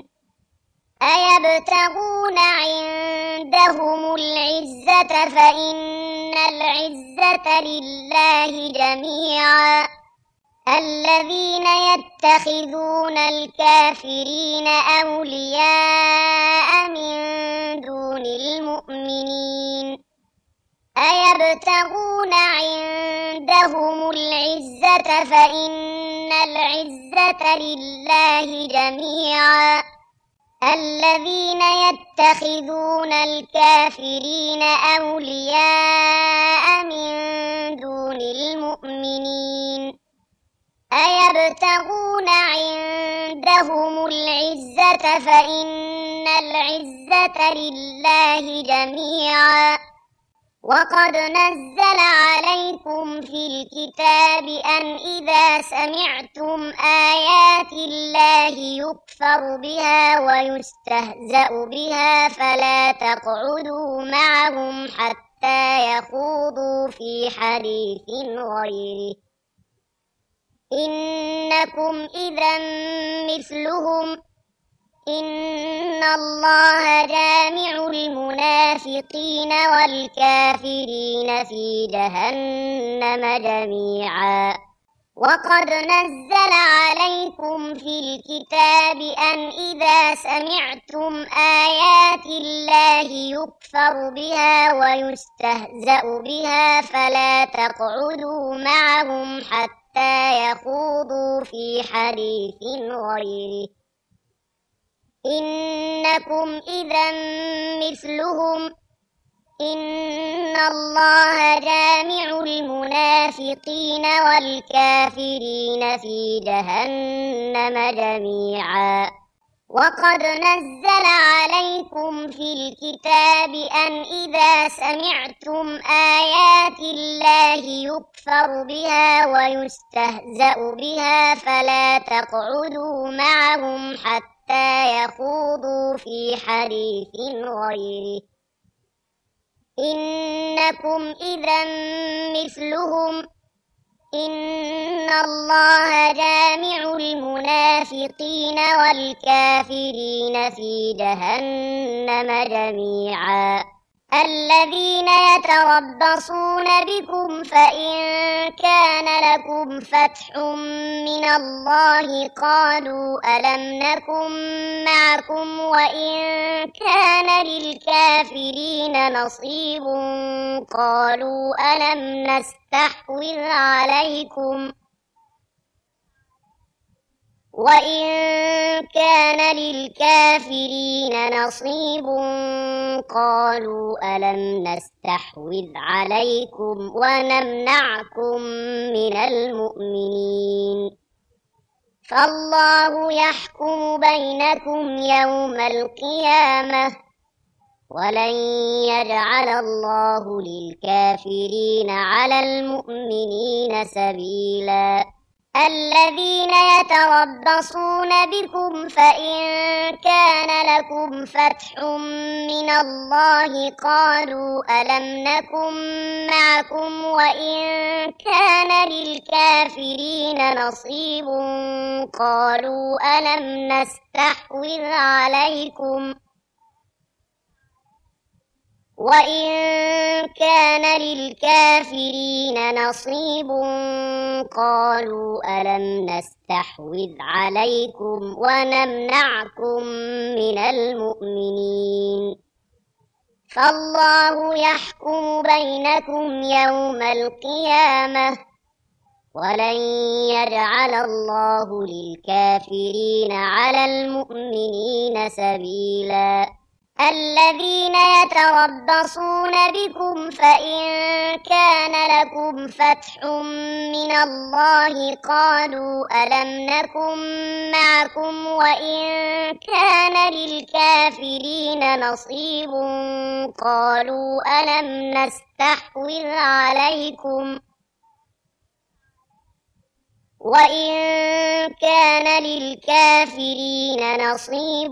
أيبتغون عندهم العزة فإن العزة لله جميعا الذين يتخذون الكافرين أولياء من دون المؤمنين أيبتغون عندهم العزة فإن العزة لله جميعا الذين يتخذون الكافرين أولياء من دون المؤمنين أيبتغون عندهم العزة فإن العزة لله جميعا وقد نزل عليكم في الكتاب أن إذا سمعتم آيات الله يكفر بها ويستهزأ بها فلا تقعدوا معهم حتى يخوضوا في حديث غيره إنكم إذا مثلهم إن الله جامع المنافقين والكافرين في جهنم جميعا وقد نزل عليكم في الكتاب أن إذا سمعتم آيات الله يكفر بها ويستهزأ بها فلا تقعدوا معهم حتى يخوضوا في حديث غيره إنكم إذا مثلهم إن الله جامع المنافقين والكافرين في جهنم جميعا وقد نزل عليكم في الكتاب أن إذا سمعتم آيات الله يكفر بها ويستهزأ بها فلا تقعدوا معهم حتى يخوضوا في حديث غيره إنكم إذا مثلهم إن الله جامع المنافقين والكافرين في جهنم جميعا الذين يتربصون بكم فإن كان لكم فتح من الله قالوا ألم نكن معكم وإن كان للكافرين نصيب قالوا ألم نستحوذ عليكم وإن كان للكافرين نصيب قالوا ألم نستحوذ عليكم ونمنعكم من المؤمنين فالله يحكم بينكم يوم القيامة ولن يجعل الله للكافرين على المؤمنين سبيلا الذين يتربصون بكم فإن كان لكم فتح من الله قالوا ألم نكن معكم وإن كان للكافرين نصيب قالوا ألم نستحوذ عليكم وإن كان للكافرين نصيب قالوا ألم نستحوذ عليكم ونمنعكم من المؤمنين فالله يحكم بينكم يوم القيامة ولن يجعل الله للكافرين على المؤمنين سبيلا الذين يتربصون بكم فإن كان لكم فتح من الله قالوا ألم نكن معكم وإن كان للكافرين نصيب قالوا ألم نستحوذ عليكم وإن كان للكافرين نصيب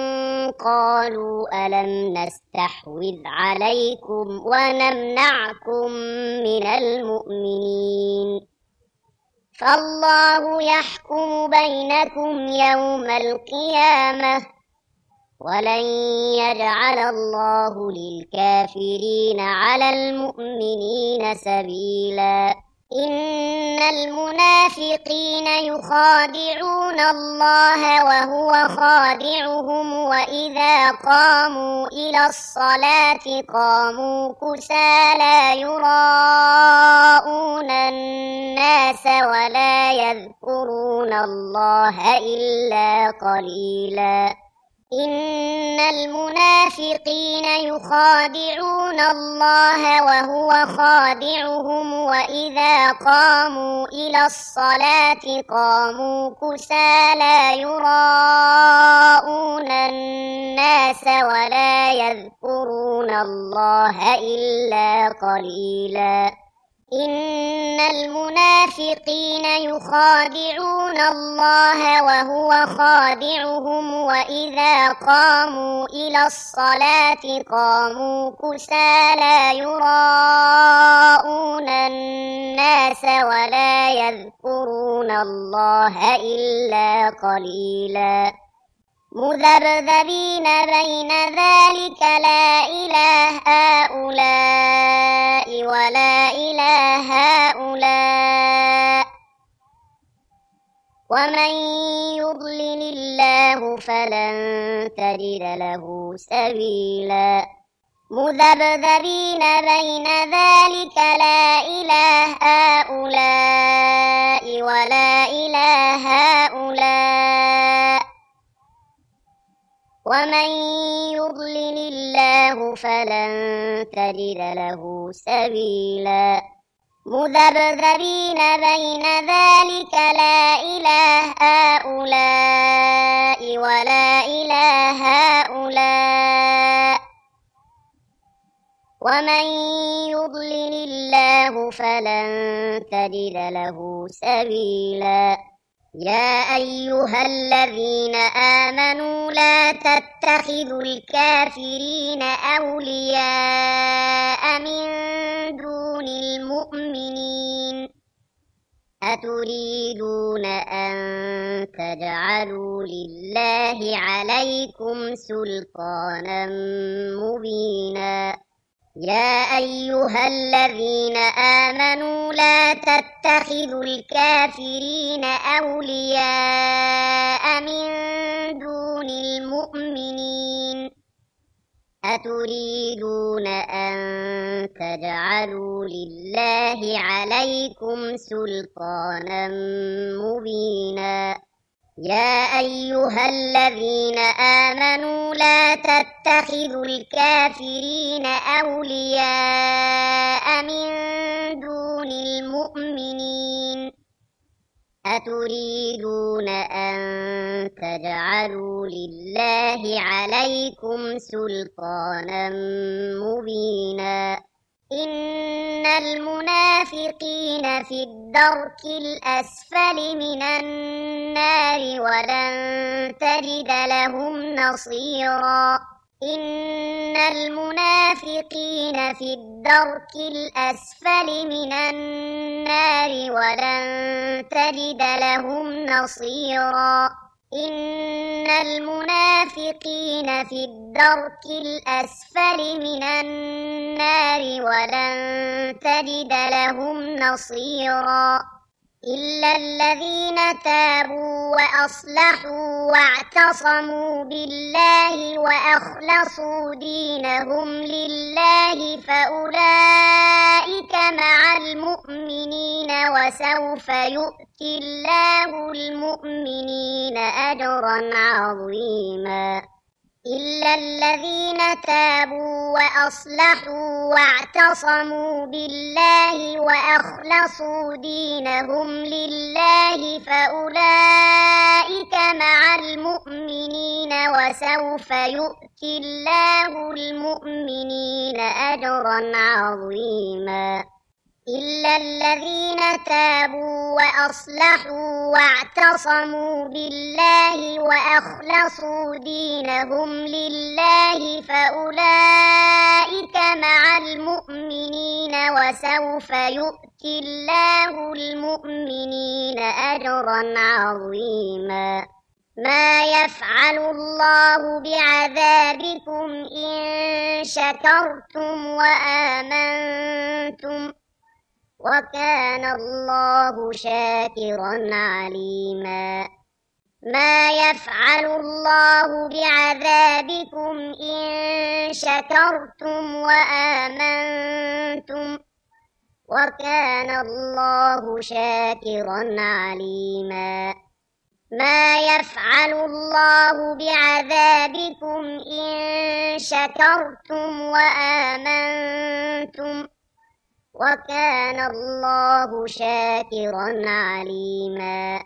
قالوا ألم نستحوذ عليكم ونمنعكم من المؤمنين فالله يحكم بينكم يوم القيامة ولن يجعل الله للكافرين على المؤمنين سبيلا إن المنافقين يخادعون الله وهو خادعهم وإذا قاموا إلى الصلاة قاموا كسالى يراءون الناس ولا يذكرون الله إلا قليلا إن المنافقين يخادعون الله وهو خادعهم وإذا قاموا إلى الصلاة قاموا كسالى يراءون الناس ولا يذكرون الله إلا قليلا إن المنافقين يخادعون الله وهو خادعهم وإذا قاموا إلى الصلاة قاموا كسالى يراءون الناس ولا يذكرون الله إلا قليلا مذبذبين بين ذلك لا إله هؤلاء ولا إله هؤلاء ومن يضلل الله فلن تجد له سبيلا مذبذبين بين ذلك لا إله هؤلاء ولا إله هؤلاء ومن يضلل الله فلن تجد له سبيلا مذبذبين بين ذلك لا إله هؤلاء ولا إله هؤلاء ومن يضلل الله فلن تجد له سبيلا يا أيها الذين آمنوا لا تتخذوا الكافرين أولياء من دون المؤمنين أتريدون أن تجعلوا لله عليكم سلطانا مبينا يا أيها الذين آمنوا لا تتخذوا الكافرين أولياء من دون المؤمنين أتريدون أن تجعلوا لله عليكم سلطانا مبينا يا أيها الذين آمنوا لا تتخذوا الكافرين أولياء من دون المؤمنين أتريدون أن تجعلوا لله عليكم سلطانا مبينا إن المنافقين في الدرك الأسفل من النار ولن تجد لهم نصيرا إن المنافقين في الدرك الأسفل من النار ولن تجد لهم نصيرا إن المنافقين في الدرك الأسفل من النار ولن تجد لهم نصيرا إلا الذين تابوا وأصلحوا واعتصموا بالله وأخلصوا دينهم لله فأولئك مع المؤمنين وسوف يؤتي الله المؤمنين أجرا عظيما إلا الذين تابوا وأصلحوا واعتصموا بالله وأخلصوا دينهم لله فأولئك مع المؤمنين وسوف يؤتي الله المؤمنين أجرا عظيما إلا الذين تابوا وأصلحوا واعتصموا بالله وأخلصوا دينهم لله فأولئك مع المؤمنين وسوف يؤتي الله المؤمنين أجرا عظيما ما يفعل الله بعذابكم إن شكرتم وآمنتم وكان الله شاكرا عليما ما يفعل الله بعذابكم إن شكرتم وآمنتم وكان الله شاكرا عليما ما يفعل الله بعذابكم إن شكرتم وآمنتم وكان الله شاكرا عليما